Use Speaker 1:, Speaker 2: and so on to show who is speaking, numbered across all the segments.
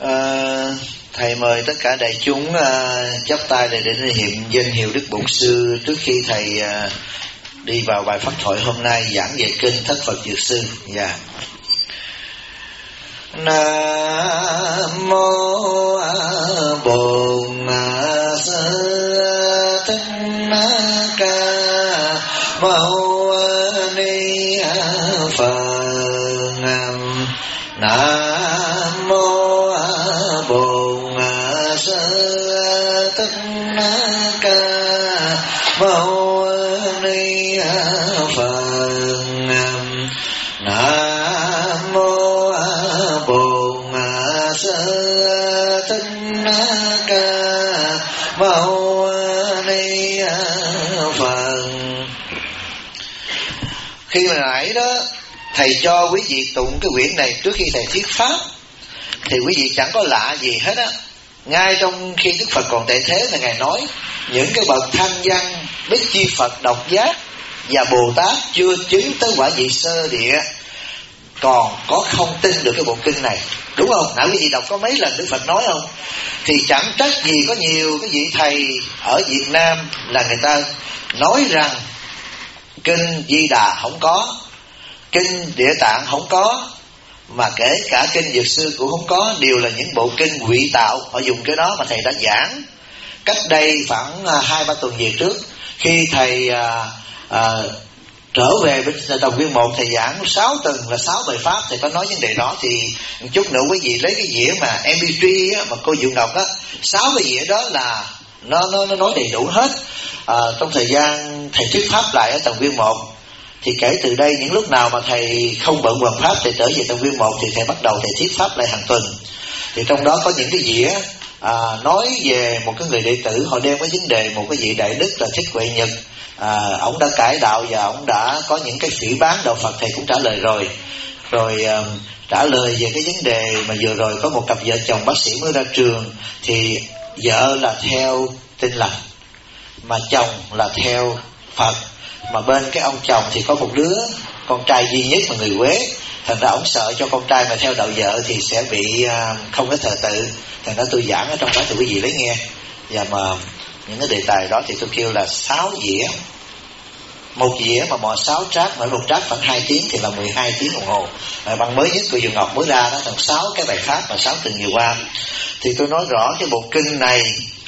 Speaker 1: Thầy mời tất cả đại chúng chắp tay để thực hiện danh hiệu Đức Bổn Sư trước khi thầy đi vào bài pháp thoại hôm nay giảng về kinh Thất Phật Dược Sư. Dạ. Nam mô Bổn Sư Thích Ca Mâu Ni Phật. Nam mô Bổn Sư Thích Ca Mâu Ni Phật. Nam mô Bổn Sư Thích Ca Mâu Ni Phật. Khi mà nãy đó thầy cho quý vị tụng cái quyển này trước khi thầy thuyết pháp thì quý vị chẳng có lạ gì hết á. Ngay trong khi Đức Phật còn tại thế thì Ngài nói những cái bậc thanh văn, Bích Chi Phật, Độc Giác và Bồ Tát chưa chứng tới quả vị sơ địa còn có không tin được cái bộ kinh này, đúng không? Nãy quý vị đọc có mấy lần Đức Phật nói không? Thì chẳng trách gì có nhiều cái vị thầy ở Việt Nam là người ta nói rằng kinh Di Đà không có, kinh Địa Tạng không có, mà kể cả kinh Dược Sư cũng không có, đều là những bộ kinh ngụy tạo. Họ dùng cái đó mà thầy đã giảng cách đây khoảng 2-3 tuần về trước. Khi thầy trở về bên Đồng Viên 1, thầy giảng 6 tuần là 6 bài pháp, thầy có nói vấn đề đó. Thì một chút nữa quý vị lấy cái dĩa mà MP3 á, mà cô Diệu Ngọc á, 6 cái dĩa đó là nó nói đầy đủ hết. Trong thời gian thầy thuyết pháp lại ở Đồng Viên 1, thì kể từ đây những lúc nào mà thầy không bận hoàn pháp, thầy trở về Đồng Viên 1 thì thầy bắt đầu thầy thuyết pháp lại hàng tuần. Thì trong đó có những cái dĩa nói về một cái người đệ tử, họ đem cái vấn đề một cái vị đại đức là Thích Huệ Nhật. Ông đã cải đạo và ông đã có những cái phỉ báng đạo Phật, thầy cũng trả lời rồi. Rồi trả lời về cái vấn đề mà vừa rồi có một cặp vợ chồng bác sĩ mới ra trường, thì vợ là theo Tin Lành mà chồng là theo Phật, mà bên cái ông chồng thì có một đứa con trai duy nhất mà người Quế. Thành ra ông sợ cho con trai mà theo đạo vợ thì sẽ bị không có thờ tự. Thành ra tôi giảng ở trong đó thì quý vị lấy nghe. Và mà những cái đề tài đó thì tôi kêu là 6 dĩa. Một dĩa mà mọi 6 trác, mỗi một trác khoảng 2 tiếng thì là 12 tiếng đồng hồ. Băng mới nhất của Diệu Ngọc mới ra đó, thành 6 cái bài pháp mà 6 tuần vừa qua. Thì tôi nói rõ cái bộ kinh này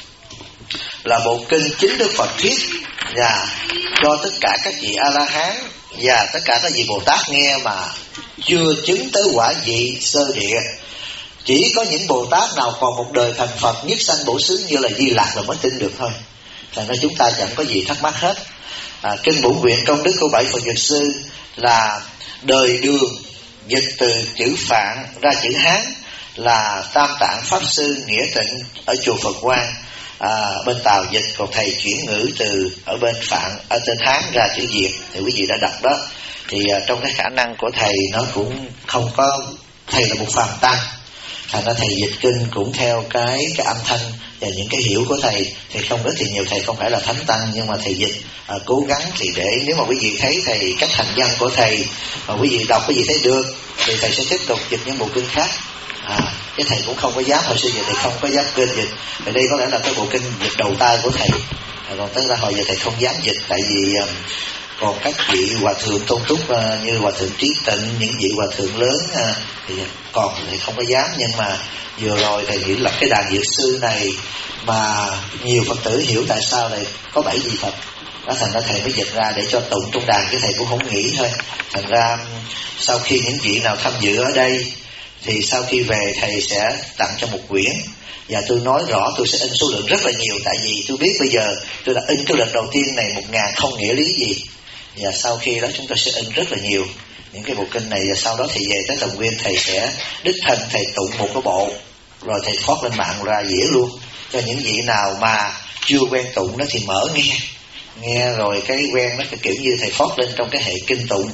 Speaker 1: là bộ kinh chính Đức Phật thuyết và cho tất cả các vị A-la-hán và tất cả các vị Bồ Tát nghe mà chưa chứng tới quả vị sơ địa. Chỉ có những Bồ Tát nào còn một đời thành Phật nhất sanh bổ xứ như là Di Lạc là mới tin được thôi. Thành ra chúng ta chẳng có gì thắc mắc hết. Kinh Bổn Nguyện Công Đức của 7 Phật Dược Sư là đời Đường, dịch từ chữ Phạn ra chữ Hán là Tam Tạng Pháp Sư Nghĩa Tịnh ở chùa Phật Quang. Bên Tàu dịch, còn thầy chuyển ngữ từ ở bên Phạn ở tên Hán ra chữ Việt, thì quý vị đã đọc đó. Thì trong cái khả năng của thầy nó cũng không có, thầy là một phàm tăng, thành ra thầy dịch kinh cũng theo cái âm thanh và những cái hiểu của thầy. Thì không ít thì nhiều, thầy không phải là thánh tăng, nhưng mà thầy dịch cố gắng thì để nếu mà quý vị thấy thầy cách hành văn của thầy mà quý vị đọc quý vị thấy được thì thầy sẽ tiếp tục dịch những bộ kinh khác. Cái thầy cũng không có dám, hồi xưa giờ thầy không có dám kinh dịch. Ở đây có lẽ là cái bộ kinh dịch đầu tay của thầy. Còn tới ra hồi giờ thầy không dám dịch, tại vì còn các vị hòa thượng tôn túc như hòa thượng Trí Tịnh, những vị hòa thượng lớn thì còn thầy không có dám. Nhưng mà vừa rồi thầy nghĩ lập cái đàn Dược Sư này mà nhiều Phật tử hiểu tại sao lại có 7 vị Phật đó, thành ra thầy mới dịch ra để cho tụng trong đàn, chứ thầy cũng không nghĩ thôi. Thành ra sau khi những vị nào tham dự ở đây thì sau khi về thầy sẽ tặng cho một quyển. Và tôi nói rõ tôi sẽ in số lượng rất là nhiều, tại vì tôi biết bây giờ tôi đã in cái lần đầu tiên này 1000 không nghĩa lý gì. Và sau khi đó chúng tôi sẽ in rất là nhiều những cái bộ kinh này. Và sau đó thì về tới Đồng Nguyên thầy sẽ đích thân thầy tụng một cái bộ, rồi thầy thoát lên mạng ra dĩa luôn. Cho những vị nào mà chưa quen tụng đó thì mở nghe rồi cái quen nó cái kiểu như thầy thoát lên trong cái hệ kinh tụng.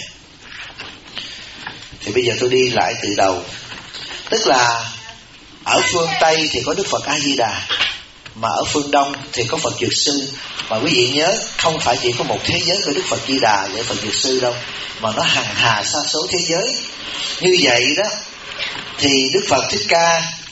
Speaker 1: Thì bây giờ tôi đi lại từ đầu. Tức là ở phương Tây thì có Đức Phật A-di-đà, mà ở phương Đông thì có Phật Dược Sư. Mà quý vị nhớ, không phải chỉ có một thế giới của Đức Phật Di Đà và Phật Dược Sư đâu, mà nó hằng hà sa số thế giới. Như vậy đó thì Đức Phật Thích Ca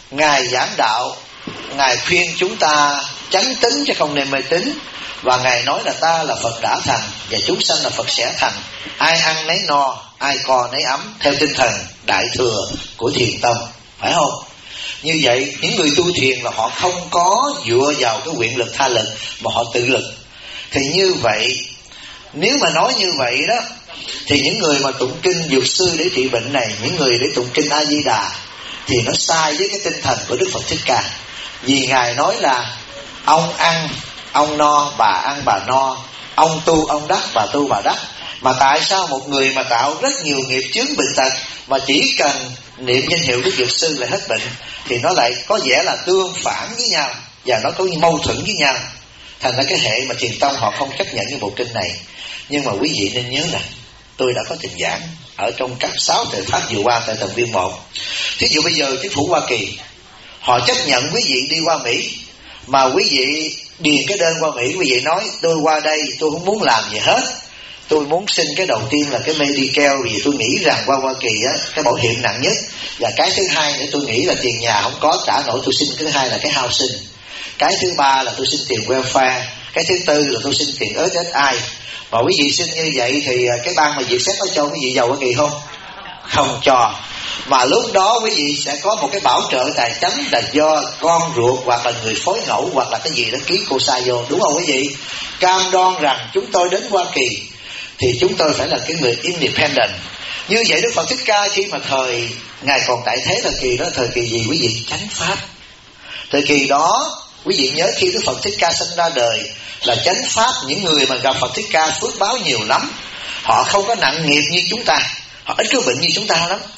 Speaker 1: Ngài giảng đạo, Ngài khuyên chúng ta chánh tín chứ không nên mê tín. Và Ngài nói là ta là Phật đã thành và chúng sanh là Phật sẽ thành. Ai ăn nấy no, ai co nấy ấm, theo tinh thần đại thừa của Thiền Tông, phải không? Như vậy những người tu thiền là họ không có dựa vào cái nguyện lực tha lực, mà họ tự lực. Thì như vậy, nếu mà nói như vậy đó, thì những người mà tụng kinh Dược Sư để trị bệnh này, những người để tụng kinh A Di Đà, thì nó sai với cái tinh thần của Đức Phật Thích Ca. Vì Ngài nói là ông ăn ông no, bà ăn bà no, ông tu ông đắc, bà tu bà đắc. Mà tại sao một người mà tạo rất nhiều nghiệp chướng bệnh tật mà chỉ cần niệm danh hiệu Đức Dược Sư là hết bệnh? Thì nó lại có vẻ là tương phản với nhau và nó có mâu thuẫn với nhau. Thành ra cái hệ mà Thiền Tông họ không chấp nhận cái bộ kinh này. Nhưng mà quý vị nên nhớ là tôi đã có trình giảng ở trong các 6 thời pháp vừa qua tại Tầng Viên 1. Thí dụ bây giờ chính phủ Hoa Kỳ họ chấp nhận quý vị đi qua Mỹ, mà quý vị điền cái đơn qua Mỹ, quý vị nói tôi qua đây tôi không muốn làm gì hết, tôi muốn xin cái đầu tiên là cái Medicare, vì tôi nghĩ rằng qua Hoa Kỳ á, cái bảo hiểm nặng nhất. Và cái thứ hai nữa, tôi nghĩ là tiền nhà không có trả nổi, tôi xin cái thứ hai là cái housing. Cái thứ ba là tôi xin tiền welfare. Cái thứ tư là tôi xin tiền SSI. Mà quý vị xin như vậy thì cái bang mà Việt xét có cho quý vị giàu Hoa Kỳ không? Không cho. Mà lúc đó quý vị sẽ có một cái bảo trợ tài chính là do con ruột hoặc là người phối ngẫu hoặc là cái gì đó ký cô sai vô, đúng không quý vị? Cam đoan rằng chúng tôi đến Hoa Kỳ thì chúng tôi phải là cái người independent. Như vậy Đức Phật Thích Ca khi mà thời Ngài còn tại thế thời kỳ đó, thời kỳ gì quý vị? Chánh pháp. Thời kỳ đó quý vị nhớ khi Đức Phật Thích Ca sinh ra đời là chánh pháp, những người mà gặp Phật Thích Ca phước báo nhiều lắm. Họ không có nặng nghiệp như chúng ta, họ ít có bệnh như chúng ta lắm.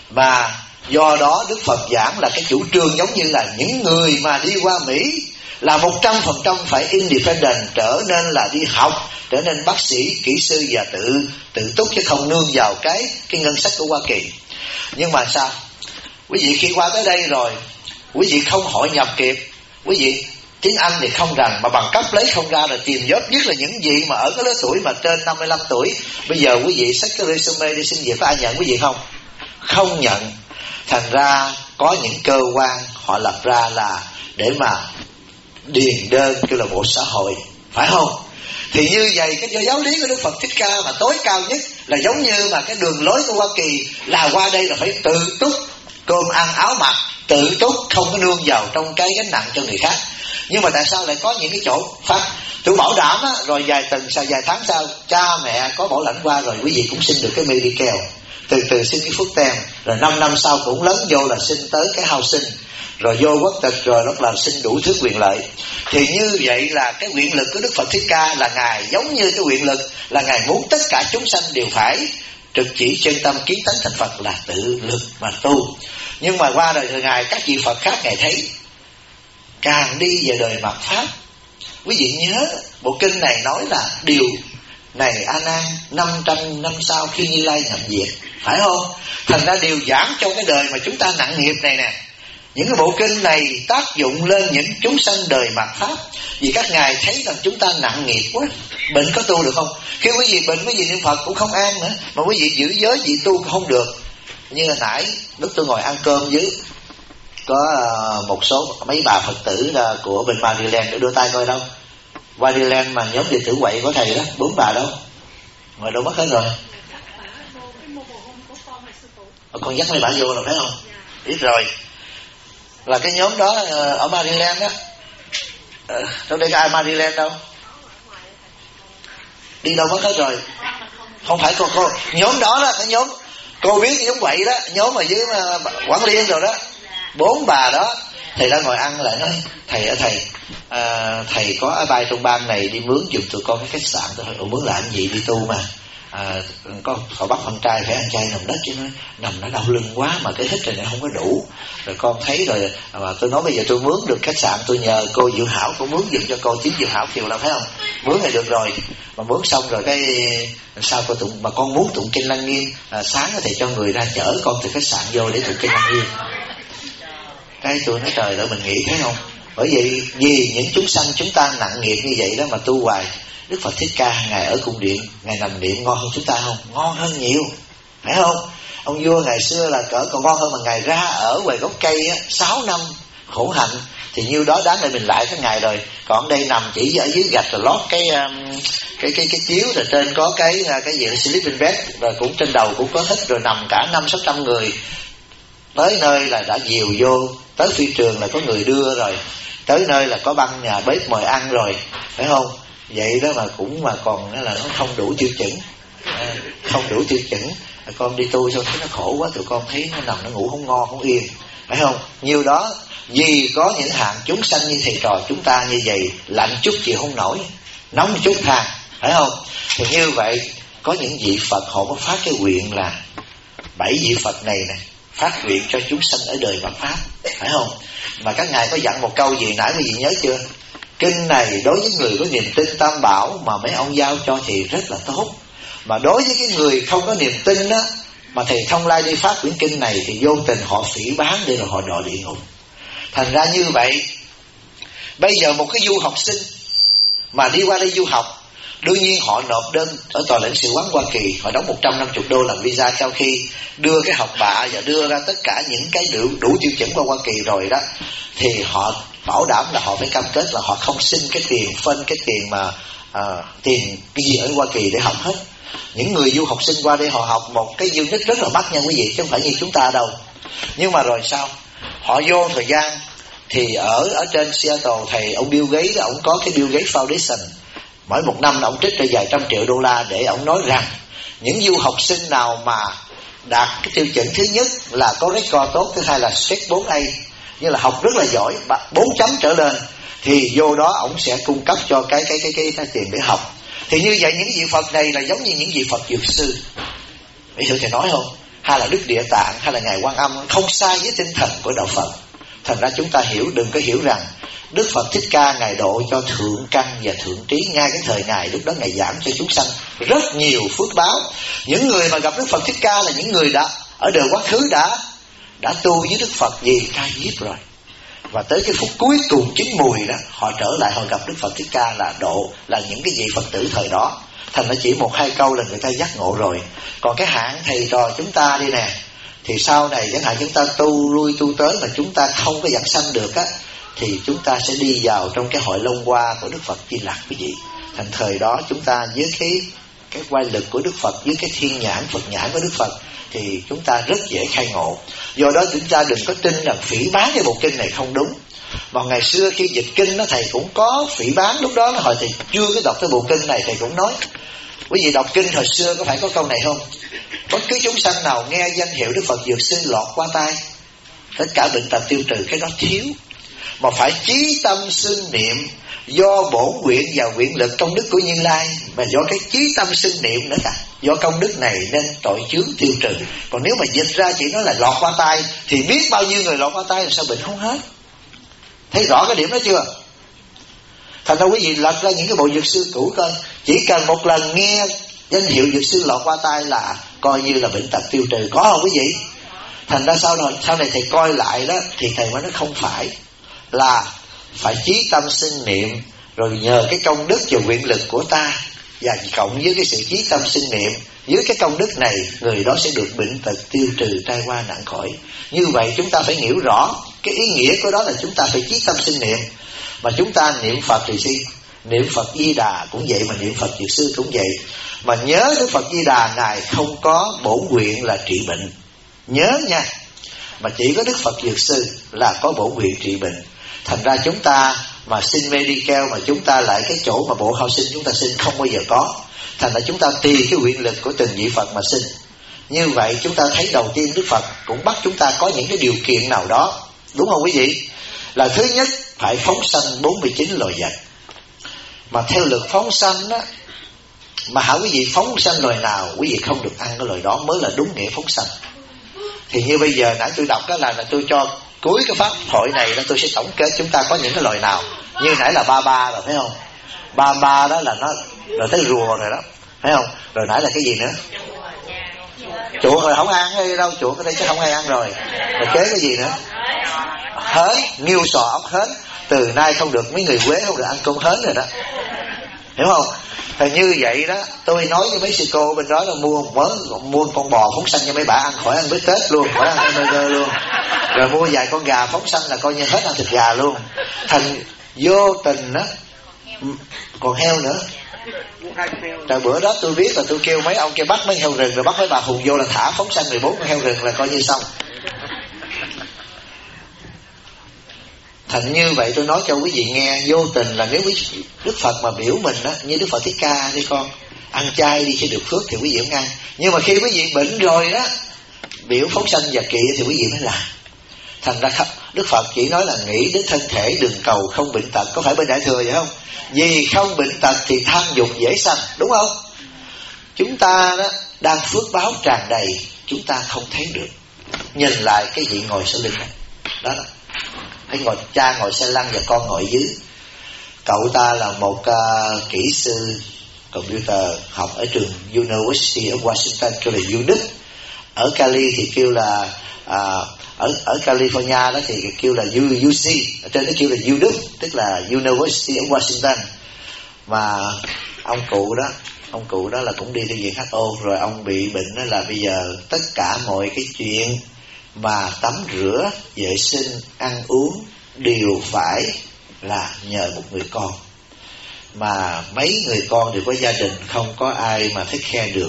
Speaker 1: Và do đó Đức Phật giảng là cái chủ trương giống như là những người mà đi qua Mỹ là 100% phải independent, trở nên là đi học, trở nên bác sĩ, kỹ sư và tự túc, chứ không nương vào cái ngân sách của Hoa Kỳ. Nhưng mà sao? Quý vị khi qua tới đây rồi, quý vị không hội nhập kịp, quý vị tiếng Anh thì không rành, mà bằng cấp lấy không ra, rồi tìm job, nhất là những gì mà ở cái lứa tuổi mà trên 55 tuổi. Bây giờ quý vị xách cái resume đi xin việc, có ai nhận quý vị không? Không nhận. Thành ra có những cơ quan họ lập ra là để mà điền đơn kêu là bộ xã hội, phải không? Thì như vậy cái giáo lý của Đức Phật Thích Ca mà tối cao nhất là giống như mà cái đường lối của Hoa Kỳ là qua đây là phải tự túc, cơm ăn áo mặc, tự túc, không có nương vào trong cái gánh nặng cho người khác. Nhưng mà tại sao lại có những cái chỗ phát tôi bảo đảm á, rồi vài tháng sau cha mẹ có bảo lãnh qua rồi quý vị cũng xin được cái Medicare, từ xin cái phước tem, rồi 5 năm sau cũng lớn vô là xin tới cái housing, rồi vô quốc tịch, rồi rất là xin đủ thứ quyền lợi. Thì như vậy là cái nguyện lực của Đức Phật Thích Ca là Ngài giống như cái nguyện lực là Ngài muốn tất cả chúng sanh đều phải trực chỉ chân tâm kiến tánh thành Phật, là tự lực mà tu. Nhưng mà qua đời thời Ngài, các vị Phật khác Ngài thấy càng đi về đời mạt Pháp. Quý vị nhớ bộ kinh này nói là điều này A Nan 500 năm sau khi Như Lai nhập diệt, phải không? Thành ra điều giảng cho cái đời mà chúng ta nặng nghiệp này nè. Những cái bộ kinh này tác dụng lên những chúng sanh đời mạt Pháp, vì các ngài thấy rằng chúng ta nặng nghiệp quá, bệnh có tu được không? Khi quý vị bệnh, quý vị niệm Phật cũng không an nữa, mà quý vị giữ giới vị tu cũng không được. Như hồi nãy lúc tôi ngồi ăn cơm dưới, có một số mấy bà Phật tử của bên Maryland để đưa tay coi đâu. Maryland mà nhóm đệ tử quậy của thầy đó, 4 bà đâu? Ngoài đâu mất hết rồi. Con dắt mấy bà vô rồi phải không? Biết rồi. Là cái nhóm đó ở Maryland đó. Đâu đây có ai Maryland đâu? Đi đâu mất hết rồi? Không phải cô nhóm đó đó, cái nhóm cô biết cái nhóm quậy đó, nhóm mà dưới Quảng Liên rồi đó, 4 bà đó. Thầy đã ngồi ăn lại nói thầy có ở bay trong ban này đi mướn giùm tụi con cái khách sạn. Tôi hỏi mướn làm gì, đi tu mà. Có họ bắt con trai phải ăn chay nằm đất, chứ nó nằm nó đau lưng quá mà cái hít này không có đủ. Rồi con thấy rồi mà tôi nói bây giờ tôi mướn được khách sạn, tôi nhờ cô Diệu Hảo cô mướn giùm cho cô 9 Diệu Hảo kiều là phải không? Mướn này được rồi. Mà mướn xong rồi cái sao cô tụng, mà con muốn tụng kinh Lăng Nghiêm, sáng thì cho người ra chở con từ khách sạn vô để tụng kinh Lăng Nghiêm. Cái tôi nói trời ơi, mình nghĩ thấy không? Bởi vậy vì những chúng sanh chúng ta nặng nghiệp như vậy đó mà tu hoài. Đức Phật Thích Ca Ngài ở cung điện, Ngài nằm niệm ngon hơn chúng ta không? Ngon hơn nhiều, phải không? Ông vua ngày xưa là cỡ còn ngon hơn, mà ngày ra ở ngoài gốc cây á 6 năm khổ hạnh thì nhiêu đó đáng để mình lại cái ngày rồi. Còn đây nằm chỉ ở dưới gạch rồi lót cái chiếu, rồi trên có cái gì là sleeping bed, rồi cũng trên đầu cũng có thích, rồi nằm cả 500-600 người. Tới nơi là đã dìu vô, tới phi trường là có người đưa rồi, tới nơi là có băng nhà bếp mời ăn rồi, phải không? Vậy đó mà cũng mà còn là nó không đủ tiêu chuẩn, không đủ tiêu chuẩn. Con đi tu sao thấy nó khổ quá, tụi con thấy nó nằm nó ngủ không ngon không yên, phải không? Nhiêu đó vì có những hạng chúng sanh như thầy trò chúng ta như vậy, lạnh chút chịu không nổi, nóng chút than, phải không? Thì như vậy có những vị Phật họ có phát cái nguyện là 7 vị Phật này nè phát nguyện cho chúng sanh ở đời Phật pháp, phải không? Mà các ngài có dặn một câu gì nãy quý vị nhớ chưa? Kinh này đối với người có niềm tin Tam Bảo mà mấy ông giao cho thì rất là tốt, mà đối với cái người không có niềm tin á, mà thầy Thông Lai đi phát quyển kinh này thì vô tình họ phỉ báng để rồi họ đọa địa ngục. Thành ra như vậy, bây giờ một cái du học sinh mà đi qua đây du học, đương nhiên họ nộp đơn ở tòa lãnh sự quán Hoa Kỳ, họ đóng $150 làm visa. Sau khi đưa cái học bạ và đưa ra tất cả những cái đủ tiêu chuẩn qua Hoa Kỳ rồi đó, thì họ bảo đảm là họ phải cam kết là họ không xin cái tiền phân, cái tiền mà tiền cái gì ở Hoa Kỳ để học hết. Những người du học sinh qua đây họ học một cái unit rất là mắc nha quý vị, chứ không phải như chúng ta đâu. Nhưng mà rồi sao? Họ vô thời gian thì ở trên Seattle, thầy ông Bill Gates, ông có cái Bill Gates Foundation, mỗi một năm ông trích ra vài trăm triệu đô la để ông nói rằng những du học sinh nào mà đạt cái tiêu chuẩn thứ nhất là có record tốt, thứ hai là STEP 4A, như là học rất là giỏi 4 chấm trở lên, thì vô đó ông sẽ cung cấp cho cái tiền để học. Thì như vậy những vị Phật này là giống như những vị Phật dược sư, biết hiểu thầy nói không? Hay là Đức Địa Tạng, hay là Ngài Quan Âm, không sai với tinh thần của đạo Phật. Thành ra chúng ta hiểu, đừng có hiểu rằng Đức Phật Thích Ca Ngài độ cho thượng căn và thượng trí, ngay cái thời Ngài lúc đó Ngài giảng cho chúng sanh rất nhiều phước báo. Những người mà gặp Đức Phật Thích Ca là những người đã ở đời quá khứ đã tu với Đức Phật gì Ca Diếp rồi, và tới cái phút cuối cùng chín mùi đó họ trở lại, họ gặp Đức Phật Thích Ca là độ, là những cái vị Phật tử thời đó. Thành ra chỉ 1-2 câu là người ta giác ngộ rồi. Còn cái hạng thầy trò chúng ta đi nè, thì sau này chẳng hạn chúng ta tu lui tu tới mà chúng ta không có giảng sanh được á, thì chúng ta sẽ đi vào trong cái hội Long Hoa của Đức Phật Di Lặc quý vị. Thành thời đó chúng ta với cái quay lực của Đức Phật, với cái thiên nhãn Phật nhãn của Đức Phật, thì chúng ta rất dễ khai ngộ. Do đó chúng ta đừng có tin rằng phỉ báng cái bộ kinh này không đúng. Mà ngày xưa khi dịch kinh đó, thầy cũng có phỉ báng. Lúc đó hồi thầy chưa có đọc cái bộ kinh này, thầy cũng nói quý vị đọc kinh hồi xưa có phải có câu này không? Bất cứ chúng sanh nào nghe danh hiệu Đức Phật Dược Sư lọt qua tai, tất cả bệnh tật tiêu trừ. Cái đó thiếu, mà phải chí tâm xưng niệm, do bổn nguyện và nguyện lực công đức của Như Lai, mà do cái chí tâm xưng niệm nữa cả, do công đức này nên tội chướng tiêu trừ. Còn nếu mà dịch ra chỉ nói là lọt qua tai thì biết bao nhiêu người lọt qua tai làm sao bệnh không hết. Thấy rõ cái điểm đó chưa? Thành ra quý vị lật ra những cái bộ dược sư cũ coi, chỉ cần một lần nghe danh hiệu dược sư lọt qua tai là coi như là bệnh tật tiêu trừ, có không quý vị? Thành ra sau này thầy coi lại đó thì thầy mới nói không phải, là phải chí tâm xưng niệm, rồi nhờ cái công đức và nguyện lực của ta, và cộng với cái sự chí tâm xưng niệm, dưới cái công đức này người đó sẽ được bệnh tật tiêu trừ, tai qua nạn khỏi. Như vậy chúng ta phải hiểu rõ cái ý nghĩa của đó là chúng ta phải chí tâm xưng niệm. Mà chúng ta niệm Phật thì gì? Niệm Phật Di Đà cũng vậy, mà niệm Phật Dược Sư cũng vậy. Mà nhớ Đức Phật Di Đà Ngài không có bổn nguyện là trị bệnh, nhớ nha. Mà chỉ có Đức Phật Dược Sư là có bổn nguyện trị bệnh. Thành ra chúng ta mà xin Medicare mà chúng ta lại cái chỗ mà bộ housing chúng ta xin không bao giờ có. Thành ra chúng ta tùy cái nguyện lực của từng vị Phật mà xin. Như vậy chúng ta thấy đầu tiên Đức Phật cũng bắt chúng ta có những cái điều kiện nào đó, đúng không quý vị? Là thứ nhất phải phóng sanh 49 loài vật. Mà theo luật phóng sanh á, mà hả quý vị phóng sanh loài nào quý vị không được ăn cái loài đó mới là đúng nghĩa phóng sanh. Thì như bây giờ nãy tôi đọc đó là tôi cho cuối cái pháp hội này là tôi sẽ tổng kết chúng ta có những cái loài nào. Như nãy là 33 rồi phải không? 33 đó là nó rồi tới rùa rồi đó, phải không? Rồi nãy là cái gì nữa? Chuột rồi không ăn hay đâu, chuột ở đây chứ không ai ăn rồi. Rồi kế cái gì nữa? Hến, nghiêu sò ốc hến. Từ nay không được mấy người Quế không được ăn cơm hến rồi đó, hiểu không? Thì như vậy đó, tôi nói với mấy sư cô bên đó là mua con bò phóng sanh cho mấy bà ăn, khỏi ăn bít tết luôn, khỏi ăn hamburger luôn, rồi mua vài con gà phóng sanh là coi như hết ăn thịt gà luôn. Thành vô tình đó, còn heo nữa. Trời, bữa đó tôi biết là tôi kêu mấy ông kia bắt mấy heo rừng, rồi bắt mấy bà hùng vô là thả phóng sanh 14 con heo rừng là coi như xong. Thành như vậy tôi nói cho quý vị nghe, vô tình là nếu Đức Phật mà biểu mình đó, như Đức Phật Thích Ca đi con, ăn chay đi sẽ được phước thì quý vị không ăn. Nhưng mà khi quý vị bệnh rồi đó, biểu phóng sanh và kỵ thì quý vị mới làm. Thành ra Đức Phật chỉ nói là nghĩ đến thân thể đừng cầu không bệnh tật. Có phải bên Đại Thừa vậy không? Vì không bệnh tật thì tham dục dễ sanh, đúng không? Chúng ta đó đang phước báo tràn đầy, chúng ta không thấy được. Nhìn lại cái vị ngồi sau lưng đó là thấy cha ngồi xe lăn và con ngồi dưới. Cậu ta là một kỹ sư computer học ở trường University of Washington, kêu là UNIC. Ở Cali thì kêu là ở California đó thì kêu là UC, ở trên đó kêu là UDuc, tức là University of Washington. Mà ông cụ đó là cũng đi theo viện WHO, rồi ông bị bệnh đó là bây giờ tất cả mọi cái chuyện mà tắm rửa, vệ sinh, ăn uống đều phải là nhờ một người con. Mà mấy người con đều có gia đình, không có ai mà take care được.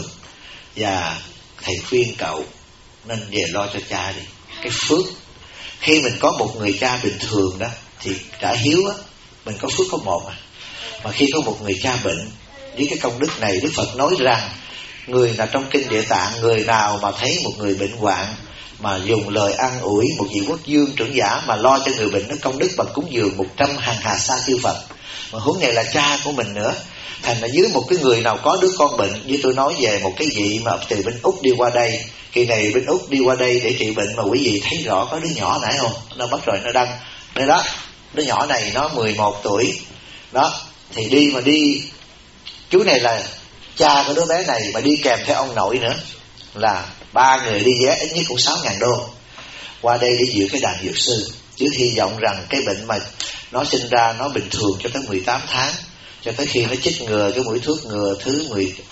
Speaker 1: Và thầy khuyên cậu nên về lo cho cha đi. Cái phước, khi mình có một người cha bình thường đó thì trả hiếu á, mình có phước có một mà khi có một người cha bệnh, với cái công đức này Đức Phật nói rằng người nào trong kinh Địa Tạng, người nào mà thấy một người bệnh hoạn mà dùng lời an ủi, một vị quốc dương trưởng giả mà lo cho người bệnh, nó công đức bằng cúng dường 100 hàng hà sa chư Phật. Mà huống này là cha của mình nữa. Thành là dưới một cái người nào có đứa con bệnh, như tôi nói về một cái vị mà từ bên Úc đi qua đây, kỳ này bên Úc đi qua đây để trị bệnh, mà quý vị thấy rõ có đứa nhỏ nãy không? Nó mất rồi, nó đăng đây đó. Đứa nhỏ này nó 11 tuổi đó, thì đi chú này là cha của đứa bé này, mà đi kèm theo ông nội nữa, là 3 người đi vé ít nhất cũng 6.000 đô qua đây để dự cái đàn dược sư. Chứ hy vọng rằng cái bệnh mà nó sinh ra nó bình thường cho tới 18 tháng, cho tới khi nó chích ngừa cái mũi thuốc ngừa thứ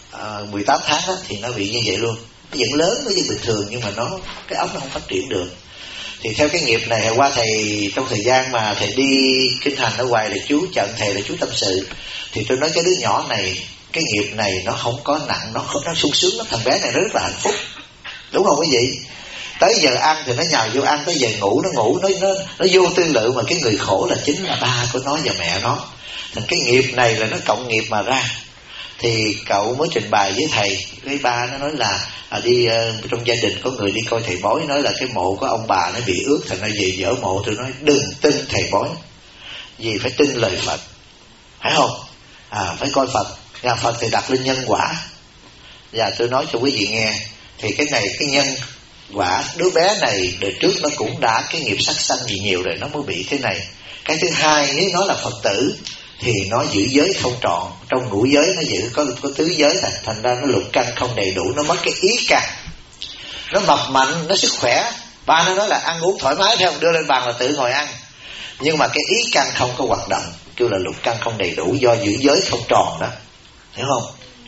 Speaker 1: 18 tháng đó, thì nó bị như vậy luôn. Nó vẫn lớn, nó vẫn bình thường, nhưng mà cái óc nó không phát triển được. Thì theo cái nghiệp này, qua thầy trong thời gian mà thầy đi kinh hành ở ngoài là chú chận thầy, là chú tâm sự, thì tôi nói cái đứa nhỏ này, cái nghiệp này nó không có nặng, nó sung sướng lắm. Thằng bé này nó rất là hạnh phúc, đúng không quý vị? Tới giờ ăn thì nó nhào vô ăn, tới giờ ngủ nó ngủ, nó vô tư lự. Mà cái người khổ là chính là ba của nó và mẹ nó. Thành cái nghiệp này là nó cộng nghiệp mà ra. Thì cậu mới trình bày với thầy, cái ba nó nói là đi trong gia đình có người đi coi thầy bói, nói là cái mộ của ông bà nó bị ướt, thành ra về dỡ mộ. Tôi nói đừng tin thầy bói, vì phải tin lời Phật, phải không? Phải coi Phật, nhà Phật thì đặt lên nhân quả. Và tôi nói cho quý vị nghe, thì cái này cái nhân quả, đứa bé này đời trước nó cũng đã cái nghiệp sát sanh gì nhiều rồi, nó mới bị thế này. Cái thứ hai, nếu nó là Phật tử thì nó giữ giới không trọn, trong ngũ giới nó giữ có tứ giới, thành ra nó lục căn không đầy đủ, nó mất cái ý căn, nó mập mạnh, nó sức khỏe. Ba nó nói là ăn uống thoải mái, phải không? Đưa lên bàn là tự ngồi ăn, nhưng mà cái ý căn không có hoạt động, kêu là lục căn không đầy đủ, do giữ giới không tròn đó, hiểu không?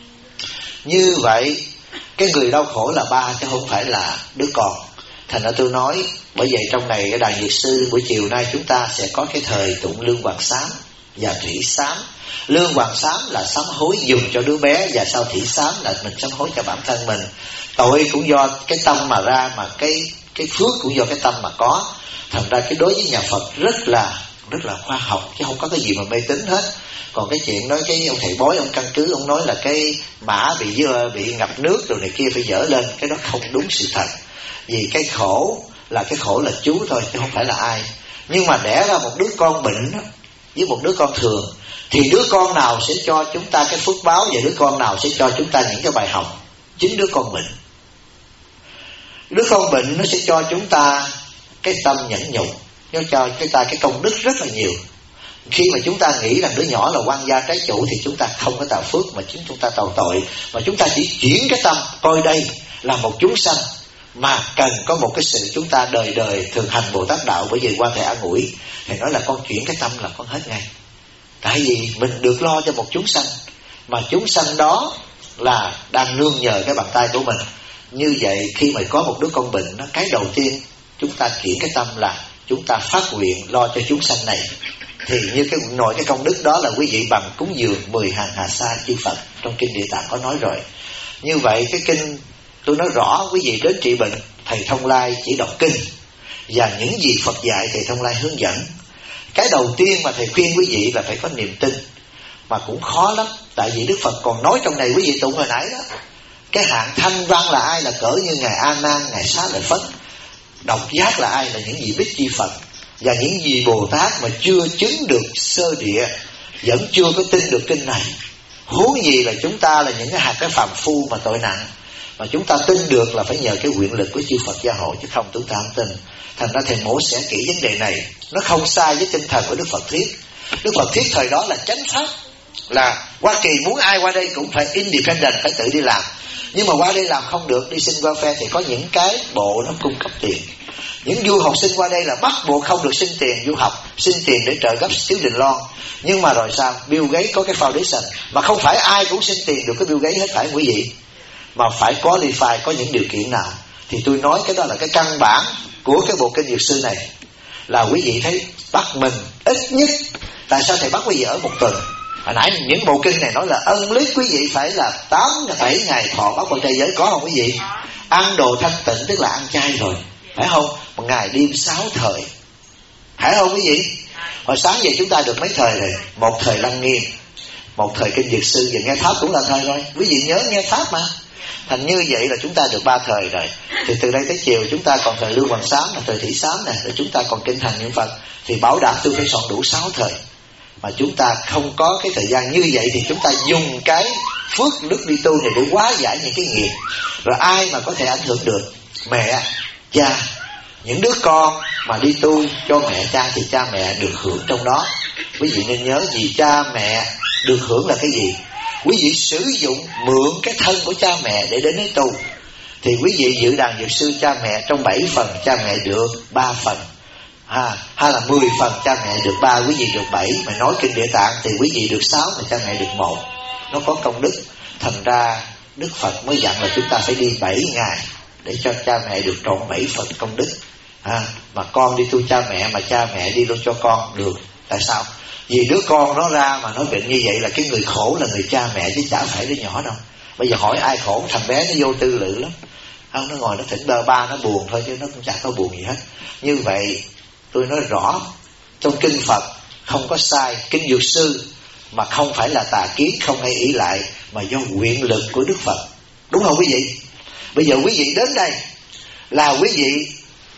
Speaker 1: Như vậy cái người đau khổ là ba chứ không phải là đứa con. Thành ra tôi nói, bởi vậy trong này cái đàn dược sư buổi chiều nay chúng ta sẽ có cái thời tụng lương hoàng sám và thủy sám. Lương hoàng sám là sám hối dùng cho đứa bé, và sau thủy sám là mình sám hối cho bản thân mình. Tội cũng do cái tâm mà ra, mà cái phước cũng do cái tâm mà có. Thành ra cái đối với nhà Phật rất là khoa học, chứ không có cái gì mà mê tín hết. Còn cái chuyện nói cái ông thầy bói, ông căn cứ, ông nói là cái mã bị ngập nước rồi này kia phải dỡ lên, cái đó không đúng sự thật. Vì cái khổ là chú thôi, chứ không phải là ai. Nhưng mà đẻ ra một đứa con bệnh đó, với một đứa con thường, thì đứa con nào sẽ cho chúng ta cái phước báo, và đứa con nào sẽ cho chúng ta những cái bài học? Chính đứa con bệnh. Đứa con bệnh nó sẽ cho chúng ta cái tâm nhẫn nhục, nó cho chúng ta cái công đức rất là nhiều. Khi mà chúng ta nghĩ rằng đứa nhỏ là quan gia trái chủ thì chúng ta không có tạo phước, mà chính chúng ta tạo tội. Mà chúng ta chỉ chuyển cái tâm coi đây là một chúng sanh mà cần có một cái sự chúng ta đời đời thường hành Bồ Tát đạo. Bởi vì qua thầy an ủi, thầy nói là con chuyển cái tâm là con hết ngay. Tại vì mình được lo cho một chúng sanh, mà chúng sanh đó là đang nương nhờ cái bàn tay của mình. Như vậy khi mà có một đứa con bệnh, cái đầu tiên chúng ta chuyển cái tâm là chúng ta phát nguyện lo cho chúng sanh này. Thì như cái nội cái công đức đó là quý vị bằng cúng dường 10 hàng hà sa chư Phật, trong kinh Địa Tạng có nói rồi. Như vậy cái kinh tôi nói rõ, quý vị đến trị bệnh, thầy Thông Lai chỉ đọc kinh và những gì Phật dạy thầy Thông Lai hướng dẫn. Cái đầu tiên mà thầy khuyên quý vị là phải có niềm tin, mà cũng khó lắm. Tại vì Đức Phật còn nói trong này, quý vị tụng hồi nãy đó, cái hạng thanh văn là ai, là cỡ như ngài A Nan, ngài Xá Lợi Phất. Độc giác là ai, là những vị Bích Chi Phật. Và những vị Bồ Tát mà chưa chứng được sơ địa, vẫn chưa có tin được kinh này. Huống gì là chúng ta là những cái phàm phu mà tội nặng, mà chúng ta tin được là phải nhờ cái nguyện lực của chư Phật gia hộ, chứ không chúng ta không tin. Thành ra thầy mổ sẽ kỹ vấn đề này. Nó không sai với tinh thần của Đức Phật thuyết. Đức Phật thuyết thời đó là chánh pháp, là Hoa Kỳ muốn ai qua đây cũng phải independent, phải tự đi làm. Nhưng mà qua đây làm không được, đi xin welfare thì có những cái bộ nó cung cấp tiền. Những du học sinh qua đây là bắt buộc không được xin tiền du học, xin tiền để trợ cấp student loan. Nhưng mà rồi sao? Bill Gates có cái foundation, mà không phải ai cũng xin tiền được cái Bill Gates hết, phải quý vị, mà phải qualify, có những điều kiện nào. Thì tôi nói cái đó là cái căn bản của cái bộ kinh Dược Sư này. Là quý vị thấy bắt mình ít nhất, tại sao thầy bắt quý vị ở một tuần? Hồi nãy những bộ kinh này nói là ân lý quý vị phải là 8-7 ngày thọ báo con trai giới, có không quý vị? Ăn đồ thanh tịnh tức là ăn chay rồi, phải không? Một ngày đêm 6 thời, phải không quý vị? Hồi sáng giờ chúng ta được mấy thời rồi? Một thời Lăng Nghiêm, một thời kinh Dược Sư, và nghe Pháp cũng là thời rồi. Quý vị nhớ nghe Pháp mà. Thành như vậy là chúng ta được 3 thời rồi. Thì từ đây tới chiều chúng ta còn thời Lưu Hoàng Sám, thời Thị Sám này, rồi chúng ta còn kinh thành niệm Phật. Thì bảo đảm tôi phải soạn đủ 6 thời. Mà chúng ta không có cái thời gian như vậy thì chúng ta dùng cái phước đức đi tu này để hóa giải những cái nghiệp. Rồi ai mà có thể ảnh hưởng được? Mẹ, cha. Những đứa con mà đi tu cho mẹ cha thì cha mẹ được hưởng trong đó. Quý vị nên nhớ, vì cha mẹ được hưởng là cái gì? Quý vị sử dụng mượn cái thân của cha mẹ để đến với tu. Thì quý vị dự đàn Dược Sư, cha mẹ trong 7 phần cha mẹ được 3 phần, hay là 10 phần cha mẹ được 3, quý vị được 7. Mà nói kinh Địa Tạng thì quý vị được 6 mà cha mẹ được 1. Nó có công đức. Thành ra Đức Phật mới dặn là chúng ta phải đi 7 ngày để cho cha mẹ được trọn 7 phần công đức. Mà con đi tu cha mẹ, mà cha mẹ đi luôn cho con được. Tại sao? Vì đứa con nó ra mà nó bệnh như vậy là cái người khổ là người cha mẹ, chứ chả phải đứa nhỏ đâu. Bây giờ hỏi ai khổ? Thằng bé nó vô tư lự lắm, nó ngồi nó thỉnh bơ ba, nó buồn thôi chứ nó cũng chẳng có buồn gì hết. Như vậy tôi nói rõ, trong kinh Phật không có sai. Kinh Dược Sư mà không phải là tà kiến, không hay ý lại, mà do nguyện lực của Đức Phật. Đúng không quý vị? Bây giờ quý vị đến đây là quý vị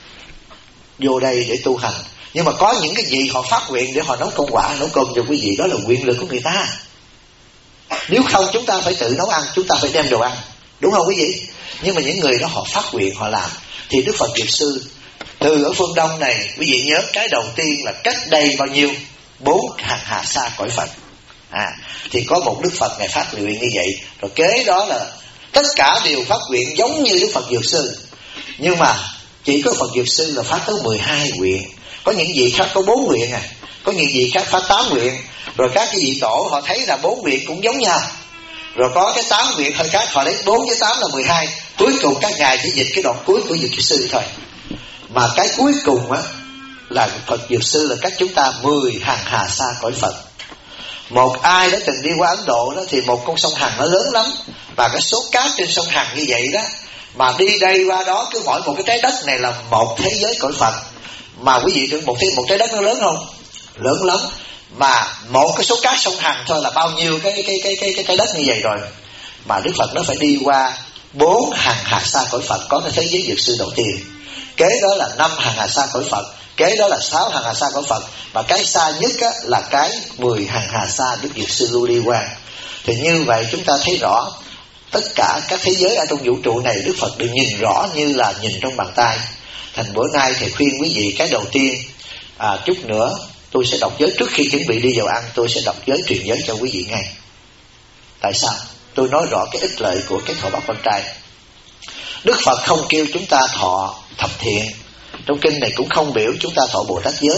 Speaker 1: vô đây để tu hành, nhưng mà có những cái gì họ phát nguyện để họ nấu công quả, nấu cơm cho quý vị, đó là nguyện lực của người ta. Nếu không chúng ta phải tự nấu ăn, chúng ta phải đem đồ ăn, đúng không quý vị? Nhưng mà những người đó họ phát nguyện, họ làm. Thì Đức Phật Dược Sư từ ở phương Đông này, quý vị nhớ cái đầu tiên là cách đây bao nhiêu? 4 hàng hà sa cõi Phật. Thì có một Đức Phật này phát nguyện như vậy, rồi kế đó là tất cả đều phát nguyện giống như Đức Phật Dược Sư. Nhưng mà chỉ có Phật Dược Sư là phát tới 12 nguyện. Có những vị khác có 4 nguyện có những vị khác phát 8 nguyện. Rồi các cái vị tổ họ thấy là 4 nguyện cũng giống nhau, rồi có cái 8 nguyện hơi khác, họ lấy 4 với 8 là 12. Cuối cùng các ngài chỉ dịch cái đoạn cuối của Dược Sư thôi. Mà cái cuối cùng là Phật Dược Sư là cách chúng ta 10 hàng hà sa cõi Phật. Một ai đã từng đi qua Ấn Độ đó, thì một con sông Hằng nó lớn lắm, và cái số cát trên sông Hằng như vậy đó, mà đi đây qua đó, cứ mỗi một cái trái đất này là một thế giới cõi Phật. Mà quý vị tưởng một trái đất nó lớn không? Lớn lắm. Mà một cái số cát sông Hằng thôi là bao nhiêu cái trái đất như vậy rồi. Mà Đức Phật nó phải đi qua 4 hàng hà sa cõi Phật, có cái thế giới Dược Sư đầu tiên. Kế đó là 5 hàng hà sa cõi Phật, kế đó là 6 hàng hà sa cõi Phật, và cái xa nhất là cái 10 hàng hà sa Đức Dược Sư Lưu Ly Quang. Thì như vậy chúng ta thấy rõ tất cả các thế giới ở trong vũ trụ này Đức Phật đều nhìn rõ như là nhìn trong bàn tay. Thành bữa nay thầy khuyên quý vị cái đầu tiên, chút nữa tôi sẽ đọc giới, trước khi chuẩn bị đi vào ăn tôi sẽ đọc giới truyền giới cho quý vị ngay. Tại sao? Tôi nói rõ cái ích lợi của cái thọ báo con trai. Đức Phật không kêu chúng ta thọ thập thiện, trong kinh này cũng không biểu chúng ta thọ Bồ Tát giới,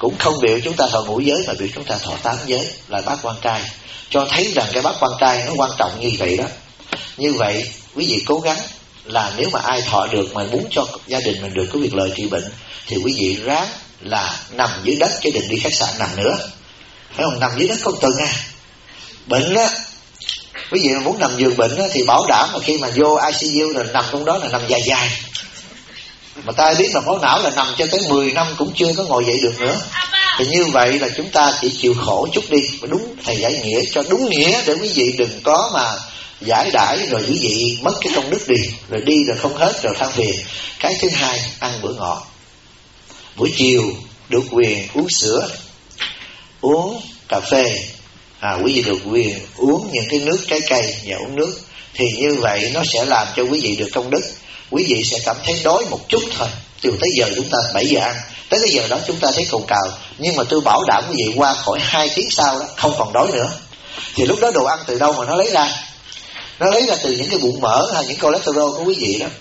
Speaker 1: cũng không biểu chúng ta thọ ngũ giới, mà biểu chúng ta thọ 8 giới là bát quan trai, cho thấy rằng cái bát quan trai nó quan trọng như vậy đó. Như vậy quý vị cố gắng là nếu mà ai thọ được mà muốn cho gia đình mình được có việc lợi trị bệnh, thì quý vị ráng là nằm dưới đất chứ đừng đi khách sạn nằm nữa, phải không? Nằm dưới đất không tuần bệnh á, quý vị mà muốn nằm giường bệnh á, thì bảo đảm mà khi mà vô ICU rồi nằm trong đó là nằm dài dài, mà ta biết là máu não là nằm cho tới 10 năm cũng chưa có ngồi dậy được nữa. Thì như vậy là chúng ta chỉ chịu khổ chút đi, mà đúng thầy giải nghĩa cho đúng nghĩa, để quý vị đừng có mà giải đãi rồi quý vị mất cái công đức đi rồi không hết rồi than phiền. Cái thứ hai, ăn bữa ngọt. Buổi chiều được quyền uống sữa, uống cà phê, quý vị được quyền uống những cái nước trái cây và uống nước. Thì như vậy nó sẽ làm cho quý vị được công đức. Quý vị sẽ cảm thấy đói một chút thôi. Từ tới giờ chúng ta 7 giờ ăn, tới cái giờ đó chúng ta thấy cồn cào, nhưng mà tôi bảo đảm quý vị qua khỏi 2 tiếng sau đó không còn đói nữa. Thì lúc đó đồ ăn từ đâu mà nó lấy ra? Nó lấy ra từ những cái bụng mỡ hay những cholesterol của quý vị đó.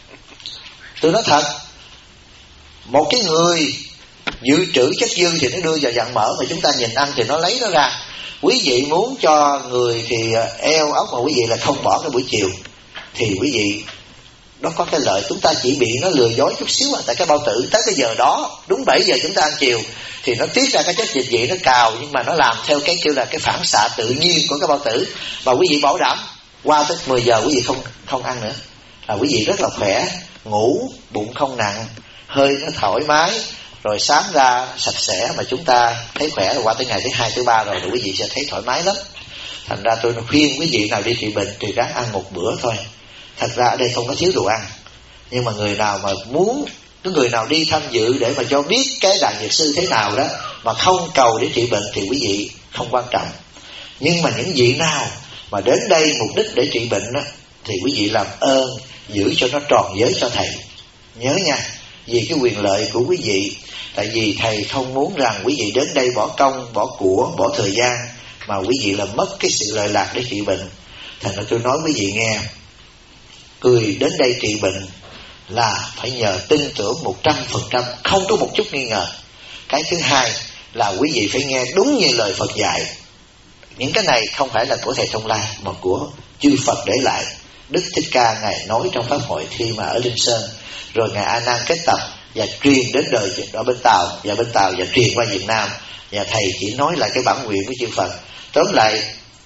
Speaker 1: Tôi nói thật, một cái người dự trữ chất dư thì nó đưa vào dạng mỡ, mà chúng ta nhìn ăn thì nó lấy nó ra. Quý vị muốn cho người thì eo ốc, mà quý vị là không bỏ cái buổi chiều, thì quý vị nó có cái lợi. Chúng ta chỉ bị nó lừa dối chút xíu tại cái bao tử, tới cái giờ đó đúng 7 giờ chúng ta ăn chiều thì nó tiết ra cái chất dịch vị, nó cào, nhưng mà nó làm theo cái kêu là cái phản xạ tự nhiên của cái bao tử. Và quý vị bảo đảm qua tới 10 giờ quý vị không ăn nữa, là quý vị rất là khỏe, ngủ bụng không nặng, hơi nó thoải mái, rồi sáng ra sạch sẽ, mà chúng ta thấy khỏe. Rồi qua tới ngày thứ 2, thứ 3 rồi quý vị sẽ thấy thoải mái lắm. Thành ra tôi khuyên quý vị nào đi trị bệnh thì ráng ăn một bữa thôi. Thật ra ở đây không có thiếu đồ ăn, nhưng mà người nào mà muốn, cái người nào đi tham dự để mà cho biết cái đàn dược sư thế nào đó, mà không cầu để trị bệnh thì quý vị không quan trọng. Nhưng mà những vị nào mà đến đây mục đích để trị bệnh đó, thì quý vị làm ơn giữ cho nó tròn giới cho thầy. Nhớ nha, vì cái quyền lợi của quý vị. Tại vì thầy không muốn rằng quý vị đến đây bỏ công, bỏ của, bỏ thời gian, mà quý vị làm mất cái sự lợi lạc để trị bệnh. Thành ra tôi nói quý vị nghe, người đến đây trị bệnh là phải nhờ tin tưởng 100%, không có một chút nghi ngờ. Cái thứ hai là quý vị phải nghe đúng như lời Phật dạy. Những cái này không phải là của thầy Thông Lai, mà của chư Phật để lại. Đức Thích Ca Ngài nói trong pháp hội khi mà ở Linh Sơn, rồi Ngài A Nan kết tập và truyền đến đời ở bên Tàu, và bên Tàu và truyền qua Việt Nam. Và thầy chỉ nói lại cái bản nguyện của chư Phật. Tóm lại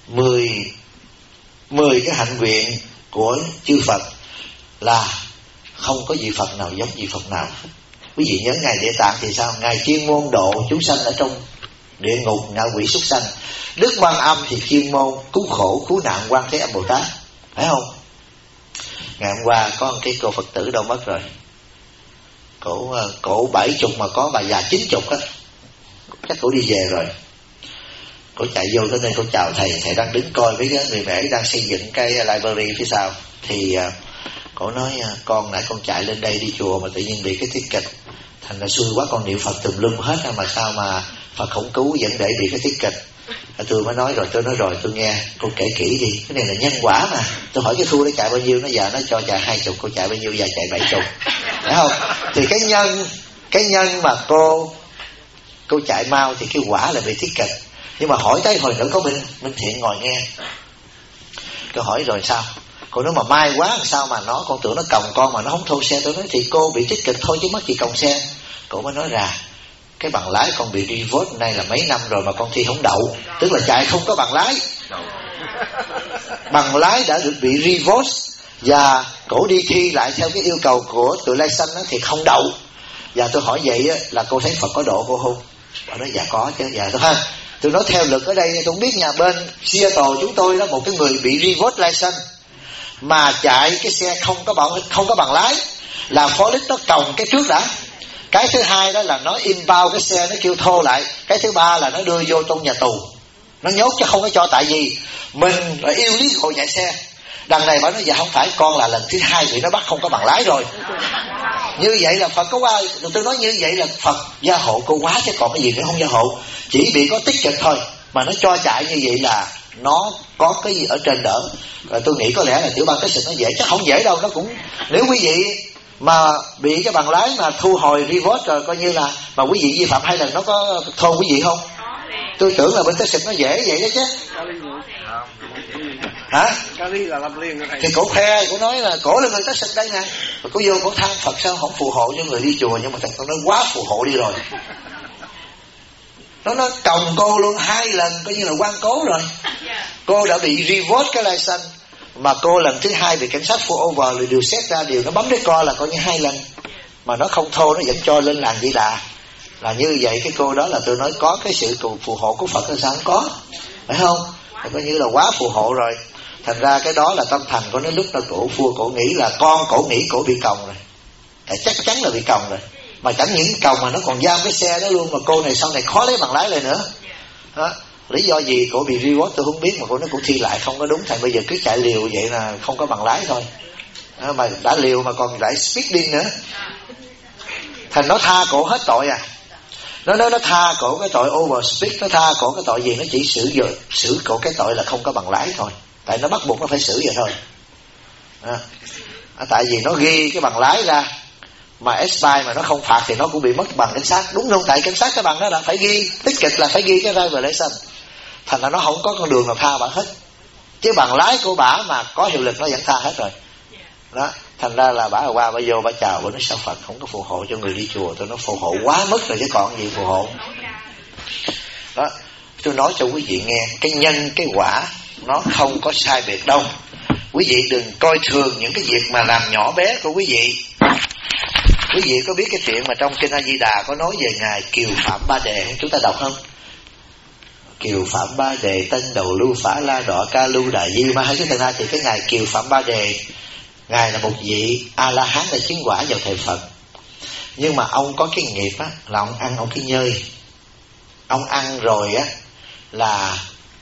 Speaker 1: 10 cái hạnh nguyện của chư Phật là không có vị Phật nào giống vị Phật nào. Quý vị nhớ Ngài Địa Tạng thì sao? Ngài chuyên môn độ chúng sanh ở trong địa ngục, ngạ quỷ, súc sanh. Đức Quan Âm thì chuyên môn cứu khổ cứu nạn Quan Thế Âm Bồ Tát, phải không? Ngày hôm qua có một cái cô Phật tử đâu mất rồi, cổ 70 mà có bà già 90 á, chắc cổ đi về rồi. Cổ chạy vô tới nơi cổ chào thầy. Thầy đang đứng coi với cái người mẹ đang xây dựng cái library phía sau. Thì cổ nói con nãy con chạy lên đây đi chùa mà tự nhiên bị cái tiết kịch, thành ra xui quá, con niệm Phật tùm lum hết mà sao mà Phật không cứu, vẫn để bị cái tiết kịch. Tôi mới nói rồi, tôi nghe cô kể kỹ đi, cái này là nhân quả mà. Tôi hỏi cái thu nó chạy bao nhiêu, nó giờ nó cho chạy 20, cô chạy bao nhiêu, giờ chạy 70, phải không? Thì cái nhân mà cô chạy mau thì cái quả là bị tiết kịch. Nhưng mà hỏi tới hồi nữa có Minh Thiện ngồi nghe. Tôi hỏi rồi sao? Cô nói mà may quá làm sao mà con tưởng nó còng con mà nó không thô xe. Tôi nói thì cô bị tiết kịch thôi chứ mắc gì còng xe. Cô mới nói ra cái bằng lái con bị revolt nay là mấy năm rồi mà con thi không đậu, tức là chạy không có bằng lái. Bằng lái đã được bị revolt và cổ đi thi lại theo cái yêu cầu của tụi Lai Xanh thì không đậu. Và tôi hỏi vậy là cô thấy Phật có độ cô không? Bà nói dạ có chứ. Dạ tôi nói theo lực ở đây tôi không biết, nhà bên Seattle chúng tôi đó, một cái người bị revolt license mà chạy cái xe không có bằng lái, là phó lít nó còng cái trước đã. Cái thứ hai đó là nó impound cái xe, nó kêu thô lại. Cái thứ ba là nó đưa vô trong nhà tù, nó nhốt chứ không có cho. Tại vì mình là yêu lý hội chạy xe. Đằng này bà nói dạ không phải, con là lần thứ 2 bị nó bắt không có bằng lái rồi. Như vậy là Phật có qua. Tôi nói như vậy là Phật gia hộ cô quá, chứ còn cái gì nữa không gia hộ. Chỉ bị có tích cực thôi mà nó cho chạy như vậy là nó có cái gì ở trên đỡ. Rồi tôi nghĩ có lẽ là tiểu bang cái sự nó dễ, chắc không dễ đâu. Nó cũng, nếu quý vị mà bị cái bằng lái mà thu hồi revolt rồi, coi như là mà quý vị vi phạm 2 lần nó có thôn quý vị không? Tôi tưởng là bên Texas nó dễ vậy đó chứ. Hả? Thì cổ khoe, cổ nói là cổ là người Texas đây nè, mà cổ vô cổ than Phật sao không phù hộ cho người đi chùa, nhưng mà thật nó quá phù hộ đi rồi. Nó còng cô luôn 2 lần, coi như là quan cố rồi. Cô đã bị revolt cái license, mà cô lần thứ 2 bị cảnh sát pull over rồi điều xét ra điều nó bấm cái co là coi như 2 lần, mà nó không thô, nó vẫn cho lên làng Di Đà. Là như vậy cái cô đó là tôi nói có cái sự phù hộ của Phật hay sao không có, phải không? Thì coi như là quá phù hộ rồi. Thành ra cái đó là tâm thành của nó. Lúc đó cổ vua cổ nghĩ là con cổ nghĩ cổ bị còng rồi, chắc chắn là bị còng rồi. Mà chẳng những còng mà nó còn giam cái xe đó luôn, mà cô này sau này khó lấy bằng lái lại nữa đó. Lý do gì cổ bị reward tôi không biết, mà cô nói cổ thi lại không có đúng, thành bây giờ cứ chạy liều vậy là không có bằng lái thôi đó. Mà đã liều mà còn lại speeding nữa, thành nó tha cổ hết tội à. Nó tha cổ cái tội overspeed, nó tha cổ cái tội gì, nó chỉ xử cổ cái tội là không có bằng lái thôi. Tại nó bắt buộc nó phải xử vậy thôi à. Tại vì nó ghi cái bằng lái ra mà expire mà nó không phạt thì nó cũng bị mất bằng cảnh sát, đúng không? Tại cảnh sát cái bằng đó là phải ghi, tích kịch là phải ghi cái driver license. Thành ra nó không có con đường nào tha bà hết, chứ bằng lái của bả mà có hiệu lực nó vẫn tha hết rồi đó. Thành ra là bả qua bả vô bả chào, bả nói sao Phật không có phù hộ cho người đi chùa. Tôi nói phù hộ quá mức rồi chứ còn gì phù hộ đó. Tôi nói cho quý vị nghe, cái nhân cái quả nó không có sai biệt đâu. Quý vị đừng coi thường những cái việc mà làm nhỏ bé của quý vị. Quý vị có biết cái chuyện mà trong Kinh A Di Đà có nói về ngài Kiều Phạm Ba Đề, chúng ta đọc không? Kiều Phạm Ba Đề, Tân Đầu Lưu Phá La Đọ Ca Lưu Đại Di Ma hay cái tên ra. Thì cái ngài Kiều Phạm Ba Đề, ngài là một vị A La Hán đã chứng quả vào thời Phật, nhưng mà ông có cái nghiệp á là ông ăn ông cái nhơi. Ông ăn rồi á là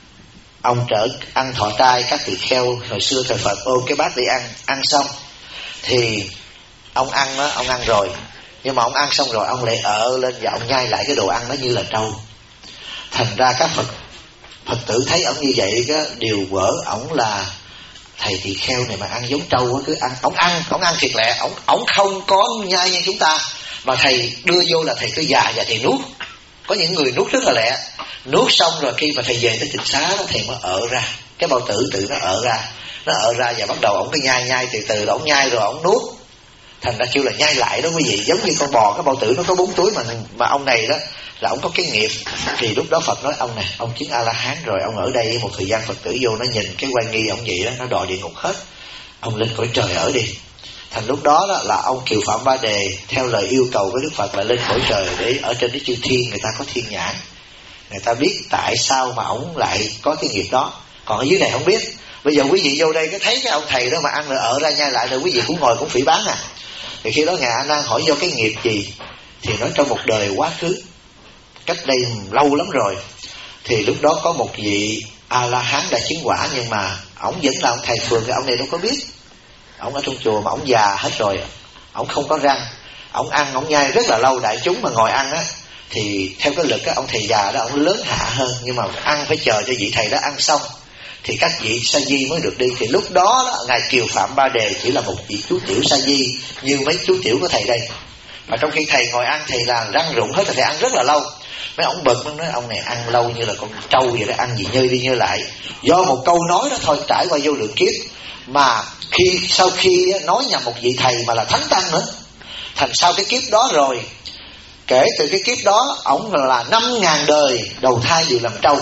Speaker 1: ông ăn thọ trai các tỳ kheo hồi xưa thời Phật ôm cái bát đi ăn xong thì ông ăn đó, ông ăn rồi, nhưng mà ông ăn xong rồi ông lại lên và ông nhai lại cái đồ ăn nó như là trâu. Thành ra các Phật tử thấy ông như vậy cái điều vỡ ổng là thầy tỳ kheo này mà ăn giống trâu cứ ăn. Ông ăn thiệt lẹ, ổng không có nhai như chúng ta, mà thầy đưa vô là thầy cứ già và thầy nuốt. Có những người nuốt rất là lẹ, nuốt xong rồi khi mà thầy về tới tịnh xá đó thầy mới ợ ra, cái bao tử tự nó ợ ra và bắt đầu ổng cứ nhai từ từ, ổng nhai rồi ổng nuốt. Thành ra kêu là nhai lại đó quý vị, giống như con bò cái bao tử nó có 4 túi mà ông này đó là ông có cái nghiệp. Thì lúc đó Phật nói ông này, ông chứng A La Hán rồi, ông ở đây một thời gian Phật tử vô nó nhìn cái quan nghi ông vậy đó, nó đòi địa ngục hết, ông lên cõi trời ở đi. Thành lúc đó là ông Kiều Phạm Ba Đề theo lời yêu cầu của Đức Phật là lên cõi trời để ở trên cái chư thiên người ta có thiên nhãn, người ta biết tại sao mà ổng lại có cái nghiệp đó. Còn ở dưới này không biết. Bây giờ quý vị vô đây cái thấy cái ông thầy đó mà ăn rồi ở ra nhai lại rồi quý vị cũng ngồi cũng phỉ báng à. Thì khi đó ngài A Nan hỏi do cái nghiệp gì, thì nói trong một đời quá khứ cách đây lâu lắm rồi, thì lúc đó có một vị A La Hán đã chứng quả, nhưng mà ổng vẫn là ông thầy phường, cái ông này đâu có biết. Ổng ở trong chùa mà ổng già hết rồi, ổng không có răng, ổng ăn ổng nhai rất là lâu. Đại chúng mà ngồi ăn á thì theo cái lực á, ông thầy già đó ổng lớn hạ hơn, nhưng mà ăn phải chờ cho vị thầy đó ăn xong thì các vị sa di mới được đi. Thì lúc đó ngài Kiều Phạm Ba Đề chỉ là một vị chú tiểu sa di như mấy chú tiểu của thầy đây, mà trong khi thầy ngồi ăn thầy là răng rụng hết, thầy ăn rất là lâu. Mấy ông bực nó nói ông này ăn lâu như là con trâu vậy đó, ăn gì nhơi đi nhơi lại. Do một câu nói đó thôi trải qua vô lượng kiếp, mà sau khi nói nhầm một vị thầy mà là thánh tăng nữa, thành sau cái kiếp đó rồi, kể từ cái kiếp đó ổng là 5.000 đời đầu thai đều làm trâu.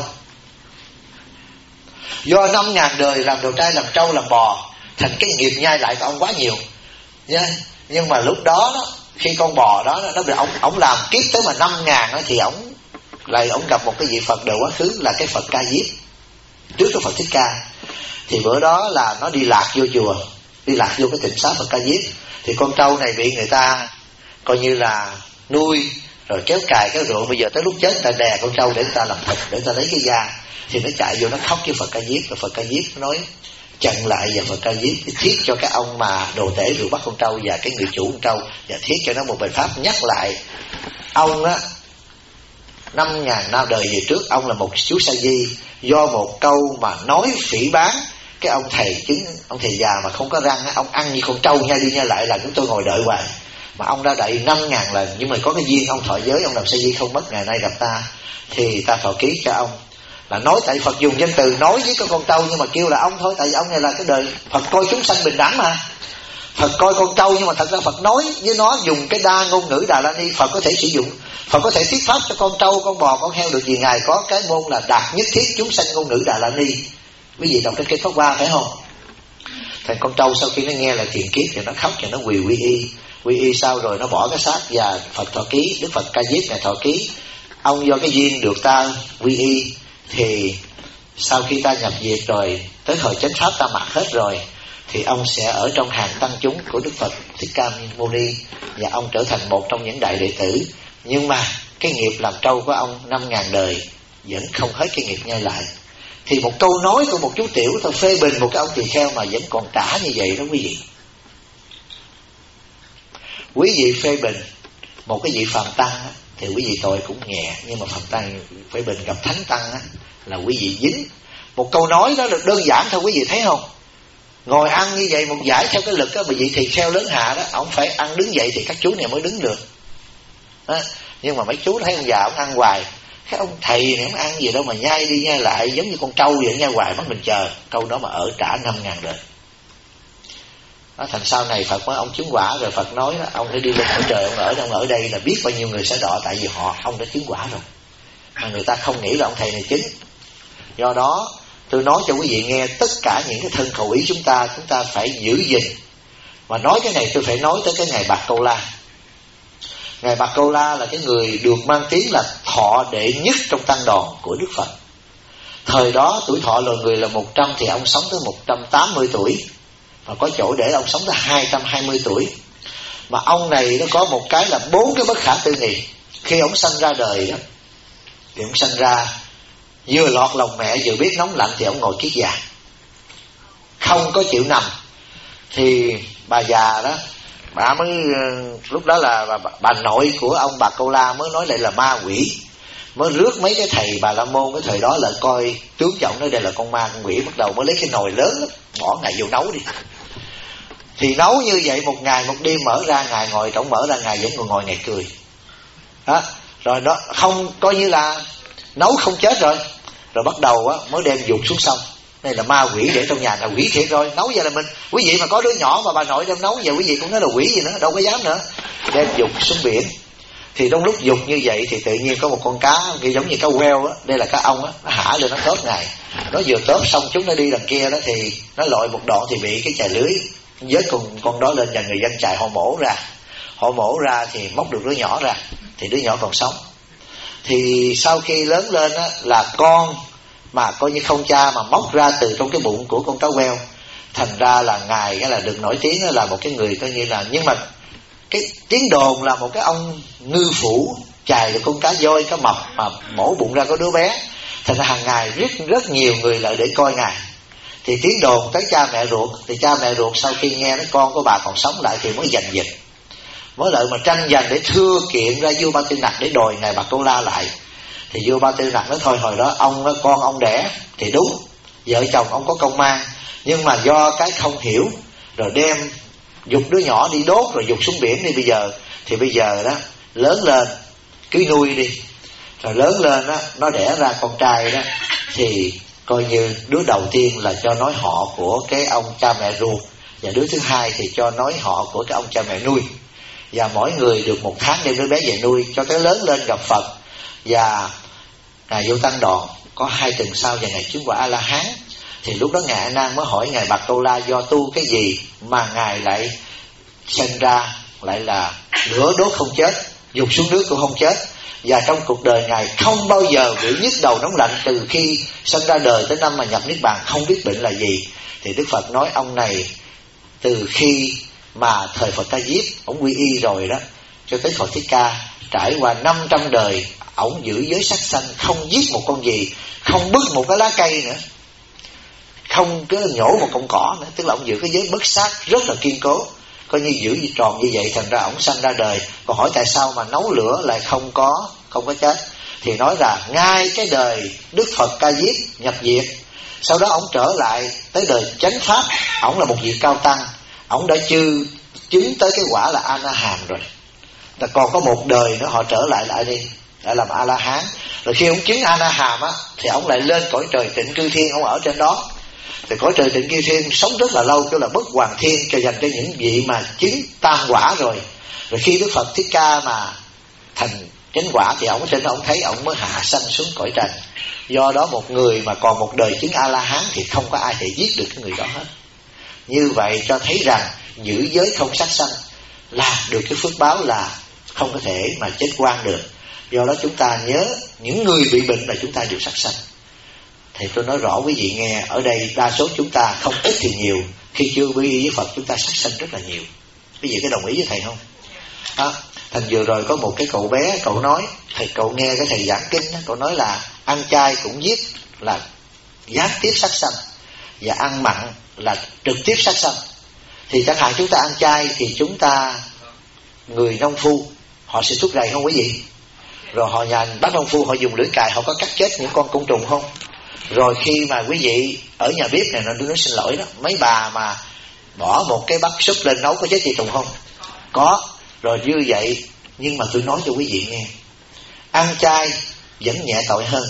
Speaker 1: Do 5.000 đời làm đầu trai, làm trâu, làm bò, thành cái nghiệp nhai lại của ông quá nhiều nha. Nhưng mà lúc đó khi con bò đó nó bị ông làm kiếp tới mà 5.000 thì ông gặp một cái vị Phật đời quá khứ là cái Phật Ca Diếp trước cái Phật Thích Ca. Thì bữa đó là nó đi lạc vô chùa, đi lạc vô cái tịnh xá Phật Ca Diếp. Thì con trâu này bị người ta coi như là nuôi rồi kéo cài cái ruộng, bây giờ tới lúc chết người ta đè con trâu để người ta làm thịt, để người ta lấy cái da. Thì nó chạy vô nó khóc với Phật Ca Diếp, và Phật Ca Diếp nói chặn lại, và Phật Ca Diếp thiết cho cái ông mà đồ tể rượu bắt con trâu và cái người chủ con trâu, và thiết cho nó một bài pháp nhắc lại ông á 5.000 năm đời về trước ông là một chú sa di, do một câu mà nói phỉ báng cái ông thầy chứng, ông thầy già mà không có răng á, ông ăn như con trâu nhai đi nhai lại, là chúng tôi ngồi đợi hoài. Mà ông đã đậy 5.000 lần, nhưng mà có cái duyên ông thọ giới, ông làm sa di không mất, ngày nay gặp ta thì ta thọ ký cho ông. Là nói tại Phật dùng danh từ nói với con trâu, nhưng mà kêu là ông thôi, tại vì ông này là cái đời Phật coi chúng sanh bình đẳng mà. Phật coi con trâu, nhưng mà thật ra Phật nói với nó dùng cái đa ngôn ngữ Đà La Ni. Phật có thể sử dụng, Phật có thể thuyết pháp cho con trâu, con bò, con heo được, vì Ngài có cái môn là đạt nhất thiết chúng sanh ngôn ngữ Đà La Ni. Quý vị đọc cái kinh Pháp Hoa phải không? Thành con trâu sau khi nó nghe là thiền kiếp thì nó khóc và nó quy y. Quy y sau rồi nó bỏ cái xác và Phật thọ ký. Đức Phật Ca Diếp Ngài thọ ký. Ông do cái duyên được ta quy y, thì sau khi ta nhập diệt rồi, tới thời chánh pháp ta mặc hết rồi, thì ông sẽ ở trong hàng tăng chúng của Đức Phật Thích Ca Mâu Ni, và ông trở thành một trong những đại đệ tử. Nhưng mà cái nghiệp làm trâu của ông 5.000 đời vẫn không hết cái nghiệp nhai lại. Thì một câu nói của một chú tiểu thôi phê bình một cái ông tỳ kheo mà vẫn còn trả như vậy đó quý vị. Quý vị phê bình một cái vị phàm tăng á, thì quý vị tội cũng nhẹ, nhưng mà phàm tăng phê bình gặp thánh tăng á, là quý vị dính. Một câu nói đó được đơn giản thôi, quý vị thấy không? Ngồi ăn như vậy một giải theo cái lực á, bởi vì tỳ kheo lớn hạ đó, ông phải ăn đứng dậy thì các chú này mới đứng được đó. Nhưng mà mấy chú thấy ông già ông ăn hoài, cái ông thầy này ông ăn gì đâu mà nhai đi nhai lại giống như con trâu vậy, nhai hoài bắt mình chờ. Câu đó mà ở trả 5.000 đời đó. Thành sau này Phật mới ông chứng quả rồi, Phật nói đó, ông phải đi lên cõi trời, ông ở đây là biết bao nhiêu người sẽ đọa, tại vì ông đã chứng quả rồi, mà người ta không nghĩ là ông thầy này chứng. Do đó tôi nói cho quý vị nghe, tất cả những cái thân khẩu ý chúng ta phải giữ gìn. Mà nói cái này tôi phải nói tới cái ngày Bạc Câu La. Ngài Bạc Câu La là cái người được mang tiếng là thọ đệ nhất trong tăng đoàn của Đức Phật. Thời đó tuổi thọ loài người là 100, thì ông sống tới 180 tuổi, và có chỗ để ông sống tới 220 tuổi. Mà ông này nó có một cái là 4 cái bất khả tư nghị. Khi ông sanh ra đời đó, thì ông sanh ra vừa lọt lòng mẹ vừa biết nóng lạnh, thì ông ngồi kiết già, không có chịu nằm. Thì bà già đó, bà mới, lúc đó là bà nội của ông Bạc Câu La mới nói lại là ma quỷ, mới rước mấy cái thầy Bà La Môn cái thời đó là coi tướng trọng nói đây là con ma con quỷ, bắt đầu mới lấy cái nồi lớn đó, bỏ Ngài vô nấu đi. Thì nấu như vậy một ngày một đêm, mở ra Ngài ngồi trống, mở ra Ngài vẫn còn ngồi Ngài cười đó. Rồi nó không coi như là nấu không chết rồi bắt đầu á mới đem dục xuống sông. Đây là ma quỷ để trong nhà, là quỷ thiệt rồi. Nấu vậy là mình, quý vị mà có đứa nhỏ mà bà nội đem nấu vậy, quý vị cũng nói là quỷ gì nữa, đâu có dám nữa. Đem dục xuống biển. Thì trong lúc dục như vậy thì tự nhiên có một con cá giống như cá queo á, đây là cá ong á, nó hả lên nó tớp Ngài. Nó vừa tớp xong chúng nó đi đằng kia đó, thì nó lội một đoạn thì bị cái chài lưới vớt con đó lên, và người dân chài họ mổ ra thì móc được đứa nhỏ ra, thì đứa nhỏ còn sống. Thì sau khi lớn lên á, là con mà coi như không cha mà móc ra từ trong cái bụng của con cá queo. Thành ra là Ngài cái là được nổi tiếng là một cái người coi như là, nhưng mà cái tiếng đồn là một cái ông ngư phủ chài được con cá voi, cá mập mà mổ bụng ra có đứa bé. Thành ra hàng ngày rất nhiều người lại để coi Ngài. Thì tiếng đồn tới cha mẹ ruột, thì cha mẹ ruột sau khi nghe nói con của bà còn sống lại thì mới giành giật, mới lại mà tranh giành để thưa kiện ra vua Ba Tư Nặc để đòi Ngài Bạc Câu La lại. Thì vua Ba Tư Nặc nói thôi, hồi đó ông con ông đẻ thì đúng, vợ chồng ông có công mang, nhưng mà do cái không hiểu rồi đem giục đứa nhỏ đi đốt rồi giục xuống biển đi. Bây giờ đó lớn lên cứ nuôi đi, rồi lớn lên đó nó đẻ ra con trai đó, thì coi như đứa đầu tiên là cho nói họ của cái ông cha mẹ ruột, và đứa thứ hai thì cho nói họ của cái ông cha mẹ nuôi. Và mỗi người được 1 tháng đem đứa bé về nuôi cho tới lớn lên gặp Phật. Và Ngài vô tăng đoàn có 2 tuần sau và Ngài chứng quả A La Hán. Thì lúc đó Ngài A Nan mới hỏi Ngài Bạc Câu La do tu cái gì mà Ngài lại sinh ra lại là lửa đốt không chết, dục xuống nước cũng không chết, và trong cuộc đời Ngài không bao giờ bị nhức đầu nóng lạnh từ khi sinh ra đời tới năm mà nhập niết bàn, không biết bệnh là gì. Thì Đức Phật nói ông này từ khi mà thời Phật Ca Diếp ổng quy y rồi đó, cho tới Phật Thích Ca trải qua 500 đời, ổng giữ giới sát sanh, không giết một con gì, không bứt một cái lá cây nữa, không cứ nhổ một cọng cỏ nữa. Tức là ổng giữ cái giới bất sát rất là kiên cố, coi như giữ tròn như vậy. Thành ra ổng sanh ra đời. Còn hỏi tại sao mà nấu lửa lại không có chết, thì nói là ngay cái đời Đức Phật Ca Diếp nhập diệt Sau đó ông trở lại tới đời chánh pháp, ông là một vị cao tăng, ông đã chứng tới cái quả là A-na-hàm rồi. Là còn có một đời nữa họ trở lại lại đi, lại làm A-la-hán. Rồi khi ông chứng A-na-hàm á, thì ông lại lên cõi trời Tịnh Cư Thiên, ông ở trên đó. Thì cõi trời Tịnh Cư Thiên sống rất là lâu, kêu là Bất Hoàng Thiên, cho dành cho những vị mà chứng tam quả rồi. Rồi khi Đức Phật Thích Ca mà thành chánh quả thì ông ở trên đó ông thấy ông mới hạ sanh xuống cõi trần. Do đó một người mà còn một đời chứng A-la-hán thì không có ai thể giết được cái người đó hết. Như vậy cho thấy rằng giữ giới không sát sanh là được cái phước báo là không có thể mà chết oan được. Do đó chúng ta nhớ, những người bị bệnh là chúng ta đều sát sanh. Thì tôi nói rõ quý vị nghe, ở đây đa số chúng ta không ít thì nhiều, khi chưa quy y với Phật chúng ta sát sanh rất là nhiều. Quý vị có đồng ý với thầy không? Đó. Thành vừa rồi có một cái cậu bé, cậu nói, cậu nghe cái thầy giảng kinh đó, cậu nói là ăn chay cũng giết là gián tiếp sát sanh, và ăn mặn là trực tiếp sát sanh. Thì chẳng hạn chúng ta ăn chay thì chúng ta, người nông phu họ sẽ thúc rầy không quý vị? Rồi họ nhà bác nông phu họ dùng lưỡi cài, họ có cắt chết những con côn trùng không? Rồi khi mà quý vị ở nhà bếp này, nó nói xin lỗi đó, mấy bà mà bỏ một cái bát súp lên nấu có chết gì trùng không? Có. Rồi như vậy, nhưng mà tôi nói cho quý vị nghe, ăn chay vẫn nhẹ tội hơn.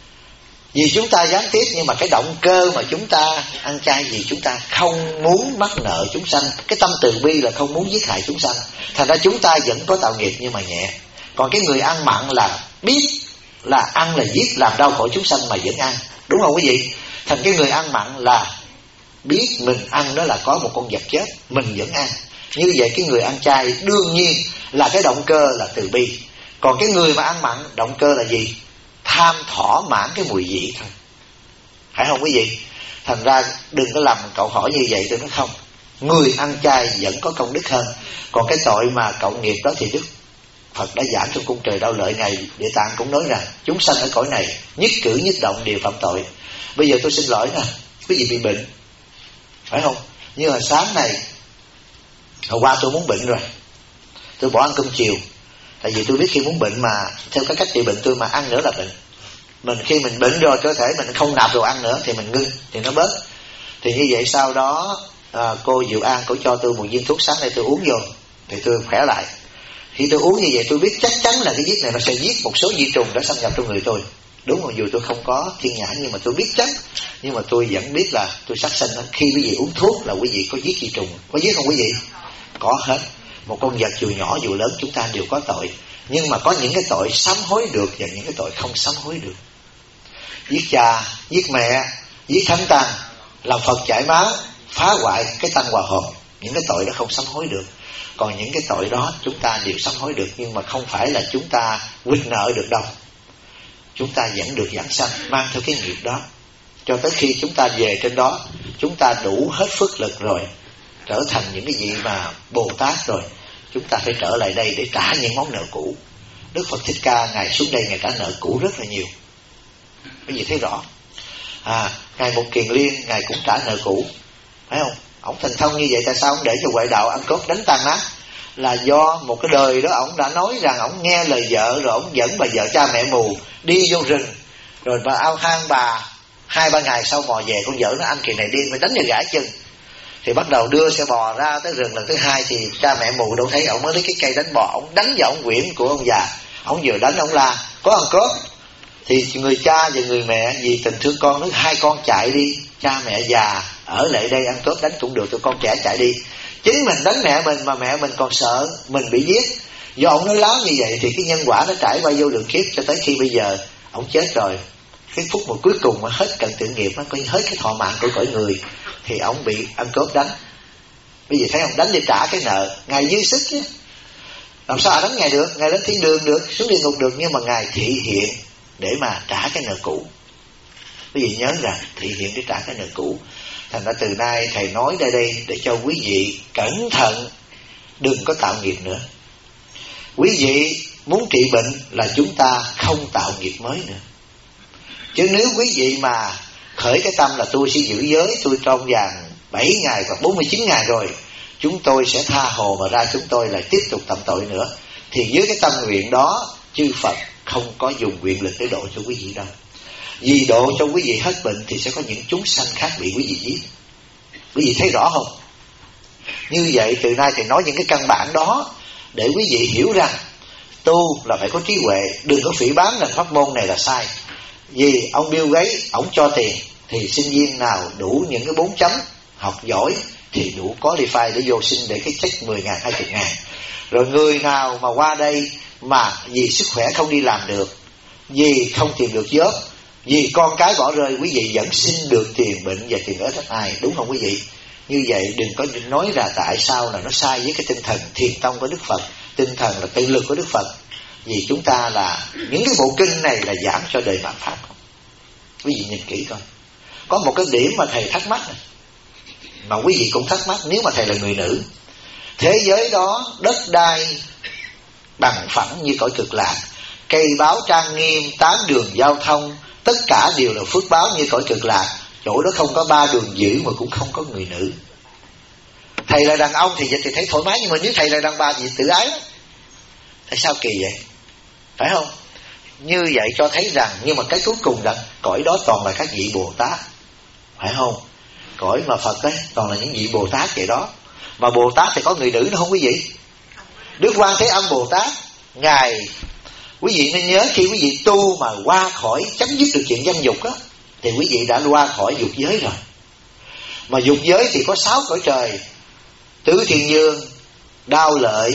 Speaker 1: Vì chúng ta gián tiếp, nhưng mà cái động cơ mà chúng ta ăn chay vì chúng ta không muốn mắc nợ chúng sanh. Cái tâm từ bi là không muốn giết hại chúng sanh. Thành ra chúng ta vẫn có tạo nghiệp nhưng mà nhẹ. Còn cái người ăn mặn là biết là ăn là giết, làm đau khổ chúng sanh mà vẫn ăn. Đúng không quý vị? Thành cái người ăn mặn là biết mình ăn đó là có một con vật chết, mình vẫn ăn. Như vậy cái người ăn chay đương nhiên là cái động cơ là từ bi. Còn cái người mà ăn mặn, động cơ là gì? Tham thỏa mãn cái mùi vị thôi. Phải không quý vị? Thành ra đừng có làm cậu hỏi như vậy. Tôi nói không, người ăn chay vẫn có công đức hơn. Còn cái tội mà cậu nghiệp đó thì Đức Phật đã giảng trong cung trời Đạo Lợi. Ngài Địa Tạng cũng nói rằng chúng sanh ở cõi này nhất cử nhất động đều phạm tội. Bây giờ tôi xin lỗi nè, quý vị bị bệnh, phải không? Nhưng mà sáng này hôm qua tôi muốn bệnh rồi, tôi bỏ ăn cơm chiều. Tại vì tôi biết khi muốn bệnh mà theo cái cách trị bệnh tôi mà ăn nữa là bệnh. Mình khi mình bệnh rồi, cơ thể mình không nạp đồ ăn nữa thì mình ngưng, thì nó bớt. Thì như vậy sau đó cô Diệu An cô cho tôi một viên thuốc, sáng nay tôi uống vô thì tôi khỏe lại. Khi tôi uống như vậy tôi biết chắc chắn là cái giết này nó sẽ giết một số vi trùng đã xâm nhập trong người tôi. Đúng không? Dù tôi không có thiên nhãn nhưng mà tôi biết chắc. Nhưng mà tôi vẫn biết là tôi sát sanh. Khi quý vị uống thuốc là quý vị có giết vi trùng. Có giết không quý vị? Có hết. Một con vật dù nhỏ dù lớn chúng ta đều có tội. Nhưng mà có những cái tội sám hối được và những cái tội không sám hối được. Giết cha, giết mẹ, giết thánh tăng, làm Phật chảy máu, phá hoại cái tăng hòa hồn, những cái tội đó không sám hối được. Còn những cái tội đó chúng ta đều sám hối được. Nhưng mà không phải là chúng ta quỵt nợ được đâu. Chúng ta vẫn được giảng sanh, mang theo cái nghiệp đó. Cho tới khi chúng ta về trên đó, chúng ta đủ hết phước lực rồi, trở thành những cái vị mà Bồ Tát rồi, chúng ta phải trở lại đây để trả những món nợ cũ. Đức Phật Thích Ca Ngài xuống đây Ngài trả nợ cũ rất là nhiều. Cái gì thấy rõ? Ngài Một Kiền Liên Ngài cũng trả nợ cũ, phải không? Ông thành thông như vậy tại sao ông để cho ngoại đạo ăn cốt đánh tan nát? Là do một cái đời đó ông đã nói rằng ông nghe lời vợ, rồi ông dẫn bà vợ cha mẹ mù đi vô rừng, rồi bà ao hang bà 2-3 ngày sau mò về, con vợ nó anh kỳ này điên phải đánh cho gãy chân. Thì bắt đầu đưa xe bò ra tới rừng lần thứ 2 thì cha mẹ mù đâu thấy, ông mới lấy cái cây đánh bò, ông đánh vào ông quyển của ông già. Ông vừa đánh ông la có ăn cốt. Thì người cha và người mẹ vì tình thương con nói 2 con chạy đi, cha mẹ già ở lại đây ăn cốt đánh cũng được, tụi con trẻ chạy đi. Chính mình đánh mẹ mình mà mẹ mình còn sợ mình bị giết. Do ông nói láo như vậy thì cái nhân quả nó trải qua vô lượng kiếp, cho tới khi bây giờ ông chết rồi, cái phút một cuối cùng mà hết cận tự nghiệp, nó coi hết cái thọ mạng của cõi người, thì ông bị ăn cốt đánh. Bây giờ thấy ông đánh để trả cái nợ. Ngài dư sức chứ, làm sao đánh Ngài được? Ngài lên thiên đường được, xuống địa ngục được, nhưng mà Ngài thị hiện để mà trả cái nợ cũ. Quý vị nhớ rằng thị hiện để trả cái nợ cũ. Thành ra từ nay thầy nói đây để cho quý vị cẩn thận, đừng có tạo nghiệp nữa. Quý vị muốn trị bệnh là chúng ta không tạo nghiệp mới nữa. Chứ nếu quý vị mà khởi cái tâm là tôi sẽ giữ giới, tôi trong vàng 7 ngày hoặc 49 ngày rồi chúng tôi sẽ tha hồ mà ra chúng tôi lại tiếp tục phạm tội nữa, thì dưới cái tâm nguyện đó chư Phật không có dùng quyền lực để độ cho quý vị đâu. Vì độ cho quý vị hết bệnh thì sẽ có những chúng sanh khác bị quý vị giết. Quý vị thấy rõ không? Như vậy từ nay thầy nói những cái căn bản đó để quý vị hiểu rằng tu là phải có trí huệ, đừng có phỉ báng rằng pháp môn này là sai. Vì ông Bill Gates ổng cho tiền thì sinh viên nào đủ những cái 4 chấm học giỏi thì đủ qualify để vô sinh để cái check 10.000 20.000. Rồi người nào mà qua đây mà vì sức khỏe không đi làm được, vì không tìm được job, vì con cái bỏ rơi, quý vị vẫn xin được tiền bệnh và tiền ở đất ai, đúng không quý vị? Như vậy đừng có nói là tại sao là nó sai với cái tinh thần thiền tông của Đức Phật, tinh thần là tự lực của Đức Phật. Vì chúng ta là những cái bộ kinh này là giảng cho đời vạn pháp. Quý vị nhìn kỹ coi. Có một cái điểm mà thầy thắc mắc này, mà quý vị cũng thắc mắc nếu mà thầy là người nữ. Thế giới đó đất đai bằng phẳng như cõi Cực Lạc, cây báo trang nghiêm, 8 đường giao thông, tất cả đều là phước báo như cõi Cực Lạc. Chỗ đó không có 3 đường dữ mà cũng không có người nữ. Thầy là đàn ông thì dịch thì thấy thoải mái, nhưng mà nếu thầy là đàn bà thì tự ái lắm. Tại sao kỳ vậy? Phải không? Như vậy cho thấy rằng, nhưng mà cái cuối cùng là cõi đó toàn là các vị Bồ Tát, phải không? Cõi mà Phật ấy toàn là những vị Bồ Tát vậy đó. Mà Bồ Tát thì có người nữ nữa không quý vị? Đức Quan Thế Âm Bồ Tát, Ngài, quý vị nên nhớ khi quý vị tu mà qua khỏi chấm dứt được chuyện dâm dục á, thì quý vị đã qua khỏi dục giới rồi. Mà dục giới thì có 6 cõi trời: Tứ Thiên Dương, Đao Lợi,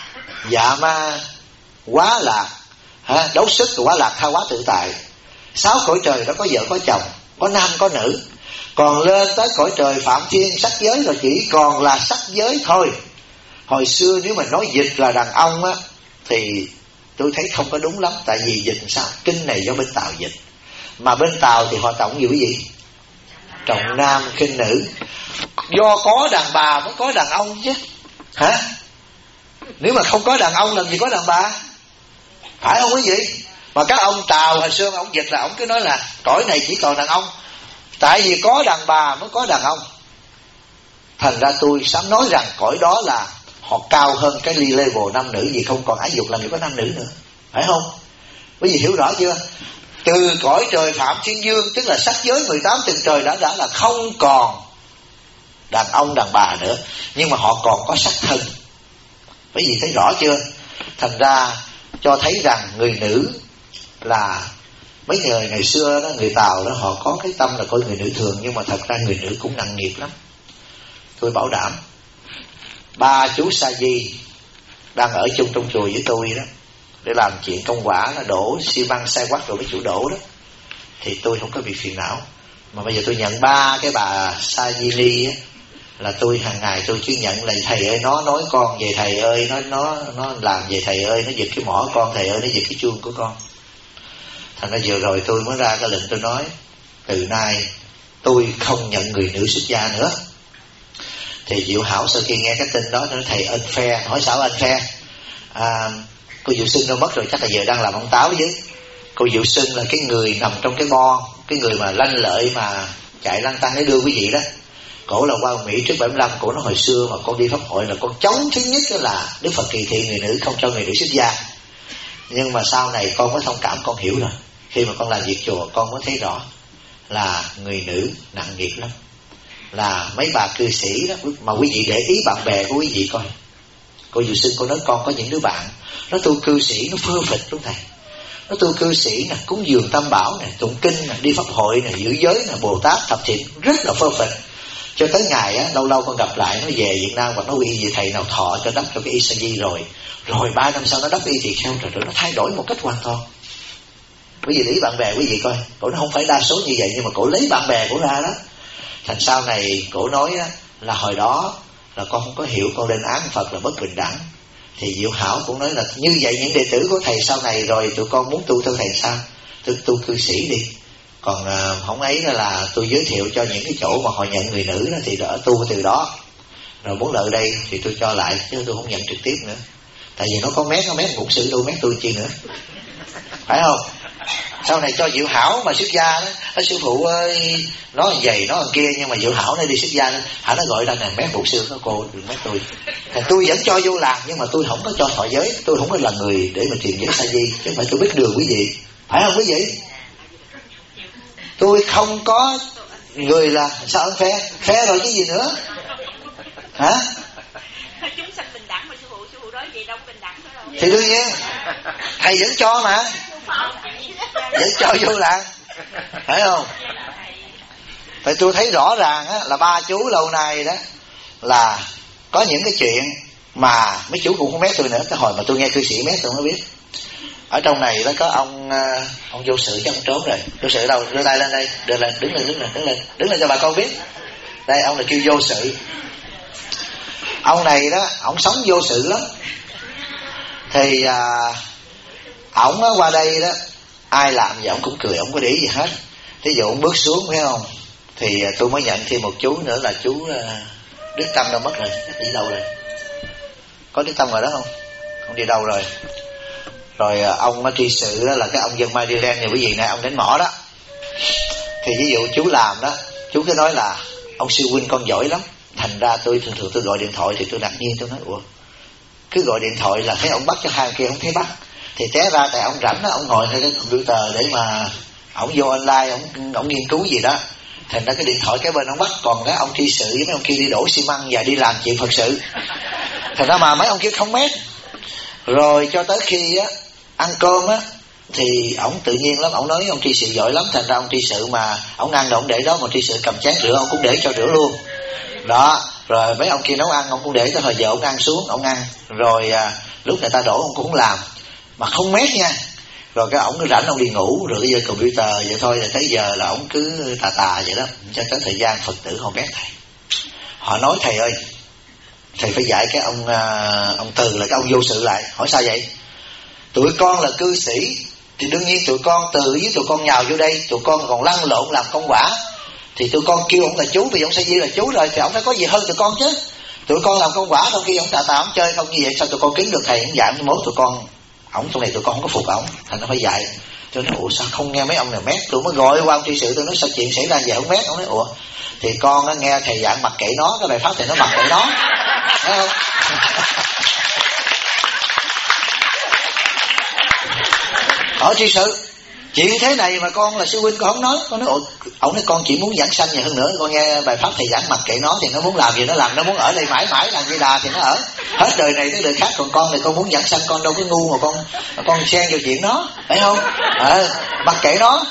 Speaker 1: Dạ Ma, Quá Lạc, Đấu Sức, Quá Lạc, Tha Hóa Tự Tại. 6 cõi trời đó có vợ có chồng, có nam có nữ. Còn lên tới cõi trời Phạm Thiên sắc giới rồi chỉ còn là sắc giới thôi. Hồi xưa nếu mà nói dịch là đàn ông á thì tôi thấy không có đúng lắm. Tại vì dịch sao? Kinh này do bên Tàu dịch, mà bên Tàu thì họ trọng gì quý vị? Trọng nam khinh nữ. Do có đàn bà mới có đàn ông chứ, hả? Nếu mà không có đàn ông làm gì có đàn bà, phải không quý vị? Mà các ông Tàu hồi xưa ông dịch là ông cứ nói là cõi này chỉ còn đàn ông. Tại vì có đàn bà mới có đàn ông. Thành ra tôi sám nói rằng cõi đó là họ cao hơn cái level nam nữ, vì không còn ái dục làm gì có nam nữ nữa, phải không? Quý vị hiểu rõ chưa? Từ cõi trời Phạm Thiên Dương, tức là sắc giới 18 tầng trời đã là không còn đàn ông đàn bà nữa, nhưng mà họ còn có sắc thân. Quý vị thấy rõ chưa? Thành ra cho thấy rằng người nữ là mấy người ngày xưa đó, người Tàu đó, họ có cái tâm là coi người nữ thường, nhưng mà thật ra người nữ cũng nặng nghiệp lắm. Tôi bảo đảm 3 chú Sa Di đang ở chung trong chùa với tôi đó, để làm chuyện công quả là đổ xi măng sai quắc rồi mấy chủ đổ đó, thì tôi không có bị phiền não. Mà bây giờ tôi nhận 3 cái bà Sa Di Ni á, là tôi hàng ngày tôi chỉ nhận là thầy ơi nó nói con về, thầy ơi nó làm về, thầy ơi nó giật cái mỏ con, thầy ơi nó giật cái chuông của con. Thành ra vừa rồi tôi mới ra cái lệnh tôi nói từ nay tôi không nhận người nữ xuất gia nữa. Thì Diệu Hảo sau khi nghe cái tin đó nói thầy ơn phe, hỏi sao ơn phe? Cô Diệu Sưng đâu mất rồi, chắc là giờ đang làm ông Táo chứ. Cô Diệu Sưng là cái người nằm trong cái bo, cái người mà lanh lợi mà chạy lăn tăng để đưa quý vị đó. Cổ là qua Mỹ trước 75, cổ nói hồi xưa mà con đi pháp hội là con chống thứ nhất là Đức Phật kỳ thị người nữ, không cho người nữ xuất gia. Nhưng mà sau này con mới thông cảm, con hiểu rồi. Khi mà con làm việc chùa con mới thấy rõ là người nữ nặng nghiệp lắm. Là mấy bà cư sĩ đó, mà quý vị để ý bạn bè của quý vị coi. Cô Diệu Sưng cô nói con có những đứa bạn nó tu cư sĩ, nó phơ phịch đúng thầy. Nó tu cư sĩ nè, cúng dường tam bảo nè, tụng kinh nè, đi pháp hội nè, giữ giới nè, Bồ Tát thập thiện, rất là phơ phịch. Cho tới ngày á, lâu lâu con gặp lại nó về Việt Nam và nó quy gì thầy nào thọ cho đắp cho cái y sa di rồi 3 năm sau nó đắp y tỳ kheo rồi nó thay đổi một cách hoàn toàn. Quý vị lấy bạn bè quý vị coi, cổ nó không phải đa số như vậy, nhưng mà cổ lấy bạn bè cổ ra đó. Thành sau này cổ nói á, là hồi đó là con không có hiểu, con lên án Phật là bất bình đẳng. Thì Diệu Hảo cũng nói là như vậy những đệ tử của thầy sau này rồi tụi con muốn tu theo thầy sao? Tu cư sĩ đi. Còn không ấy là tôi giới thiệu cho những cái chỗ mà họ nhận người nữ đó, thì đỡ tu từ đó. Rồi muốn lợi đây thì tôi cho lại, chứ tôi không nhận trực tiếp nữa. Tại vì nó có mét một sư tôi, mét tôi chi nữa, phải không? Sau này cho Diệu Hảo mà xuất gia đó, sư phụ ơi nó vậy nó kia, nhưng mà Diệu Hảo nó đi xuất gia đó, hả nó gọi ra này mét một sư, nó cô đừng mét tôi. Thì tôi vẫn cho vô làng, nhưng mà tôi không có cho thọ giới, tôi không có là người để mà truyền giới sa di, chứ không phải tôi biết đường quý vị, phải không quý vị? tôi không có người là sao ăn phe rồi cái gì nữa hả?
Speaker 2: Chúng sanh bình đẳng mà sư phụ nói vậy đâu bình đẳng nữa đâu.
Speaker 1: Thì đương nhiên thầy vẫn cho mà, vẫn cho vô làng, phải không? Tại tôi thấy rõ ràng á, là ba chú lâu nay đó là có những cái chuyện mà mấy chú cũng không mét tôi nữa. Cái hồi mà tôi nghe cư sĩ mét tôi mới biết. Ở trong này đó có ông vô sự chứ ông trốn rồi. Vô sự đâu? Đưa tay lên đây, đưa lên, đứng lên cho bà con biết. Đây ông là kêu vô sự. Ông này đó, ông sống vô sự lắm. Thì ổng qua đây đó, ai làm gì ổng cũng cười, ổng có để gì hết. Thí dụ ông bước xuống phải không, thì tôi mới nhận thêm một chú nữa là chú Đức Tâm đâu mất rồi, đi đâu rồi? Có Đức Tâm rồi đó không? Ông đi đâu rồi? Rồi ông tri sự đó là cái ông dân Maryland này, quý vị này, ông đánh mỏ đó. Thì ví dụ chú làm đó, chú cứ nói là ông sư huynh con giỏi lắm. Thành ra tôi thường tôi gọi điện thoại thì tôi ngạc nhiên, tôi nói ủa, cứ gọi điện thoại là thấy ông bắt cho hai kia không thấy bắt. Thì té ra tại ông rảnh đó, ông ngồi theo cái computer để mà ông vô online, ông nghiên cứu gì đó. Thành ra cái điện thoại cái bên ông bắt, còn cái ông tri sự với mấy ông kia đi đổ xi măng và đi làm chuyện Phật sự. Thành ra mà mấy ông kia không mét. Rồi cho tới khi á ăn cơm á thì ổng tự nhiên lắm, ổng nói ông tri sự giỏi lắm. Thành ra ông tri sự mà ổng ăn rồi ổng để đó, mà tri sự cầm chén rửa ông cũng để cho rửa luôn đó. Rồi mấy ông kia nấu ăn ông cũng để tới hồi giờ ông ăn xuống ông ăn. Rồi lúc người ta đổ ông cũng làm mà không mét nha. Rồi cái ổng cứ rảnh ông đi ngủ, rồi cái giờ computer vậy thôi. Rồi tới giờ là ổng cứ tà vậy đó. Cho tới thời gian Phật tử họ mét thầy, họ nói thầy ơi, thầy phải dạy cái ông Từ là cái ông vô sự lại. Hỏi sao vậy? Tụi con là cư sĩ thì đương nhiên tụi con Từ với tụi con nhào vô đây, tụi con còn lăn lộn làm công quả, thì tụi con kêu ông là chú, vì ông Sa Di là chú rồi thì ông phải có gì hơn tụi con chứ. Tụi con làm công quả trong khi ông tà ông chơi không, như vậy sao tụi con kiếm được thầy? Ông dạy mốt tụi con, ổng trong này tụi con không có phục ổng, thành nó phải dạy. Tôi nói ủa sao không nghe mấy ông này mét? Tôi mới gọi qua ông tri sự, tôi nói sao chuyện xảy ra vậy không mét? Ông nói ủa thì con á, nghe thầy dặn mặc kệ nó, cái bài pháp thì nó mặc kệ nó, thấy không? Hỏi tri sự chuyện thế này mà con là sư huynh con không nói. Con nói ổng nói con chỉ muốn giảng sanh nhiều hơn nữa, con nghe bài pháp thầy giảng mặc kệ nó, thì nó muốn làm gì nó làm, nó muốn ở đây mãi mãi làm gì đà thì nó ở hết đời này tới đời khác. Còn con thì con muốn giảng sanh, con đâu có ngu mà con xen vào chuyện nó, phải không? Mặc kệ nó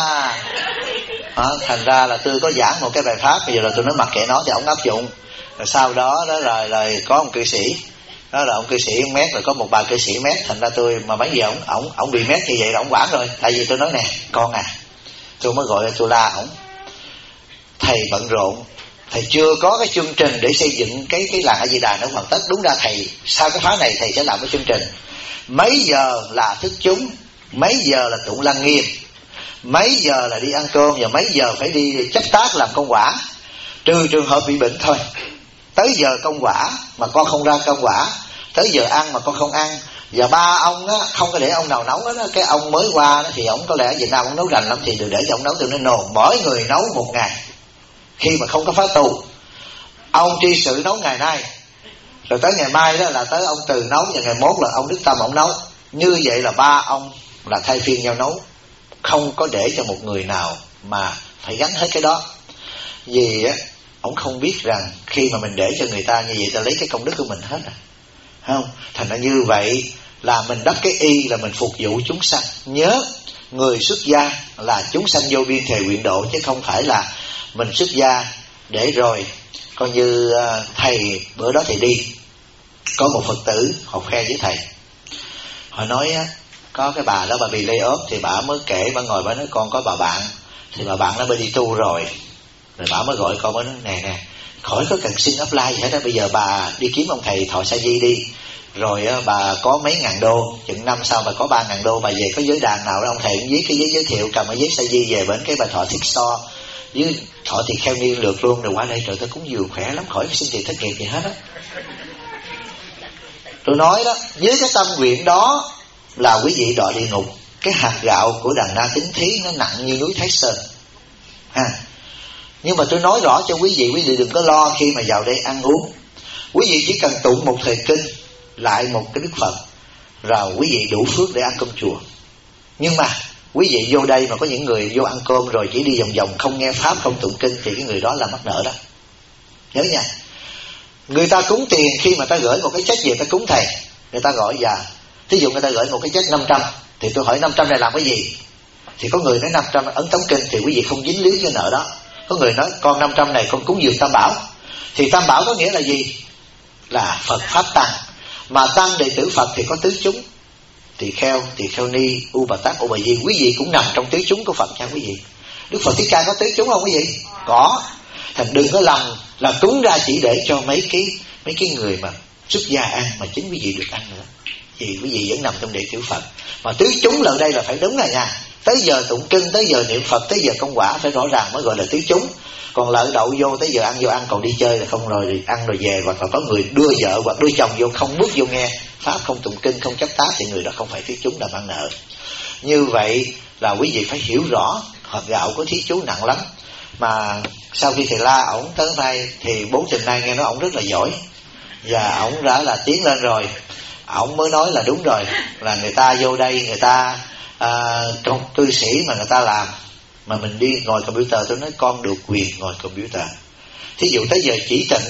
Speaker 1: thành ra là tôi có giảng một cái bài pháp, bây giờ là tôi nói mặc kệ nó thì ổng áp dụng. Rồi sau đó đó là có một cư sĩ đó, là ông cư sĩ ông mét, rồi có một bà cư sĩ mét. Thành ra tôi mà mấy giờ ổng bị mét như vậy là ổng quản rồi. Tại vì tôi nói nè con à, tôi mới gọi tôi la ổng, thầy bận rộn, thầy chưa có cái chương trình để xây dựng cái làng A Di Đà nó hoàn tất. Đúng ra thầy sau cái khóa này thầy sẽ làm cái chương trình, mấy giờ là thức chúng, mấy giờ là tụng lăng nghiêm, mấy giờ là đi ăn cơm, và mấy giờ phải đi chấp tác làm công quả, trừ trường hợp bị bệnh thôi. Tới giờ công quả mà con không ra công quả, tới giờ ăn mà con không ăn. Và ba ông á không có để ông nào nấu hết á. Cái ông mới qua đó thì ông có lẽ ở Việt Nam ông nấu rành lắm, thì đừng để cho ông nấu. Tôi nói nồn, mỗi người nấu một ngày khi mà không có phá tu. Ông tri sự nấu ngày nay, rồi tới ngày mai đó là tới ông Từ nấu, và ngày mốt là ông Đức Tâm ông nấu. Như vậy là ba ông là thay phiên nhau nấu, không có để cho một người nào mà phải gánh hết cái đó. Vì á ông không biết rằng khi mà mình để cho người ta như vậy, ta lấy cái công đức của mình hết rồi, không? Thành ra như vậy là mình đắp cái y là mình phục vụ chúng sanh. Nhớ người xuất gia là chúng sanh vô biên thề nguyện độ, chứ không phải là mình xuất gia để rồi coi như thầy bữa đó thầy đi, có một Phật tử họ khoe với thầy, họ nói á, có cái bà đó bà bị lay off, thì bà mới kể, bà ngồi bà nói con có bà bạn, thì bà bạn đó bà đi tu rồi bà mới gọi con, mới nói nè khỏi có cần xin offline gì hết đó, bây giờ bà đi kiếm ông thầy Thọ Sa Di đi, rồi bà có mấy ngàn đô, chừng năm sau bà có 3.000 đô, bà về có giới đàn nào đó ông thầy cũng viết cái giấy giới thiệu, cầm cái giấy Sa Di về bển cái bà Thọ Thiết So với Thọ Tỳ Kheo Niên lượt luôn, rồi qua đây trời tôi cũng vừa khỏe lắm, khỏi xin tiền thất nghiệp gì hết á. Tôi nói đó, với cái tâm nguyện đó là quý vị đọa địa ngục. Cái hạt gạo của đàn na tín thí nó nặng như núi Thái Sơn nhưng mà tôi nói rõ cho quý vị đừng có lo khi mà vào đây ăn uống. Quý vị chỉ cần tụng một thời kinh lại một cái Đức Phật, rồi quý vị đủ phước để ăn cơm chùa. Nhưng mà Quý vị vô đây mà có những người vô ăn cơm rồi chỉ đi vòng vòng không nghe pháp không tụng kinh thì cái người đó là mắc nợ đó. Nhớ nha. Người ta cúng tiền, khi mà ta gửi một cái check về ta cúng thầy, người ta gọi thí dụ người ta gửi một cái check 500, thì tôi hỏi 500 này làm cái gì? Thì có người nói 500 ấn tống kinh, thì quý vị không dính líu với nợ đó. Có người nói con 500 này con cúng dường Tam Bảo. Thì Tam Bảo có nghĩa là gì? Là Phật Pháp Tăng. Mà Tăng đệ tử Phật thì có tứ chúng: Tỳ Kheo Ni, U Bà Tát, U Bà Di. Quý vị cũng nằm trong tứ chúng của Phật nha quý vị. Đức Phật Thích Ca có tứ chúng không quý vị? Có. Thành đừng có lầm là cúng ra chỉ để cho mấy cái người mà xuất gia ăn, mà chính quý vị được ăn nữa. Vì quý vị vẫn nằm trong đệ tử Phật. Mà tứ chúng lần đây là phải đúng rồi nha. Tới giờ tụng kinh, tới giờ niệm Phật, tới giờ công quả phải rõ ràng mới gọi là tứ chúng. Còn lỡ đậu vô tới giờ ăn vô ăn, còn đi chơi là không, rồi ăn rồi về, hoặc là có người đưa vợ hoặc đưa chồng vô không bước vô nghe pháp, không tụng kinh, không chấp tá, thì người đó không phải tứ chúng, là mang nợ. Như vậy là quý vị phải hiểu rõ. Hạt gạo của thí chú nặng lắm. Mà sau khi thầy la ổng tới nay thì 4 tuần nay nghe nói ổng rất là giỏi, và ổng đã là tiến lên rồi. Ổng mới nói là đúng rồi, là người ta vô đây, người ta trong cư sĩ mà người ta làm, mà mình đi ngồi computer. Tôi nói con được quyền ngồi computer. Thí dụ tới giờ chỉ tịnh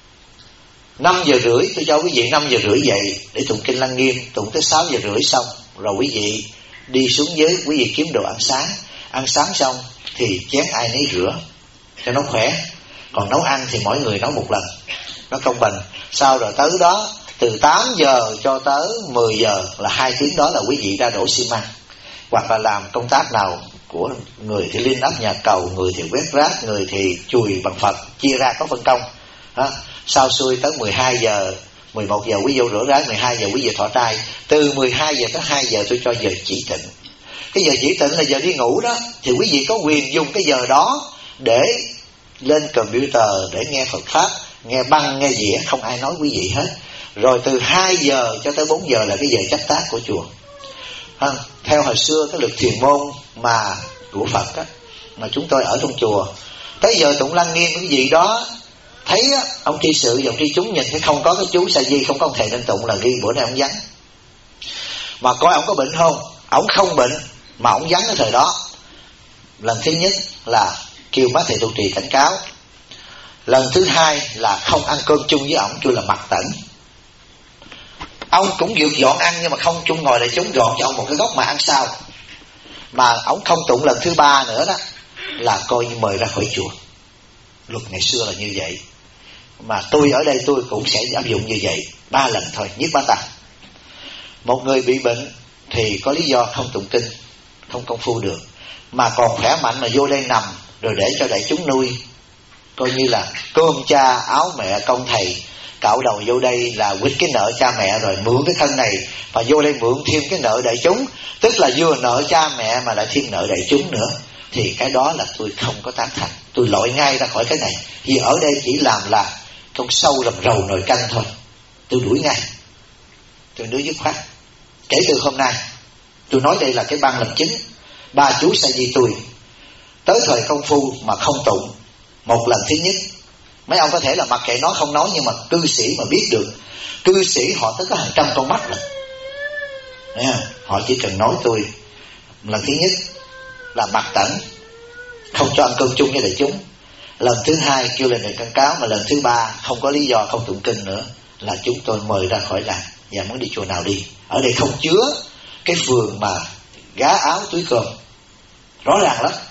Speaker 1: 5 giờ rưỡi, tôi cho quý vị 5 giờ rưỡi dậy để tụng kinh Lăng Nghiêm, tụng tới 6 giờ rưỡi xong rồi quý vị đi xuống dưới, quý vị kiếm đồ ăn sáng. Ăn sáng xong thì chén ai nấy rửa cho nó khỏe. Còn nấu ăn thì mỗi người nấu một lần, nó công bình. Sau rồi tới đó từ 8 giờ cho tới 10 giờ là 2 tiếng đó là quý vị ra đổ xi măng, hoặc là làm công tác nào của người thì liên ấp nhà cầu, người thì quét rác, người thì chùi bằng Phật, chia ra có phân công. Sau xuôi tới 12 giờ 11 giờ quý vị vô rửa rác, 12 giờ quý vị thọ trai. Từ 12 giờ tới 2 giờ tôi cho giờ chỉ tịnh. Cái giờ chỉ tịnh là giờ đi ngủ đó, thì quý vị có quyền dùng cái giờ đó để lên computer để nghe Phật Pháp, nghe băng, nghe dĩa, không ai nói quý vị hết. Rồi từ 2 giờ cho tới 4 giờ là cái giờ chấp tác của chùa. Theo hồi xưa cái luật thiền môn mà của Phật á, mà chúng tôi ở trong chùa, tới giờ tụng Lăng Nghiêm cái gì đó, thấy á, ông tri sự dòng tri chúng nhìn thấy không có cái chú sa di, không có ông thầy nên tụng là ghi bữa nay ông vắng. Mà coi ông có bệnh không? Ông không bệnh mà ông vắng cái thời đó. Lần thứ nhất là kêu má thầy trụ trì cảnh cáo. Lần thứ hai là không ăn cơm chung với ổng, kêu là mặc tẩn. Ông cũng việc dọn ăn nhưng mà không chung ngồi lại chúng, dọn cho ông một cái góc mà ăn sao. Mà ổng không tụng lần thứ ba nữa đó là coi như mời ra khỏi chùa. Luật ngày xưa là như vậy. Mà tôi ở đây tôi cũng sẽ áp dụng như vậy. 3 lần thôi, nhiếp bá tăng. Một người bị bệnh thì có lý do không tụng kinh, không công phu được, mà còn khỏe mạnh mà vô đây nằm rồi để cho đại chúng nuôi, coi như là cơm cha áo mẹ công thầy, cạo đầu vô đây là quýt cái nợ cha mẹ, rồi mượn cái thân này và vô đây mượn thêm cái nợ đại chúng, tức là vừa nợ cha mẹ mà lại thêm nợ đại chúng nữa, thì cái đó là tôi không có tán thành. Tôi loại ngay ra khỏi cái này, vì ở đây chỉ làm là con sâu làm rầu nồi canh thôi. Tôi đuổi ngay, tôi nói dứt khoát. Kể từ hôm nay tôi nói đây là cái băng làm chính. 3 chú sa di tôi tới thời công phu mà không tụng một lần thứ nhất, mấy ông có thể là mặc kệ nó không nói, nhưng mà cư sĩ mà biết được, cư sĩ họ tới có hàng trăm con mắt rồi. Họ chỉ cần nói tôi lần thứ nhất là mặc tẩn, không cho ăn cơm chung với đại chúng. Lần thứ hai kêu lên để cảnh cáo, mà lần thứ ba không có lý do không tụng kinh nữa là chúng tôi mời ra khỏi làng, và muốn đi chùa nào đi. Ở đây không chứa cái phường mà gá áo túi cơm, rõ ràng lắm.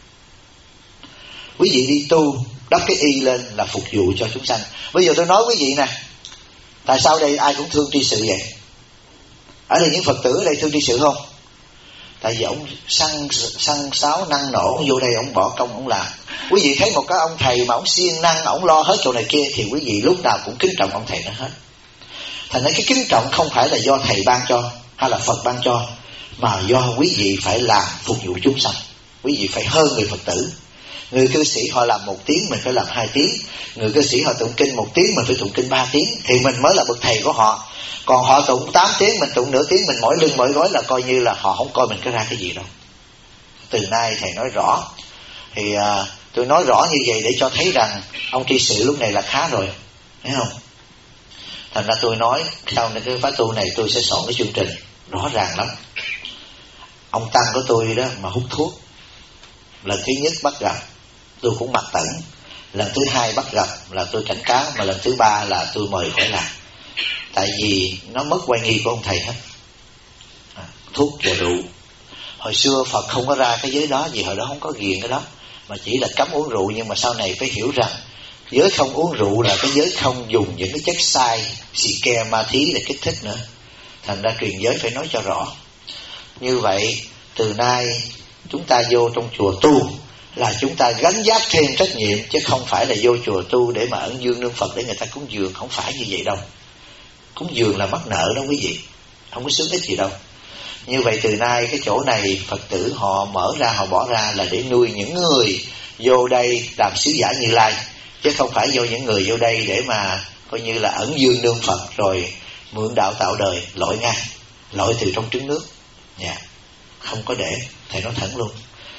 Speaker 1: Quý vị đi tu đắp cái y lên là phục vụ cho chúng sanh. Bây giờ tôi nói quý vị nè, tại sao đây ai cũng thương tri sự vậy? Ở đây những Phật tử ở đây thương tri sự không? Tại vì ông săn sáo năng nổ, vô đây ông bỏ công ông làm. Quý vị thấy một cái ông thầy mà ông siêng năng, ông lo hết chỗ này kia, thì quý vị lúc nào cũng kính trọng ông thầy đó hết. Thành ra cái kính trọng không phải là do thầy ban cho hay là Phật ban cho, mà do quý vị phải làm phục vụ chúng sanh. Quý vị phải hơn người Phật tử. Người cư sĩ họ làm 1 tiếng, mình phải làm 2 tiếng. Người cư sĩ họ tụng kinh 1 tiếng, mình phải tụng kinh 3 tiếng, thì mình mới là bậc thầy của họ. Còn họ tụng 8 tiếng, mình tụng nửa tiếng, mình mỏi lưng mỏi gối là coi như là họ không coi mình có ra cái gì đâu. Từ nay thầy nói rõ. Thì tôi nói rõ như vậy để cho thấy rằng ông tri sự lúc này là khá rồi, thấy không? Thành ra tôi nói sau này cái khóa tu này tôi sẽ soạn cái chương trình rõ ràng lắm. ông tăng của tôi đó mà hút thuốc. Lần thứ nhất bắt gặp tôi cũng mặc tẩn, lần thứ hai bắt gặp là tôi cảnh cáo, mà lần thứ ba là tôi mời khỏi làm. Tại vì nó mất oai nghi của ông thầy hết. Thuốc và rượu, hồi xưa Phật không có ra cái giới đó, vì hồi đó không có ghiền cái đó, mà chỉ là cấm uống rượu. Nhưng mà sau này phải hiểu rằng giới không uống rượu là cái giới không dùng những cái chất sai, xì ke ma thí để kích thích nữa. Thành ra truyền giới phải nói cho rõ. Như vậy từ nay chúng ta vô trong chùa tu là chúng ta gánh vác thêm trách nhiệm, chứ không phải là vô chùa tu để mà ẩn dương nương Phật để người ta cúng dường. Không phải như vậy đâu. Cúng dường là mắc nợ đó quý vị, không có xướng ích gì đâu. Như vậy từ nay cái chỗ này Phật tử họ mở ra, họ bỏ ra là để nuôi những người vô đây làm sứ giả Như Lai, chứ không phải vô những người vô đây để mà coi như là ẩn dương nương Phật rồi mượn đạo tạo đời. Lội ngay, lội từ trong trứng nước. Không có để. Thầy nói thẳng luôn.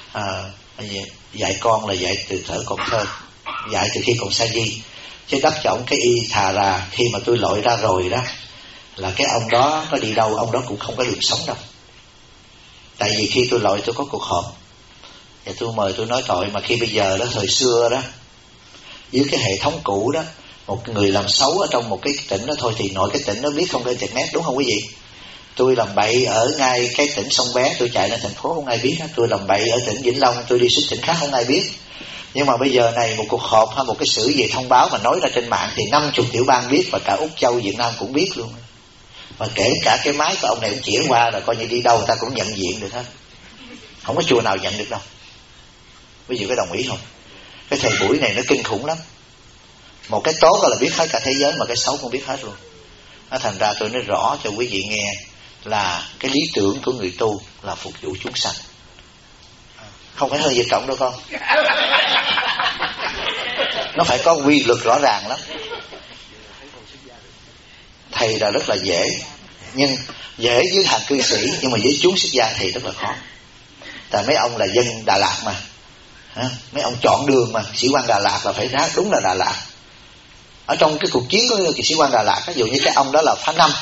Speaker 1: Dạy con là dạy từ thở còn thơ, dạy từ khi còn sa di, chứ đắp cho ông cái y thà là khi mà tôi lội ra rồi đó là cái ông đó có đi đâu, ông đó cũng không có được sống đâu. Tại vì khi tôi lội tôi có cuộc họp và tôi mời tôi nói tội. Mà khi bây giờ đó, thời xưa đó, dưới cái hệ thống cũ đó, một người làm xấu ở trong một cái tỉnh đó thôi thì nội cái tỉnh nó biết không có internet, đúng không quý vị? Tôi làm bậy ở ngay cái tỉnh Sông Bé, tôi chạy lên thành phố không ai biết. Tôi làm bậy ở tỉnh Vĩnh Long, tôi đi xuất tỉnh khác không ai biết. Nhưng mà bây giờ này, một cuộc họp hay một cái sự gì thông báo mà nói ra trên mạng thì 50 tiểu bang biết, và cả Úc Châu Việt Nam cũng biết luôn. Và kể cả cái máy của ông này cũng chỉ qua là coi như đi đâu ta cũng nhận diện được hết. Không có chùa nào nhận được đâu. Quý vị có đồng ý không? Cái thời buổi này nó kinh khủng lắm. Một cái tốt là biết hết cả thế giới, mà cái xấu cũng biết hết luôn. Nó thành ra tôi nói rõ cho quý vị nghe là cái lý tưởng của người tu là phục vụ chúng sanh, không phải hơi Việt Cộng đâu con. Nó phải có quy luật rõ ràng lắm. Thầy là rất là dễ, nhưng dễ với hàng cư sĩ, nhưng mà với chúng xuất gia thì rất là khó. Tại mấy ông là dân Đà Lạt mà, mấy ông chọn đường mà. Sĩ quan Đà Lạt là phải rác, đúng là Đà Lạt. Ở trong cái cuộc chiến của sĩ quan Đà Lạt, ví dụ như cái ông đó là phá 5,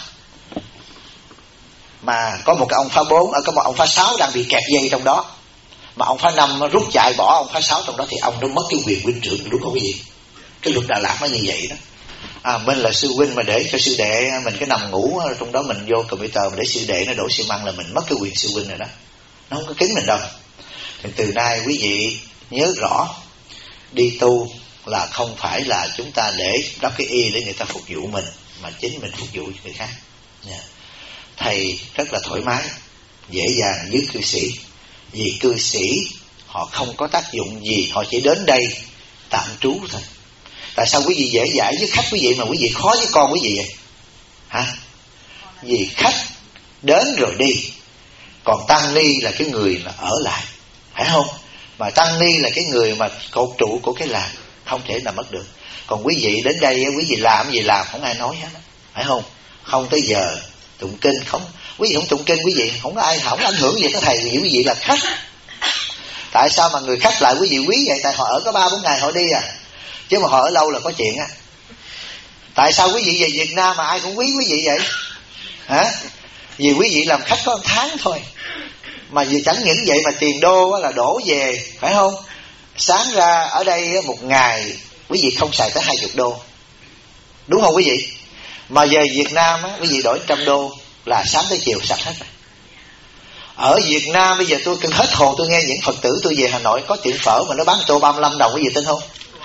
Speaker 1: mà có một cái ông phá 4, có một ông phá 6 đang bị kẹt dây trong đó, mà ông phá 5 nó rút chạy bỏ ông phá 6 trong đó, thì ông nó mất cái quyền huynh trưởng, đúng không gì? Cái luật Đà Lạt nó như vậy đó. Mình là sư huynh mà để cho sư đệ mình cái nằm ngủ trong đó, mình vô computer mình để sư đệ nó đổ xi măng là mình mất cái quyền sư huynh rồi đó. Nó không có kính mình đâu. Thì từ nay quý vị nhớ rõ, đi tu là không phải là chúng ta để đắp cái y để người ta phục vụ mình, mà chính mình phục vụ cho người khác. Thầy rất là thoải mái, dễ dàng với cư sĩ, vì cư sĩ họ không có tác dụng gì, họ chỉ đến đây tạm trú thôi. Tại sao quý vị dễ dãi với khách quý vị mà quý vị khó với con quý vị vậy? Hả? Vì khách đến rồi đi, còn tăng ni là cái người là ở lại, phải không? Mà tăng ni là cái người mà cột trụ của cái làng, không thể nào mất được. Còn quý vị đến đây, quý vị làm gì làm không ai nói hết, phải không? Không tới giờ tụng kinh, không quý vị không tụng kinh, quý vị không có ai, không ảnh hưởng gì tới thầy, vì quý vị là khách. Tại sao mà người khách lại quý vị quý vậy? Tại họ ở có 3-4 ngày họ đi chứ mà họ ở lâu là có chuyện á. Tại sao quý vị về Việt Nam mà ai cũng quý vị vậy? Hả? Vì quý vị làm khách có 1 tháng thôi, mà vì chẳng những vậy mà tiền đô là đổ về, phải không? Sáng ra ở đây 1 ngày quý vị không xài tới 20 đô, đúng không quý vị? Mà về Việt Nam quý vị đổi 100 đô là sáng tới chiều sạch hết rồi. Ở Việt Nam bây giờ tôi hết hồn, tôi nghe những Phật tử tôi về Hà Nội có tiệm phở mà nó bán tô 35 đồng, quý vị tin không?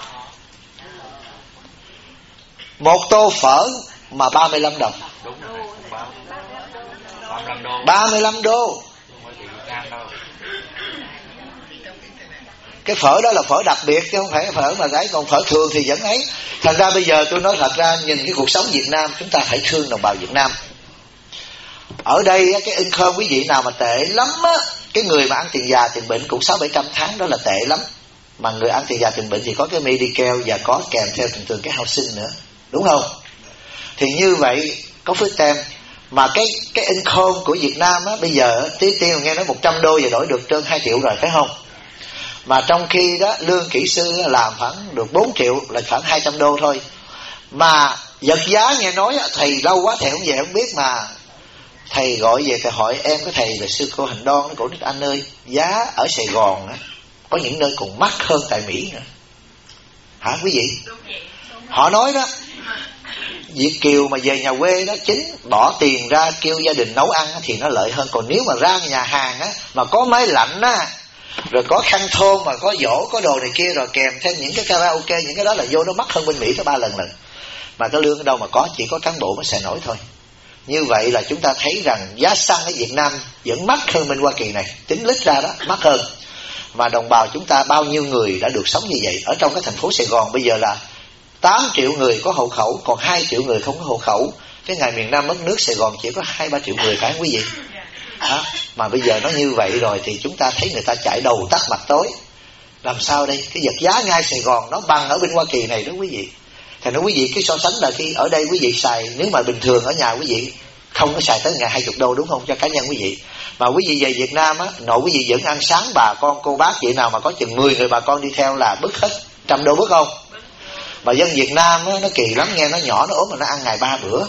Speaker 1: Một tô phở mà 35 đồng. 35 đô. Cái phở đó là phở đặc biệt chứ không phải phở mà đấy, còn phở thường thì vẫn ấy. Thành ra bây giờ tôi nói thật ra, nhìn cái cuộc sống Việt Nam, chúng ta phải thương đồng bào Việt Nam. Ở đây cái income quý vị nào mà tệ lắm á, cái người mà ăn tiền già tiền bệnh cũng 600-700 tháng đó là tệ lắm. Mà người ăn tiền già tiền bệnh thì có cái Medicare và có kèm theo thường cái housing nữa, đúng không? Thì như vậy có phước tem. Mà cái income của Việt Nam á, bây giờ tiêu nghe nói 100 đô giờ đổi được trên 2 triệu rồi, phải không? Mà trong khi đó lương kỹ sư làm khoảng được 4 triệu là khoảng 200 đô thôi. Mà vật giá nghe nói thầy lâu quá thầy không về không biết, mà Thầy gọi về thầy hỏi em có thầy là sư cô Hành Đoan, nó cổ Đức Anh ơi, giá ở Sài Gòn á, có những nơi còn mắc hơn tại Mỹ nữa. Hả quý vị? Họ nói đó, Việt kiều mà về nhà quê đó, chính bỏ tiền ra kêu gia đình nấu ăn thì nó lợi hơn. Còn nếu mà ra nhà hàng á, mà có máy lạnh á, rồi có khăn thơm, mà có dỗ, có đồ này kia, rồi kèm thêm những cái karaoke, những cái đó là vô nó mắc hơn bên Mỹ có 3 lần. Mà cái lương ở đâu mà có, chỉ có cán bộ mới xài nổi thôi. Như vậy là chúng ta thấy rằng giá xăng ở Việt Nam vẫn mắc hơn bên Hoa Kỳ này, tính lít ra đó mắc hơn. Mà đồng bào chúng ta bao nhiêu người đã được sống như vậy. Ở trong cái thành phố Sài Gòn bây giờ là 8 triệu người có hộ khẩu, còn 2 triệu người không có hộ khẩu. Cái ngày miền Nam mất nước Sài Gòn chỉ có 2-3 triệu người phải không quý vị? Đó. Mà bây giờ nó như vậy rồi thì chúng ta thấy người ta chạy đầu tắt mặt tối. Làm sao đây? Cái vật giá ngay Sài Gòn nó bằng ở bên Hoa Kỳ này đó quý vị. Thành ra quý vị cái so sánh là khi ở đây quý vị xài, nếu mà bình thường ở nhà quý vị không có xài tới ngày 20 đô đúng không, cho cá nhân quý vị. Mà quý vị về Việt Nam á, nội quý vị vẫn ăn sáng bà con cô bác vậy nào mà có chừng 10 người bà con đi theo là bứt hết 100 đô bứt không? Mà dân Việt Nam á, nó kỳ lắm nghe, nó nhỏ nó ốm mà nó ăn ngày 3 bữa.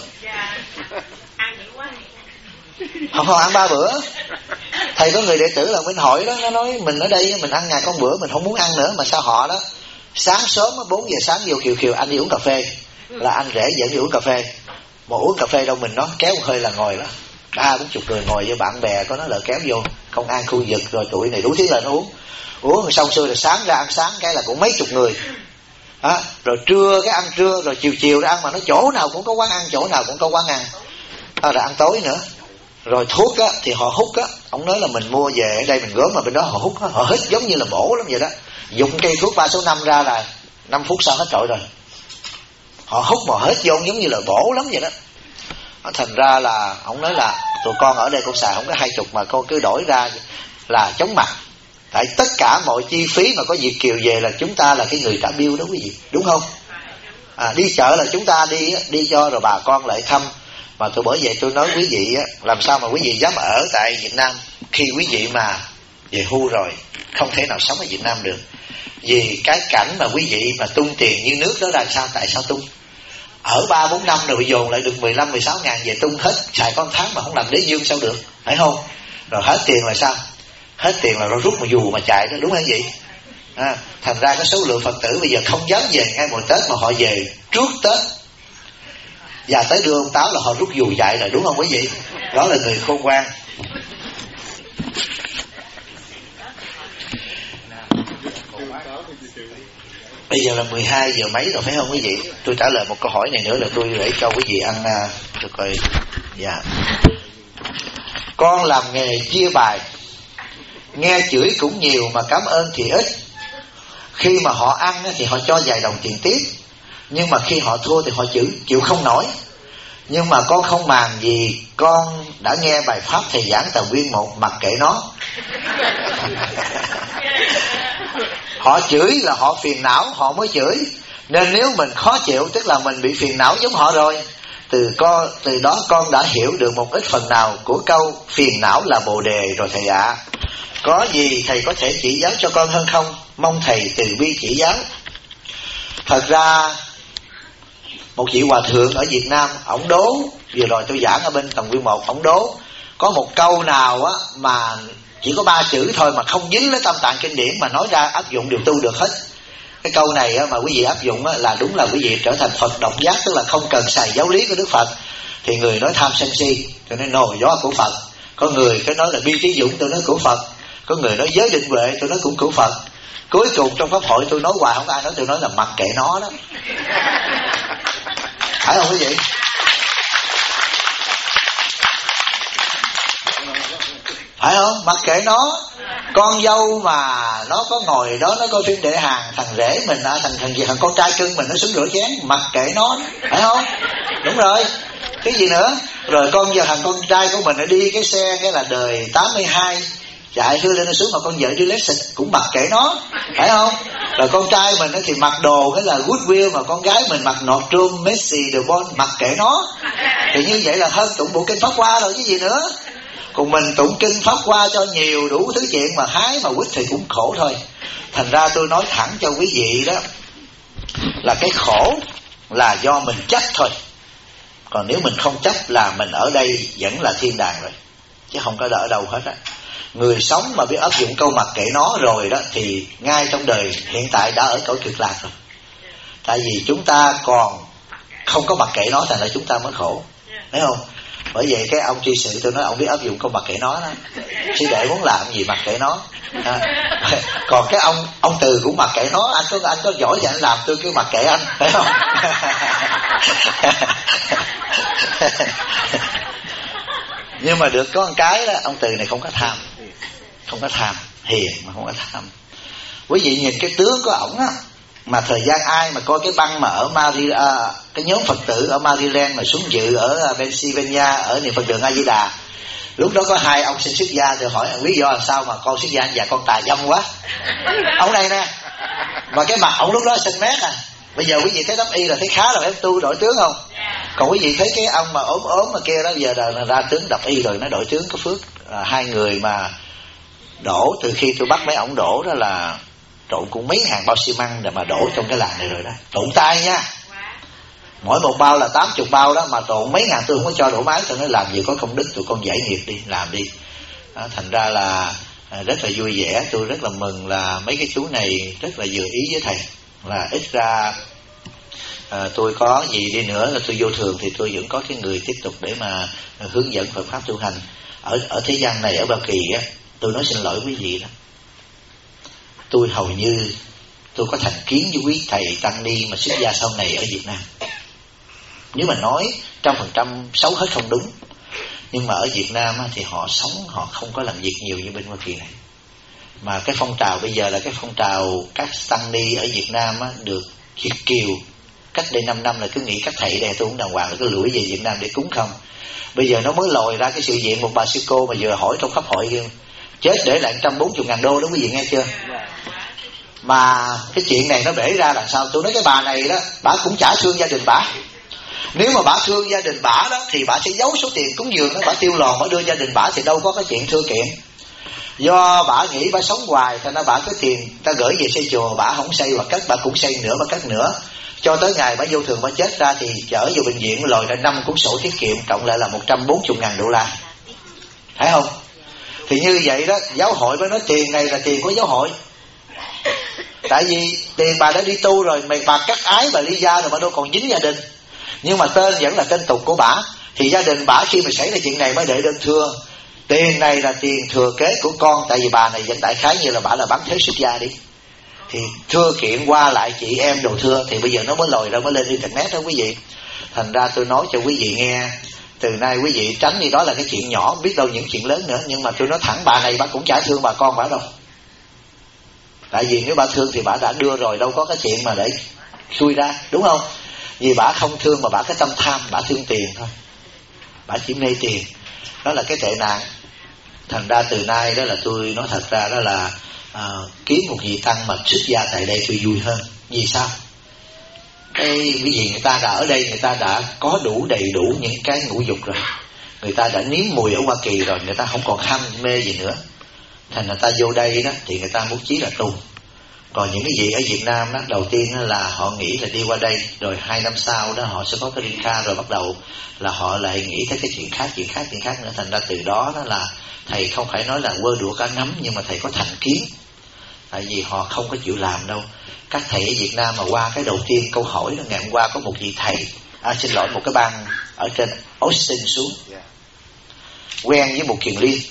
Speaker 1: Không ăn 3 bữa. Thầy có người đệ tử là bên hỏi đó, nó nói mình ở đây mình ăn ngày con bữa, mình không muốn ăn nữa. Mà sao họ đó sáng sớm 4 giờ sáng vô khiều anh đi uống cà phê, là anh rể dẫn đi uống cà phê. Mà uống cà phê đâu mình nó kéo một hơi là ngồi đó 30-40 người ngồi với bạn bè, có nó là kéo vô công an khu vực rồi tuổi này đủ thứ là nó uống xong xuôi là sáng ra ăn sáng cái là cũng mấy chục người đó. Rồi trưa cái ăn trưa, rồi chiều ra ăn, mà nó chỗ nào cũng có quán ăn, chỗ nào cũng có quán ăn rồi ăn tối nữa. Rồi thuốc á thì họ hút á, ông nói là mình mua về ở đây mình gớm, mà bên đó họ hút á, họ hít giống như là bổ lắm vậy đó. Dùng cây thuốc 3 số 5 ra là 5 phút sau hết trội rồi. Họ hút mà hết vô giống như là bổ lắm vậy đó. Thành ra là ông nói là tụi con ở đây con xài không có 20 mà con cứ đổi ra là chóng mặt. Tại tất cả mọi chi phí mà có Việt kiều về là chúng ta là cái người trả bill đó quý vị, đúng không? Đi chợ là chúng ta đi cho rồi bà con lại thăm. Mà tôi bởi vậy tôi nói quý vị á, làm sao mà quý vị dám ở tại Việt Nam khi quý vị mà về hưu rồi không thể nào sống ở Việt Nam được. Vì cái cảnh mà quý vị mà tung tiền như nước đó là sao? Tại sao tung? Ở 3-4 năm rồi bị dồn lại được 15-16 ngàn về tung hết, xài con tháng mà không làm đế dương sao được, phải không? Rồi hết tiền là sao? Hết tiền là nó rút mà dù mà chạy đó, đúng không vậy? Thành ra cái số lượng Phật tử bây giờ không dám về ngay mùa Tết mà họ về trước Tết. Và tới đưa ông Táo là họ rút dù chạy rồi, đúng không quý vị? Đó là người khôn ngoan. Bây giờ là 12 giờ mấy rồi phải không quý vị? Tôi trả lời một câu hỏi này nữa là tôi để cho quý vị ăn được rồi. Dạ. Con làm nghề chia bài, nghe chửi cũng nhiều mà cảm ơn thì ít. Khi mà họ ăn thì họ cho vài đồng tiền tiếp, nhưng mà khi họ thua thì họ chịu không nổi. Nhưng mà con không màng gì, con đã nghe bài pháp thầy giảng tờ Nguyên 1, mặc kệ nó. Họ chửi là họ phiền não họ mới chửi, nên nếu mình khó chịu tức là mình bị phiền não giống họ rồi. Từ đó con đã hiểu được một ít phần nào của câu phiền não là bồ đề rồi thầy ạ. Có gì thầy có thể chỉ giáo cho con hơn không? Mong thầy từ bi chỉ giáo. Thật ra một vị hòa thượng ở Việt Nam, ổng đố, vừa rồi tôi giảng ở bên Tầng Nguyên 1, ổng đố có một câu nào á mà chỉ có 3 chữ thôi mà không dính lấy Tam Tạng kinh điển mà nói ra áp dụng đều tu được hết. Cái câu này á, mà quý vị áp dụng á, là đúng là quý vị trở thành Phật độc giác, tức là không cần xài giáo lý của Đức Phật. Thì người nói tham sân si, tôi nói nồi gió của Phật. Có người cái nói là bi trí dũng, tôi nói của Phật. Có người nói giới định huệ, tôi nói cũng của Phật. Cuối cùng trong pháp hội tôi nói hoài không ai nói, tôi nói là mặc kệ nó đó. Phải không quý vị? Phải không? Mặc kệ nó. Con dâu mà nó có ngồi đó, nó coi phim Đệ Hàn, thằng rể mình thằng con trai cưng mình nó xuống rửa chén, mặc kệ nó, phải không? Đúng rồi. Cái gì nữa? Rồi thằng con trai của mình nó đi cái xe cái là đời 82 chạy hư lên nó xuống, mà con vợ đi lấy xịt cũng mặc kệ nó, phải không? Rồi con trai mình thì mặc đồ cái là Goodwill, mà con gái mình mặc nọt trôm Messi, The Bon, mặc kệ nó. Thì như vậy là hơn tụng bộ kinh Pháp Hoa rồi chứ gì nữa. Còn mình tụng kinh Pháp Hoa cho nhiều đủ thứ chuyện mà hái mà quýt thì cũng khổ thôi. Thành ra tôi nói thẳng cho quý vị đó, là cái khổ là do mình trách thôi. Còn nếu mình không chấp là mình ở đây vẫn là thiên đàng rồi, chứ không có ở đâu hết á. Người sống mà biết áp dụng câu mặc kệ nó rồi đó thì ngay trong đời hiện tại đã ở cõi cực lạc rồi. Tại vì chúng ta còn không có mặc kệ nó, thành ra chúng ta mới khổ, thấy không? Bởi vậy cái ông tri sự tôi nói ông biết áp dụng câu mặc kệ nó đó, chứ để muốn làm gì mặc kệ nó. Còn cái ông Từ cũng mặc kệ nó, anh có giỏi thì anh làm, tôi cứ mặc kệ anh, phải không? Nhưng mà được có một cái đó, ông Từ này không có tham, hiền mà không có tham. Quý vị nhìn cái tướng của ổng á, mà thời gian ai mà coi cái băng mà ở cái nhóm Phật tử ở Maryland mà xuống dự ở Pennsylvania ở niệm Phật đường A Di Đà, lúc đó có 2 ông xin xuất gia, thì hỏi lý do là sao mà con xuất gia anh? Dạ con tà dâm quá. Ông này nè, mà cái mặt ông lúc đó xanh mét à. Bây giờ quý vị thấy đắp y là thấy khá rồi, em tu đổi tướng không? Còn quý vị thấy cái ông mà ốm mà kia đó, giờ là ra tướng đập y rồi, nó đổi tướng có phước. 2 người mà đổ từ khi tôi bắt mấy ổng đổ đó là trộn cũng mấy ngàn bao xi măng để mà đổ trong cái làng này rồi đó, trộn tay nha, mỗi một bao là 80 bao đó, mà trộn mấy ngàn tôi không có cho đổ máy. Tôi nói làm gì có công đức, tụi con giải nghiệp đi, làm đi đó. Thành ra là rất là vui vẻ, tôi rất là mừng là mấy cái chú này rất là vừa ý với thầy, là ít ra tôi có gì đi nữa là tôi vô thường thì tôi vẫn có cái người tiếp tục để mà hướng dẫn Phật pháp tu hành ở thế gian này. Ở Ba Kỳ á, tôi nói xin lỗi quý vị đó, tôi hầu như tôi có thành kiến với quý thầy tăng ni mà xuất gia sau này ở Việt Nam. Nếu mà nói 100% xấu hết không đúng, nhưng mà ở Việt Nam á, thì họ sống, họ không có làm việc nhiều như bên Hoa Kỳ này. Mà cái phong trào bây giờ là cái phong trào các tăng ni ở Việt Nam á, được Việt kiều cách đây 5 năm là cứ nghĩ các thầy đây tôi cũng đàng hoàng là cứ lủi về Việt Nam để cúng không. Bây giờ nó mới lòi ra cái sự việc một bà sư cô mà vừa hỏi trong khắp hội kia, chết để lại 140.000 đô đó, quý vị nghe chưa? Mà cái chuyện này nó bể ra là sao? Tôi nói cái bà này đó, bà cũng chả thương gia đình bà. Nếu mà bà thương gia đình bà đó thì bà sẽ giấu số tiền cúng dường đó, bà tiêu lòn bà đưa gia đình bà, thì đâu có cái chuyện thưa kiện. Do bà nghĩ bà sống hoài, thành ra bà có tiền ta gửi về xây chùa, bà không xây và cất, bà cũng xây nữa mà cất nữa, cho tới ngày bà vô thường bà chết ra thì chở vô bệnh viện lòi ra 5 cuốn sổ tiết kiệm cộng lại là 140.000 đô la, thấy không? Thì như vậy đó, giáo hội mới nói tiền này là tiền của giáo hội. Tại vì tiền bà đã đi tu rồi, bà cắt ái, bà ly gia rồi, bà đâu còn dính gia đình. Nhưng mà tên vẫn là tên tục của bà. Thì gia đình bà khi mà xảy ra chuyện này mới để đơn thưa, tiền này là tiền thừa kế của con. Tại vì bà này vẫn đại khái như là bà là bán thế xuất gia đi, thì thưa kiện qua lại chị em đồ thưa. Thì bây giờ nó mới lòi ra, mới lên internet đó quý vị. Thành ra tôi nói cho quý vị nghe, từ nay quý vị tránh đi, đó là cái chuyện nhỏ, biết đâu những chuyện lớn nữa. Nhưng mà tôi nói thẳng, bà này bà cũng chả thương bà con bà đâu. Tại vì nếu bà thương thì bà đã đưa rồi, đâu có cái chuyện mà để xui ra, đúng không? Vì bà không thương mà bà cái tâm tham, bà thương tiền thôi, bà chỉ mê tiền. Đó là cái tệ nạn. Thành ra từ nay đó là tôi nói thật ra đó là kiếm một vị tăng mà xuất gia tại đây tôi vui hơn. Vì sao? Cái gì người ta đã ở đây, người ta đã có đủ đầy đủ những cái ngũ dục rồi, người ta đã nếm mùi ở Hoa Kỳ rồi, người ta không còn ham mê gì nữa. Thành người ta vô đây đó thì người ta muốn chí là tu. Còn những cái gì ở Việt Nam đó, đầu tiên đó là họ nghĩ là đi qua đây, rồi 2 năm sau đó họ sẽ có cái green card, rồi bắt đầu là họ lại nghĩ tới cái chuyện khác nữa. Thành ra từ đó đó là thầy không phải nói là quơ đũa cá nắm, nhưng mà thầy có thành kiến. Tại vì họ không có chịu làm đâu. Các thầy ở Việt Nam mà qua cái đầu tiên câu hỏi đó, ngày hôm qua có một vị thầy, xin lỗi, một cái bang ở trên Austin xuống, quen với một kiền liên,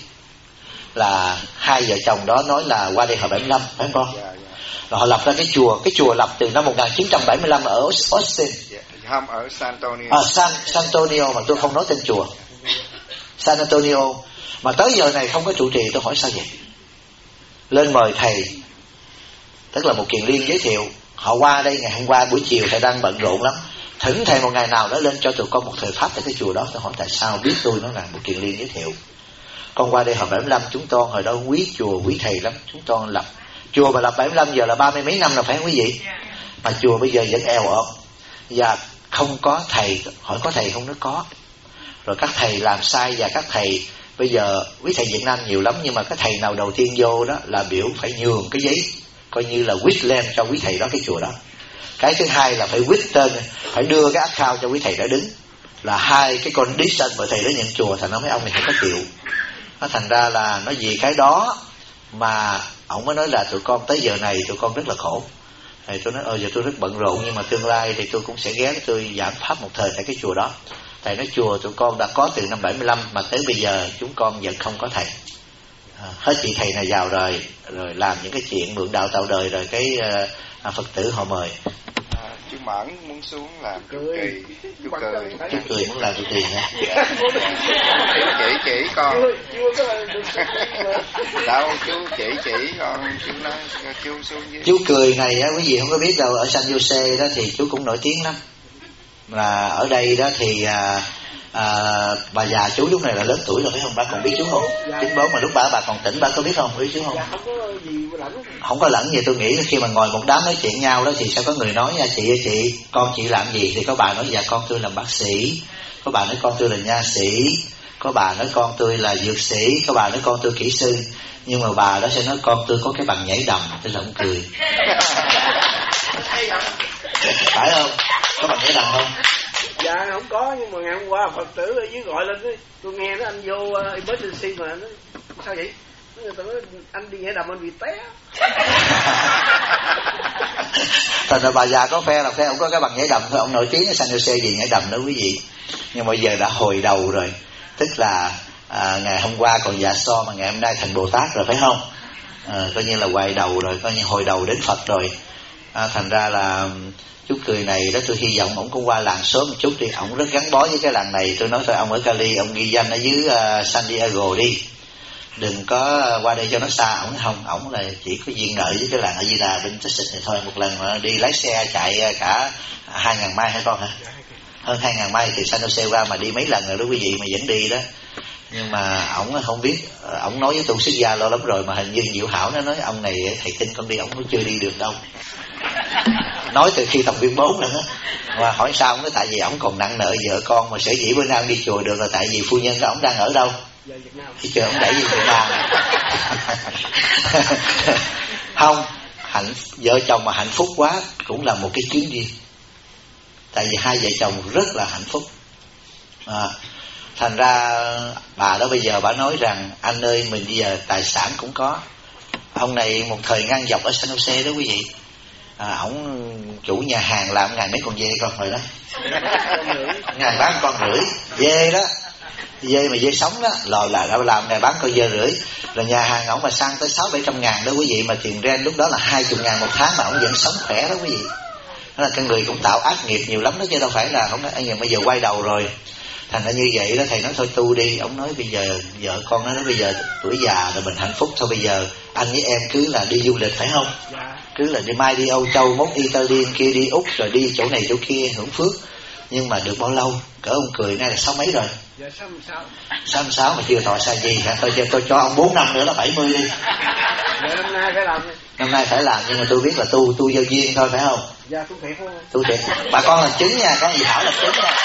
Speaker 1: là 2 vợ chồng đó nói là qua đây hồi 75, phải không con? Rồi họ lập ra cái chùa lập từ năm 1975 ở Austin.
Speaker 3: Không, ở San Antonio.
Speaker 1: San Antonio, mà tôi không nói tên chùa. San Antonio. Mà tới giờ này không có trụ trì. Tôi hỏi sao vậy? Lên mời thầy, tức là một kiền liên giới thiệu. Họ qua đây ngày hôm qua buổi chiều, thầy đang bận rộn lắm, thỉnh thầy một ngày nào đó lên cho tụi con một thời pháp tại cái chùa đó. Tôi hỏi tại sao biết tôi nó là một kiền liên giới thiệu. Con qua đây hồi 75, chúng con hồi đó quý chùa quý thầy lắm, chúng con lập chùa mà lập 75 giờ là 30 mấy năm rồi, phải không quý vị? Mà chùa bây giờ vẫn eo ọt và không có thầy. Hỏi có thầy không? Nó có. Rồi các thầy làm sai, và các thầy bây giờ quý thầy Việt Nam nhiều lắm, nhưng mà cái thầy nào đầu tiên vô đó là biểu phải nhường cái giấy coi như là quýt lên cho quý thầy đó cái chùa đó. Cái thứ hai là phải quýt tên, phải đưa cái account cho quý thầy đã đứng. là hai cái condition mà thầy đã nhận chùa, thành ra mấy ông này không có chịu. Nó thành ra là nó vì cái đó mà ổng mới nói là tụi con tới giờ này tụi con rất là khổ. Thầy tôi nói giờ tôi rất bận rộn, nhưng mà tương lai thì tôi cũng sẽ ghé tôi giảng pháp một thời tại cái chùa đó. Thầy nói chùa tụi con đã có từ năm 75 mà tới bây giờ chúng con vẫn không có thầy. Hết chị thầy này vào rồi làm những cái chuyện mượn đạo tạo đời, rồi cái Phật tử họ mời.
Speaker 3: Chú Mẫn muốn xuống làm chú Kỳ, chú Cười.
Speaker 1: Chú Cười muốn làm chú Kỳ hả?
Speaker 3: Chỉ con. Đâu chú chỉ con, chú nói chú xuống dưới.
Speaker 1: Chú Cười này á, quý vị không có biết đâu, ở San Jose đó thì chú cũng nổi tiếng lắm. Là ở đây đó thì bà già chú lúc này là lớn tuổi rồi phải không? Bà còn biết chú không? 94 mà lúc bà còn tỉnh, bà có biết không? Biết chú không? Không có lẫn gì. Tôi nghĩ khi mà ngồi một đám nói chuyện nhau đó thì sẽ có người nói nha, chị ơi chị, con chị làm gì? Thì có bà nói dạ con tôi làm bác sĩ, có bà nói con tôi là nha sĩ, có bà nói con tôi là dược sĩ, có bà nói con tôi kỹ sư. Nhưng mà bà đó sẽ nói con tôi có cái bằng nhảy đầm. Tôi là ông Cười. Phải không? Có bằng nhảy đầm không?
Speaker 4: Dạ không có, nhưng mà ngày hôm qua Phật tử ở dưới gọi lên tôi nghe nó anh vô emergency mà nó sao vậy? Nó nói anh đi nhảy đầm anh bị té.
Speaker 1: Thành ra bà già có phe là phe ông có cái bằng nhảy đầm thôi, ông nổi tiếng ở San Jose gì nhảy đầm đó quý vị. Nhưng mà giờ đã hồi đầu rồi, tức là ngày hôm qua còn dạ so mà ngày hôm nay thành Bồ Tát rồi phải không? Coi như là hoài đầu rồi, coi như hồi đầu đến Phật rồi. Thành ra là chú Cười này đó, tôi hy vọng ổng cũng qua làng sớm một chút đi. Ổng rất gắn bó với cái làng này. Tôi nói thôi ông ở Cali ông ghi danh ở dưới San Diego đi, đừng có qua đây cho nó xa. Ổng không, ổng là chỉ có duyên nợ với cái làng ở Di Đà bên Texas này thôi. Một lần mà đi lái xe chạy cả 2.000 mai hả con hả? Hơn 2.000 mai từ San Jose qua mà đi mấy lần rồi đó quý vị, mà vẫn đi đó. Nhưng mà ổng không biết, ổng nói với tu xuất gia lâu lắm rồi mà hình như Diệu Hảo nó nói ông này thầy tin con đi, ổng cũng chưa đi được đâu. Nói từ khi thập viên 4 nữa. Mà hỏi sao ông nói tại vì ổng còn nặng nợ vợ con, mà sở dĩ bữa nay đi chùa được là tại vì phu nhân của ổng đang ở đâu? Thì chờ ổng đẩy về Việt Nam. Không, vợ chồng mà hạnh phúc quá cũng là một cái chuyến đi. Tại vì hai vợ chồng rất là hạnh phúc. Thành ra bà đó bây giờ bà nói rằng anh ơi mình bây giờ tài sản cũng có. Ông này một thời ngang dọc ở San Jose đó quý vị. Ổng chủ nhà hàng làm ngày mấy con dê con rồi đó. Ngày bán con rưỡi dê đó, dê mà dê sống đó, lòi là làm ngày bán con dê rưỡi. Rồi nhà hàng ổng mà sang tới 600-700 ngàn đó quý vị, mà tiền rent lúc đó là 20 ngàn một tháng mà ổng vẫn sống khỏe đó quý vị. Đó là cái người cũng tạo ác nghiệp nhiều lắm đó, chứ đâu phải là không nói anh bây giờ quay đầu rồi. Thành ra như vậy đó, thầy nói thôi tu đi. Ông nói bây giờ vợ con nó nói bây giờ tuổi già rồi mình hạnh phúc thôi, bây giờ anh với em cứ là đi du lịch phải không? Cứ là đi mai đi Âu Châu, mốt Italy, kia đi Úc, rồi đi chỗ này chỗ kia hưởng phước. Nhưng mà được bao lâu? Cỡ ông Cười nay là 6 mấy rồi.
Speaker 4: Dạ
Speaker 1: 66 mà chưa thọ sai gì hả? Tôi cho ông 4 năm nữa là 70 đi.
Speaker 4: Dạ năm nay phải làm.
Speaker 1: Năm nay phải làm, nhưng mà tôi biết là tu giao duyên thôi phải không?
Speaker 4: Dạ tu thiệt không?
Speaker 1: Tu thiệt. Bà con là chứng nha, cái gì Thảo là chứng nha.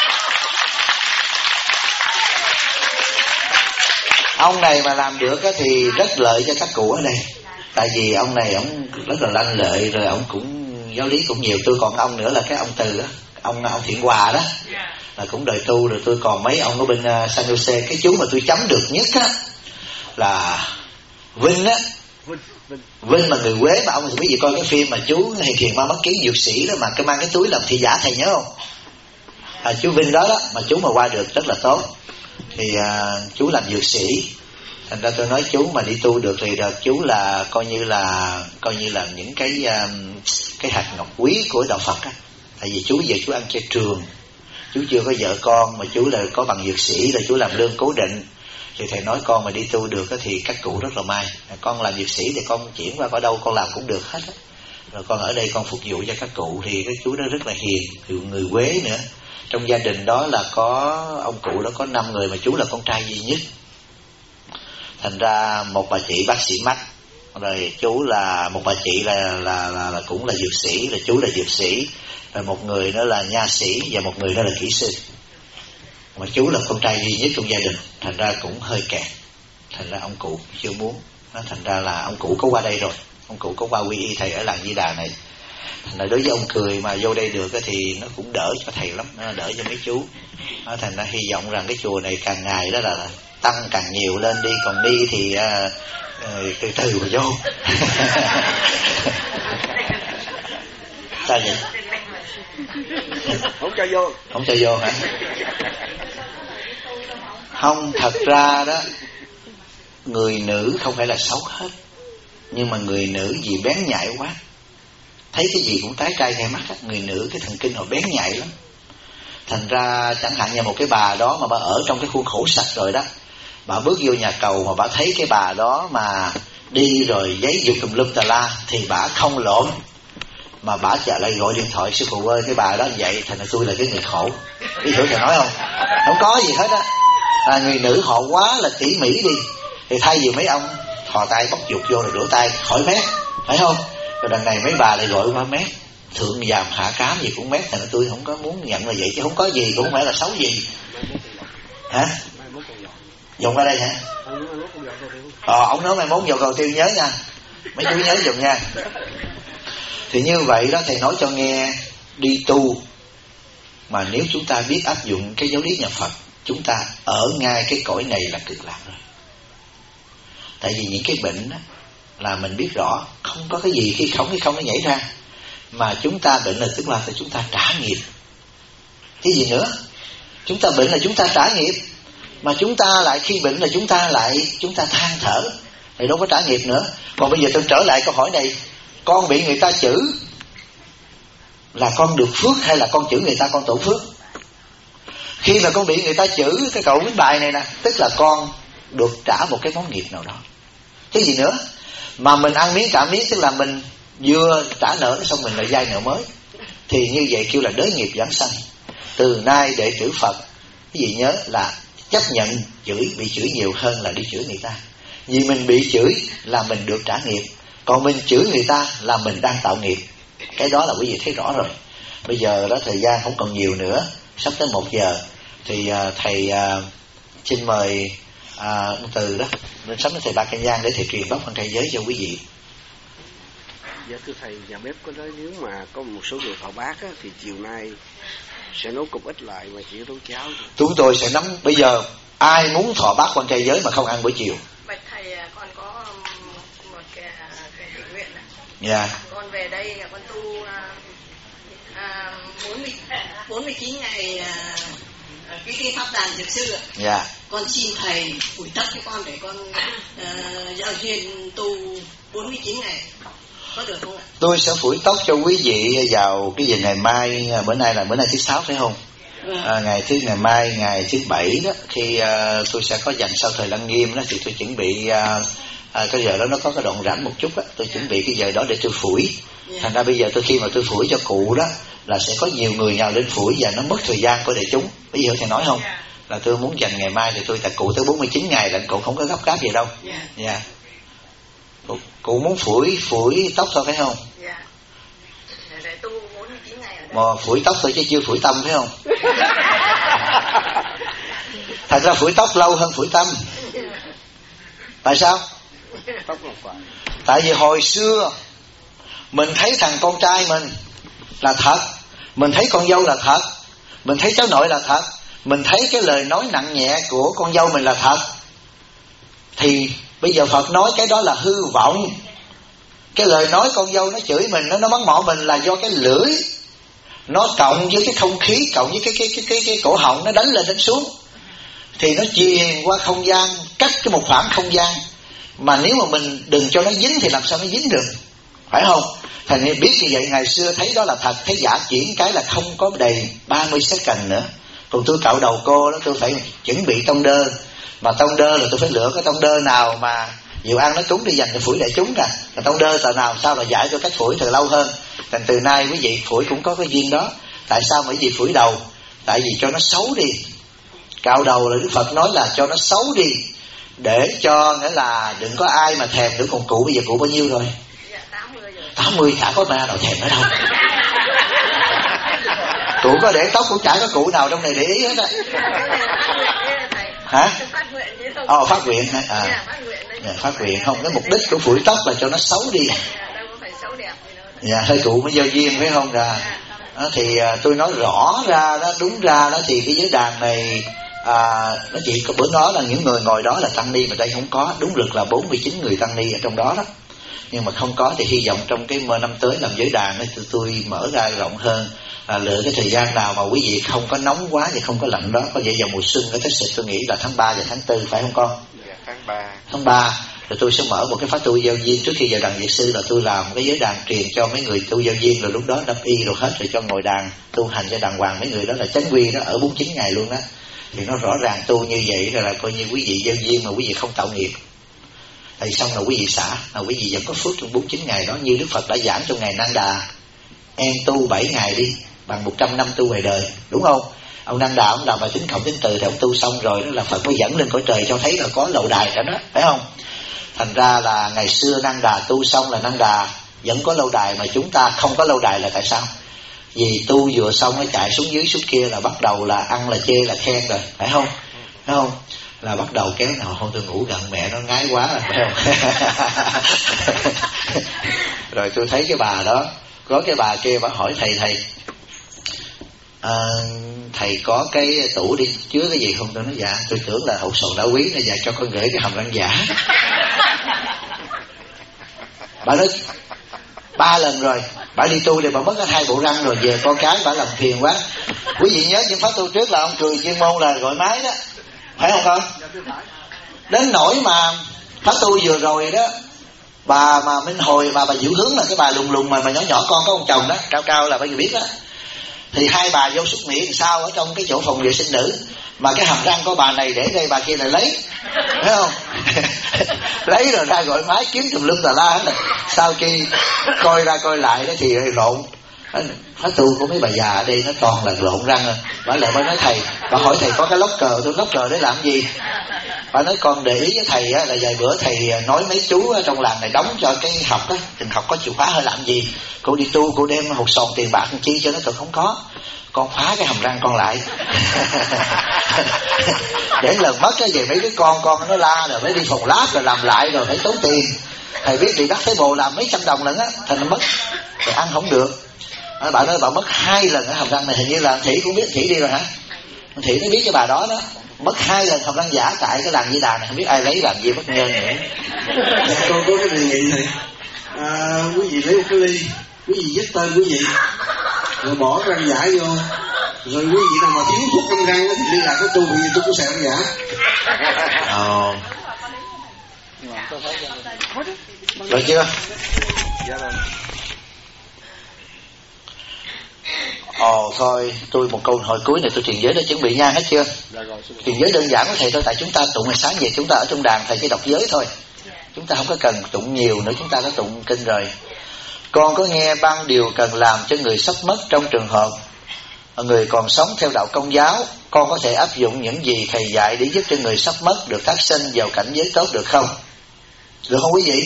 Speaker 1: Ông này mà làm được thì rất lợi cho các cụ ở đây. Tại vì ông này ông rất là lanh lợi, rồi ông cũng giáo lý cũng nhiều. Tôi còn ông nữa là cái ông Từ á, ông Thiện Hòa đó, là cũng đời tu. Rồi tôi còn mấy ông ở bên San Jose. Cái chú mà tôi chấm được nhất á là Vinh á. Vinh mà người Quế, mà ông thì biết gì coi cái phim mà chú Thiền Ma Mắt Kiến dược sĩ đó, mà cái mang cái túi làm thị giả, thầy nhớ không? Chú Vinh đó đó, mà chú mà qua được rất là tốt. Thì chú làm dược sĩ. Thành ra tôi nói chú mà đi tu được thì chú là coi như là những cái hạt ngọc quý của đạo Phật á. Tại vì chú giờ chú ăn chay trường, chú chưa có vợ con, mà chú là có bằng dược sĩ, là chú làm lương cố định. Thì thầy nói con mà đi tu được thì các cụ rất là may. Con làm dược sĩ thì con chuyển qua ở đâu con làm cũng được hết á. Rồi con ở đây con phục vụ cho các cụ. Thì cái chú đó rất là hiền, người Quế nữa. Trong gia đình đó là có ông cụ đó có 5 người mà chú là con trai duy nhất. Thành ra một bà chị bác sĩ mắt, rồi chú là một bà chị là cũng là dược sĩ, là chú là dược sĩ, rồi một người nữa là nha sĩ, và một người nữa là kỹ sư. Mà chú là con trai duy nhất trong gia đình, thành ra cũng hơi kẹt. Thành ra ông cụ chưa muốn. Thành ra là ông cụ có qua đây rồi, ông cụ có qua quy y thầy ở làng Di Đà này. Thành ra đối với ông Cười mà vô đây được thì nó cũng đỡ cho thầy lắm, nó đỡ cho mấy chú. Thành ra hy vọng rằng cái chùa này càng ngày đó là tăng càng nhiều lên đi, còn đi thì từ từ mà vô. Sao vậy?
Speaker 4: Không cho vô.
Speaker 1: Không cho vô hả? Không, thật ra đó, người nữ không phải là xấu hết, nhưng mà người nữ vì bén nhạy quá, thấy cái gì cũng tái trai ngay mắt á. Người nữ cái thần kinh họ bén nhạy lắm. Thành ra chẳng hạn như một cái bà đó mà bà ở trong cái khuôn khổ sạch rồi đó, bà bước vô nhà cầu mà bà thấy cái bà đó mà đi rồi giấy giục tùm lum tà la thì bà không lộn, mà bà trả lại gọi điện thoại: sư phụ ơi, cái bà đó như vậy. Thành ra tôi là cái người khổ. Biết hiểu thầy nói không? Không có gì hết á. Là người nữ họ quá là tỉ mỉ đi, thì thay vì mấy ông thò tay bóc dục vô rồi rửa tay khỏi mét, phải không? Rồi đằng này mấy bà lại gọi qua mét, thượng vàm hạ cám gì cũng mét. Thành ra tôi không có muốn nhận là vậy, chứ không có gì, cũng không phải là xấu gì. Hả? Dùng qua đây hả? Ông nói mai mốt vào cầu tiêu nhớ nha, mấy chú nhớ dùng nha. Thì như vậy đó, thầy nói cho nghe, đi tu mà nếu chúng ta biết áp dụng cái giáo lý nhà Phật, chúng ta ở ngay cái cõi này là cực lạc rồi. Tại vì những cái bệnh đó là mình biết rõ, không có cái gì khi không nó nhảy ra, mà chúng ta bệnh là tức là chúng ta trả nghiệp. Cái gì nữa? Chúng ta bệnh là chúng ta trả nghiệp, mà chúng ta lại khi bệnh là chúng ta than thở, thì đâu có trả nghiệp nữa. Còn bây giờ tôi trở lại câu hỏi này, con bị người ta chửi là con được phước hay là con chửi người ta con tổ phước? Khi mà con bị người ta chửi cái cậu viết bài này nè, tức là con được trả một cái món nghiệp nào đó. Cái gì nữa? Mà mình ăn miếng trả miếng, tức là mình vừa trả nợ xong mình lại vay nợ mới. Thì như vậy kêu là đới nghiệp giảng sanh. Từ nay đệ tử Phật, cái gì nhớ là chấp nhận bị chửi nhiều hơn là đi chửi người ta. Vì mình bị chửi là mình được trả nghiệp, còn mình chửi người ta là mình đang tạo nghiệp. Cái đó là quý vị thấy rõ rồi. Bây giờ đó thời gian không còn nhiều nữa, sắp tới 1 giờ thì thầy xin mời ông Từ đó lên sắp tới thầy Ba Can Giang để thầy truyền bát quan trai giới cho quý vị.
Speaker 4: Dạ thưa thầy, nhà bếp có nói nếu mà có một số người thọ bát á, thì chiều nay sẽ nấu cục ít lại mà chỉ nấu cháo.
Speaker 1: Chúng tôi sẽ nắm. Bây giờ ai muốn thọ bát quan trai giới mà không ăn buổi chiều?
Speaker 2: Bạch thầy, con có một cái tình nguyện này.
Speaker 1: Dạ.
Speaker 2: Con về đây con tu 49 ngày cái kinh pháp đàn thực sư.
Speaker 1: Dạ.
Speaker 2: Con xin thầy ủi tất cho con để con giao duyên tu 49 ngày. Có được không ạ?
Speaker 1: Tôi sẽ phủi tóc cho quý vị vào cái gì ngày mai, bữa nay thứ 6 phải không? Ngày mai ngày thứ 7 đó, khi tôi sẽ có dành sau thời Lăng Nghiêm đó, thì tôi chuẩn bị cái giờ đó nó có cái đoạn rảnh một chút đó, tôi chuẩn bị cái giờ đó để tôi phủi. Thành ra bây giờ khi mà tôi phủi cho cụ đó là sẽ có nhiều người nhào lên phủi và nó mất thời gian của đại chúng. Bây giờ thầy nói không? Là tôi muốn dành ngày mai thì tôi tại cụ tới 49 ngày là cụ không có gấp gáp gì đâu. Dạ. Cụ muốn phủi tóc thôi phải không?
Speaker 2: Dạ. Để tu 49 ngày ở đây.
Speaker 1: Mà phủi tóc thôi chứ chưa phủi tâm phải không? Thật ra phủi tóc lâu hơn phủi tâm. Tại sao? Tại vì hồi xưa mình thấy thằng con trai mình là thật, mình thấy con dâu là thật, mình thấy cháu nội là thật, mình thấy cái lời nói nặng nhẹ của con dâu mình là thật. Thì bây giờ Phật nói cái đó là hư vọng. Cái lời nói con dâu nó chửi mình, nó mắng mỏ mình là do cái lưỡi nó cộng với cái không khí, cộng với cái cổ họng nó đánh lên đánh xuống, thì nó truyền qua không gian, cách cái một khoảng không gian. Mà nếu mà mình đừng cho nó dính thì làm sao nó dính được, phải không? Thành ra biết như vậy, ngày xưa thấy đó là thật, thấy giả chuyển cái là không có đầy 30 second nữa. Còn tôi cạo đầu cô đó, tôi phải chuẩn bị tông đơ. Mà tông đơ là tôi phải lựa cái tông đơ nào mà Diệu An nói trúng đi dành cho phủi đại chúng nè. Mà tông đơ tờ nào sao là giải cho cách phủi thời lâu hơn. Thành từ nay quý vị phủi cũng có cái duyên đó. Tại sao mà quý vị phủi đầu? Tại vì cho nó xấu đi. Cạo đầu là Đức Phật nói là cho nó xấu đi, để cho nghĩa là đừng có ai mà thèm nữa. Còn cụ bây giờ cụ bao nhiêu rồi? 80, chả có ma nào thèm nữa đâu. Cụ có để tóc cũng chả có cụ nào trong này để ý hết á. Hả? Phát nguyện hả? Phát nguyện không, cái mục đích của phủi tóc là cho nó xấu đi. Dạ, hơi cụ mới giao duyên phải không? Dạ. Thì tôi nói rõ ra đó, đúng ra đó thì cái giới đàn này nó chỉ có bữa đó là những người ngồi đó là tăng ni, mà đây không có. Đúng được là 49 người tăng ni ở trong đó đó, nhưng mà không có. Thì hy vọng trong cái năm tới làm giới đàn ấy, tôi mở ra rộng hơn, lựa cái thời gian nào mà quý vị không có nóng quá và không có lạnh đó. Có vậy vào mùa xuân ở Texas tôi nghĩ là tháng 3 và tháng 4 phải không con?
Speaker 3: Dạ, tháng 3.
Speaker 1: Tháng 3 rồi tôi sẽ mở một cái pháp tu giao duyên. Trước khi vào đàn Việt sư là tôi làm cái giới đàn truyền cho mấy người tu giao duyên, rồi lúc đó đắp y rồi hết rồi cho ngồi đàn tu hành cho đàng hoàng. Mấy người đó là chánh quy đó, ở 49 ngày luôn đó. Thì nó rõ ràng tu như vậy là coi như quý vị giao duyên mà quý vị không tạo nghiệp. Thì xong là quý vị xả, là quý vị vẫn có phước trong 49 ngày đó. Như Đức Phật đã giảng trong ngày Nan Đà, em tu 7 ngày đi bằng 100 năm tu về đời, đúng không? Ông Nan Đà ông làm bài tính cộng tính từ thì ông tu xong rồi đó là Phật mới dẫn lên cõi trời cho thấy là có lậu đài cả đó, phải không? Thành ra là ngày xưa Nan Đà tu xong là Nan Đà vẫn có lâu đài, mà chúng ta không có lâu đài là tại sao? Vì tu vừa xong nó chạy xuống dưới xuống kia là bắt đầu là ăn là chê là khen rồi, phải không? Phải không? Là bắt đầu kéo nào thôi tôi ngủ gần mẹ nó ngái quá rồi, phải không? Rồi tôi thấy cái bà đó, có cái bà kia bà hỏi thầy thầy có cái tủ đi chứa cái gì không? Tôi nói dạ. Tôi tưởng là hột sồn đá quý, nó dạ cho con gửi cái hầm răng giả. Bà nói 3 lần rồi bà đi tu thì bà mất 2 bộ răng rồi, về con cái bà làm phiền quá. Quý vị nhớ những pháp tu trước là ông cười chuyên môn là gọi máy đó, phải không con? Đến nỗi mà pháp tu vừa rồi đó, bà mà Minh Hồi bà Diệu Hướng là cái bà lùng lùng mà nhỏ nhỏ con có ông chồng đó, cao cao là bây giờ biết đó. Thì hai bà vô xúc miệng sao ở trong cái chỗ phòng vệ sinh nữ, mà cái hàm răng của bà này để đây bà kia lại lấy, thấy không? Lấy rồi ra gọi máy kiếm tùm lum tà la hết rồi. Sau khi coi ra coi lại đó thì lộn. Pháp tu của mấy bà già ở đây nó toàn là lộn răng rồi. Bà lại bà nói thầy, bà hỏi thầy có cái lóc cờ, tôi lóc cờ để làm gì? Bà nói con để ý với thầy á, là vài bữa thầy nói mấy chú trong làng này đóng cho cái học á, tình học có chìa khóa hay làm gì? Cô đi tu cô đem hột sòn tiền bạc chi cho nó? Tôi không có, con phá cái hàm răng con lại. Để lần mất cái về mấy đứa con nó la rồi mới đi phòng lab rồi làm lại rồi phải tốn tiền. Thầy biết thì đắc Thế Bồ làm mấy trăm đồng lần á, thành nó mất rồi ăn không được. Bà nói bà mất 2 lần ở hàm răng này, hình như là Thị cũng biết. Thị đi rồi hả? Thị nó biết cái bà đó đó, mất 2 lần hàm răng giả tại cái làng Di Đà này, không biết ai lấy làm gì bất nhân nữa.
Speaker 4: Con có cái đề nghị này, quý vị lấy một cái ly, quý vị viết tên quý vị rồi bỏ răng giả vô, rồi quý vị nào mà thiếu thuốc trong răng thì liên lạc với tôi, vì tôi có xài răng giả.
Speaker 1: Được chưa? Thôi tôi một câu hỏi cuối này tôi truyền giới đã chuẩn bị nhang hết chưa? Truyền giới đơn giản của thầy thôi, tại chúng ta tụng ngày sáng về chúng ta ở trong đàn thầy chỉ đọc giới thôi, chúng ta không có cần tụng nhiều nữa, chúng ta đã tụng kinh rồi. Con có nghe 3 điều cần làm cho người sắp mất trong trường hợp người còn sống theo đạo Công giáo. Con có thể áp dụng những gì thầy dạy để giúp cho người sắp mất được thác sinh vào cảnh giới tốt được không? Được không quý vị?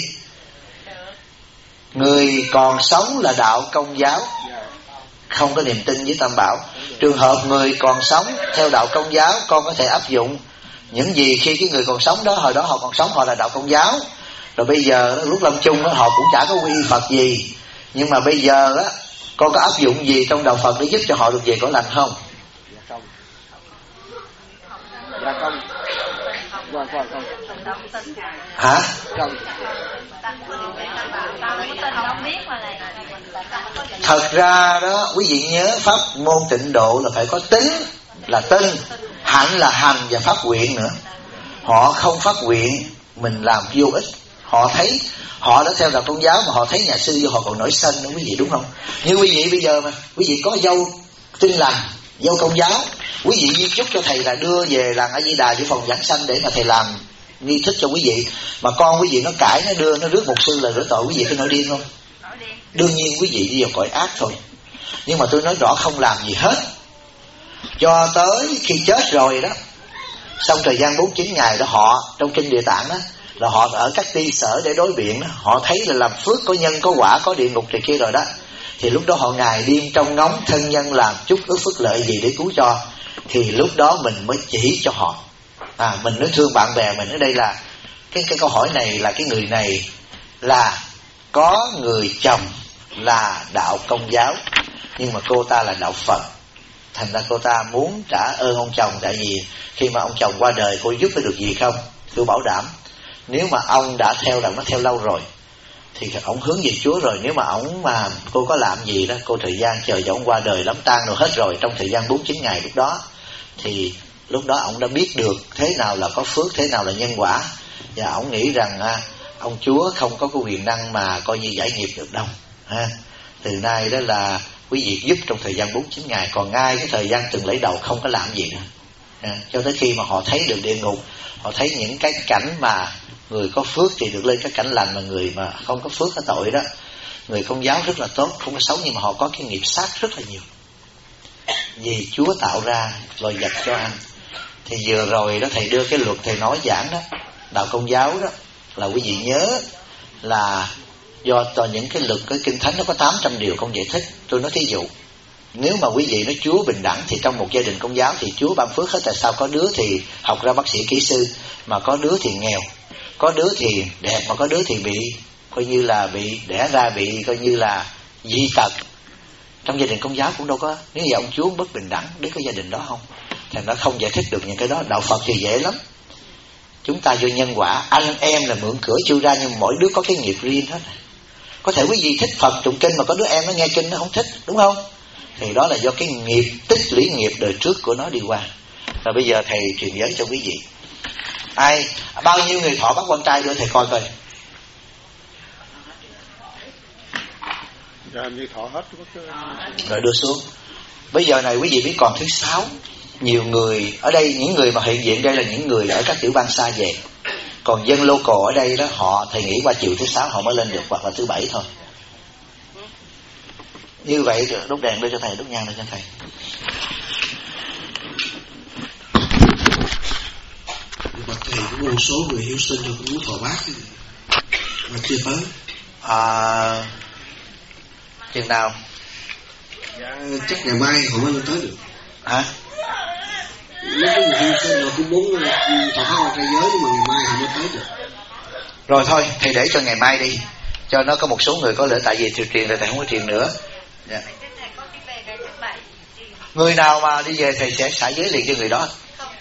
Speaker 1: Người còn sống là đạo Công giáo, không có niềm tin với Tam Bảo. Trường hợp người còn sống theo đạo Công giáo, con có thể áp dụng những gì khi cái người còn sống đó, hồi đó họ còn sống họ là đạo Công giáo, rồi bây giờ lúc lâm chung đó, họ cũng chả có quy Phật gì, nhưng mà bây giờ đó, con có áp dụng gì trong đạo Phật để giúp cho họ được về cõi lành không? Hả? Thật ra đó quý vị nhớ pháp môn tịnh độ là phải có tín là tin, hạnh là hành và phát nguyện nữa. Họ không phát nguyện mình làm vô ích. Họ thấy họ đã theo đạo Công giáo mà họ thấy nhà sư vô họ còn nổi sân nữa quý vị, đúng không? Như quý vị bây giờ mà quý vị có dâu Tin Lành, dâu Công giáo, quý vị di chúc cho thầy là đưa về làng A Di Đà với phòng giảng sanh để mà thầy làm nghi thức cho quý vị, mà con quý vị nó cãi nó đưa nó rước mục sư là rửa tội, quý vị có nổi điên không? Đương nhiên quý vị đi vào cõi ác thôi. Nhưng mà tôi nói rõ không làm gì hết cho tới khi chết rồi đó, xong thời gian 49 ngày đó, họ trong kinh Địa Tạng đó là họ ở các ti sở để đối biện đó, họ thấy là làm phước có nhân có quả có địa ngục này kia rồi đó, thì lúc đó họ ngày đêm trong ngóng thân nhân làm chút ước phước lợi gì để cứu cho, thì lúc đó mình mới chỉ cho họ. Mình nói thương bạn bè mình ở đây là cái câu hỏi này là cái người này là có người chồng là đạo Công giáo, nhưng mà cô ta là đạo Phật. Thành ra cô ta muốn trả ơn ông chồng, tại vì khi mà ông chồng qua đời cô giúp được gì không? Tôi bảo đảm nếu mà ông đã theo đạo nó theo lâu rồi thì ông hướng về Chúa rồi. Nếu mà ông mà cô có làm gì đó, cô thời gian chờ cho ông qua đời đám tang rồi hết rồi, trong thời gian 49 ngày lúc đó, thì lúc đó ông đã biết được thế nào là có phước, thế nào là nhân quả. Và ông nghĩ rằng ông Chúa không có cái quyền năng mà coi như giải nghiệp được đâu. Từ nay đó là quý vị giúp trong thời gian 49 ngày, còn ngay cái thời gian từng lấy đầu không có làm gì nữa. Cho tới khi mà họ thấy được địa ngục, họ thấy những cái cảnh mà người có phước thì được lên cái cảnh lành, mà người mà không có phước có tội đó. Người Công giáo rất là tốt, không có xấu, nhưng mà họ có cái nghiệp sát rất là nhiều, vì Chúa tạo ra loài vật cho ăn. Thì vừa rồi đó thầy đưa cái luật thầy nói giảng đó, đạo Công giáo đó, là quý vị nhớ là do những cái luật cái kinh thánh nó có 800 điều không giải thích. Tôi nói thí dụ, nếu mà quý vị nói Chúa bình đẳng thì trong một gia đình Công giáo thì Chúa ban phước hết. Tại sao có đứa thì học ra bác sĩ kỹ sư, mà có đứa thì nghèo, có đứa thì đẹp, mà có đứa thì bị coi như là bị đẻ ra bị coi như là dị tật. Trong gia đình Công giáo cũng đâu có. Nếu vậy ông Chúa bất bình đẳng đến cái gia đình đó không? Thì nó không giải thích được những cái đó. Đạo Phật thì dễ lắm, chúng ta vô nhân quả, anh em là mượn cửa chui ra, nhưng mỗi đứa có cái nghiệp riêng hết. Có thể quý vị thích Phật tụng kinh mà có đứa em nó nghe kinh nó không thích, đúng không? Thì đó là do cái nghiệp tích lũy nghiệp đời trước của nó đi qua. Rồi bây giờ thầy truyền giới cho quý vị. Bao nhiêu người thọ bắt quan trai đưa thầy coi coi. Rồi đưa xuống. Bây giờ này quý vị biết còn thứ 6. Nhiều người ở đây, những người mà hiện diện đây là những người ở các tiểu bang xa về. Còn dân local ở đây đó, họ thầy nghĩ qua chiều thứ 6 họ mới lên được, hoặc là thứ 7 thôi. Như vậy đốt đèn đưa cho thầy, đốt nhang đưa cho thầy.
Speaker 4: Mà thầy có một số người hiếu sinh rồi cũng muốn thọ bát mà chưa tới.
Speaker 1: Chừng nào?
Speaker 4: Chắc ngày mai họ mới lên tới được.
Speaker 1: Hả?
Speaker 4: Nếu có người hiếu sinh rồi cũng muốn thọ bát trai giới, nhưng mà ngày mai họ mới tới được.
Speaker 1: Rồi thôi, thầy để cho ngày mai đi, cho nó có một số người có lẽ, tại vì truyền rồi thầy không có truyền nữa. Dạ. Người nào mà đi về thầy sẽ xả giới liền cho người đó.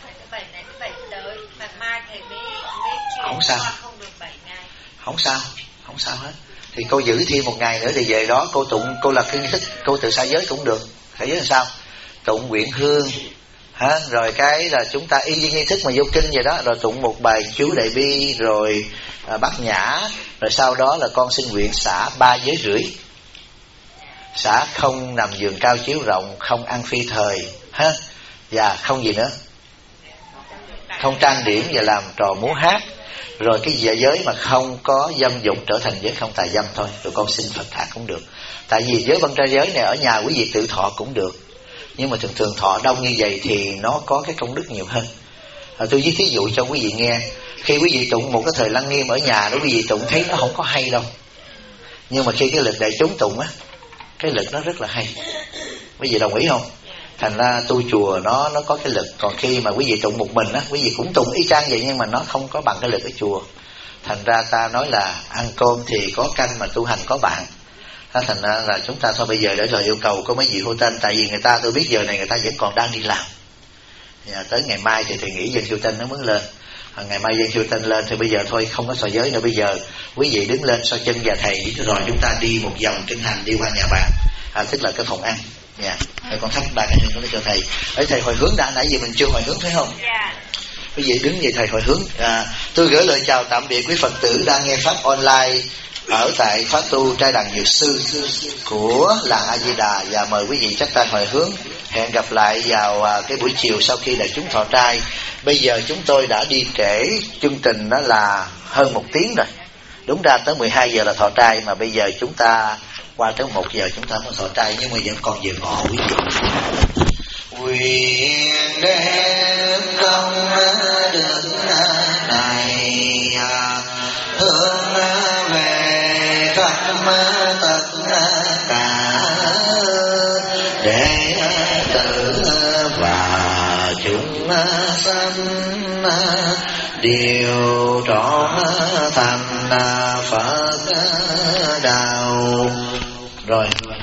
Speaker 1: Không sao. Không sao, không sao hết. Thì cô giữ thêm một ngày nữa thì về đó cô tụng, cô là cái thích, cô tự xả giới cũng được. Xả giới là sao? Tụng nguyện hương, rồi cái là chúng ta y như nghi thức mà vô kinh vậy đó, rồi tụng một bài chú đại bi, rồi bát nhã, rồi sau đó là con xin nguyện xả 3 giới rưỡi. Xả không nằm giường cao chiếu rộng, không ăn phi thời, và không gì nữa, không trang điểm và làm trò múa hát. Rồi cái giới mà không có dâm dục trở thành giới không tà dâm thôi. Rồi con xin Phật thả cũng được. Tại vì giới băng trai giới này ở nhà quý vị tự thọ cũng được, nhưng mà thường thọ đông như vậy thì nó có cái công đức nhiều hơn. Tôi ví thí dụ cho quý vị nghe. Khi quý vị tụng một cái thời lăng nghiêm ở nhà đó, quý vị tụng thấy nó không có hay đâu, nhưng mà khi cái lịch đại chúng tụng á, cái lịch nó rất là hay. Quý vị đồng ý không? Thành ra tu chùa nó có cái lực. Còn khi mà quý vị tụng một mình á, quý vị cũng tụng y chang vậy, nhưng mà nó không có bằng cái lực ở chùa. Thành ra ta nói là ăn cơm thì có canh mà tu hành có bạn. Thành ra là chúng ta thôi bây giờ để rồi yêu cầu có mấy vị hô tên. Tại vì người ta, tôi biết giờ này người ta vẫn còn đang đi làm. Tới ngày mai thì thầy nghĩ dân siêu tinh nó mới lên. Ngày mai dân siêu tinh lên thì bây giờ thôi không có soi giới nữa. Bây giờ quý vị đứng lên soi chân và thầy, rồi chúng ta đi một vòng kinh hành đi qua nhà bạn, tức là cái phòng ăn. Thầy con thắp 3 cái hương đó cho thầy. Để thầy hồi hướng đã, nãy giờ mình chưa hồi hướng phải không? Quý vị đứng vậy thầy hồi hướng. Tôi gửi lời chào tạm biệt quý Phật tử đang nghe pháp online ở tại khóa tu trai đàn dược sư của làng A Di Đà, và mời quý vị chắp tay hồi hướng. Hẹn gặp lại vào cái buổi chiều sau khi đại chúng thọ trai. Bây giờ chúng tôi đã đi trễ chương trình đó là hơn 1 tiếng rồi. Đúng ra tới 12 giờ là thọ trai, mà bây giờ chúng ta qua tới 1 giờ chúng ta mới thọ trai, nhưng mà vẫn còn giờ ngọ quý vị. Nguyện đem công đức này hướng về khắp tất cả đệ tử và chúng sanh đều trọn thành Phật đạo. Rồi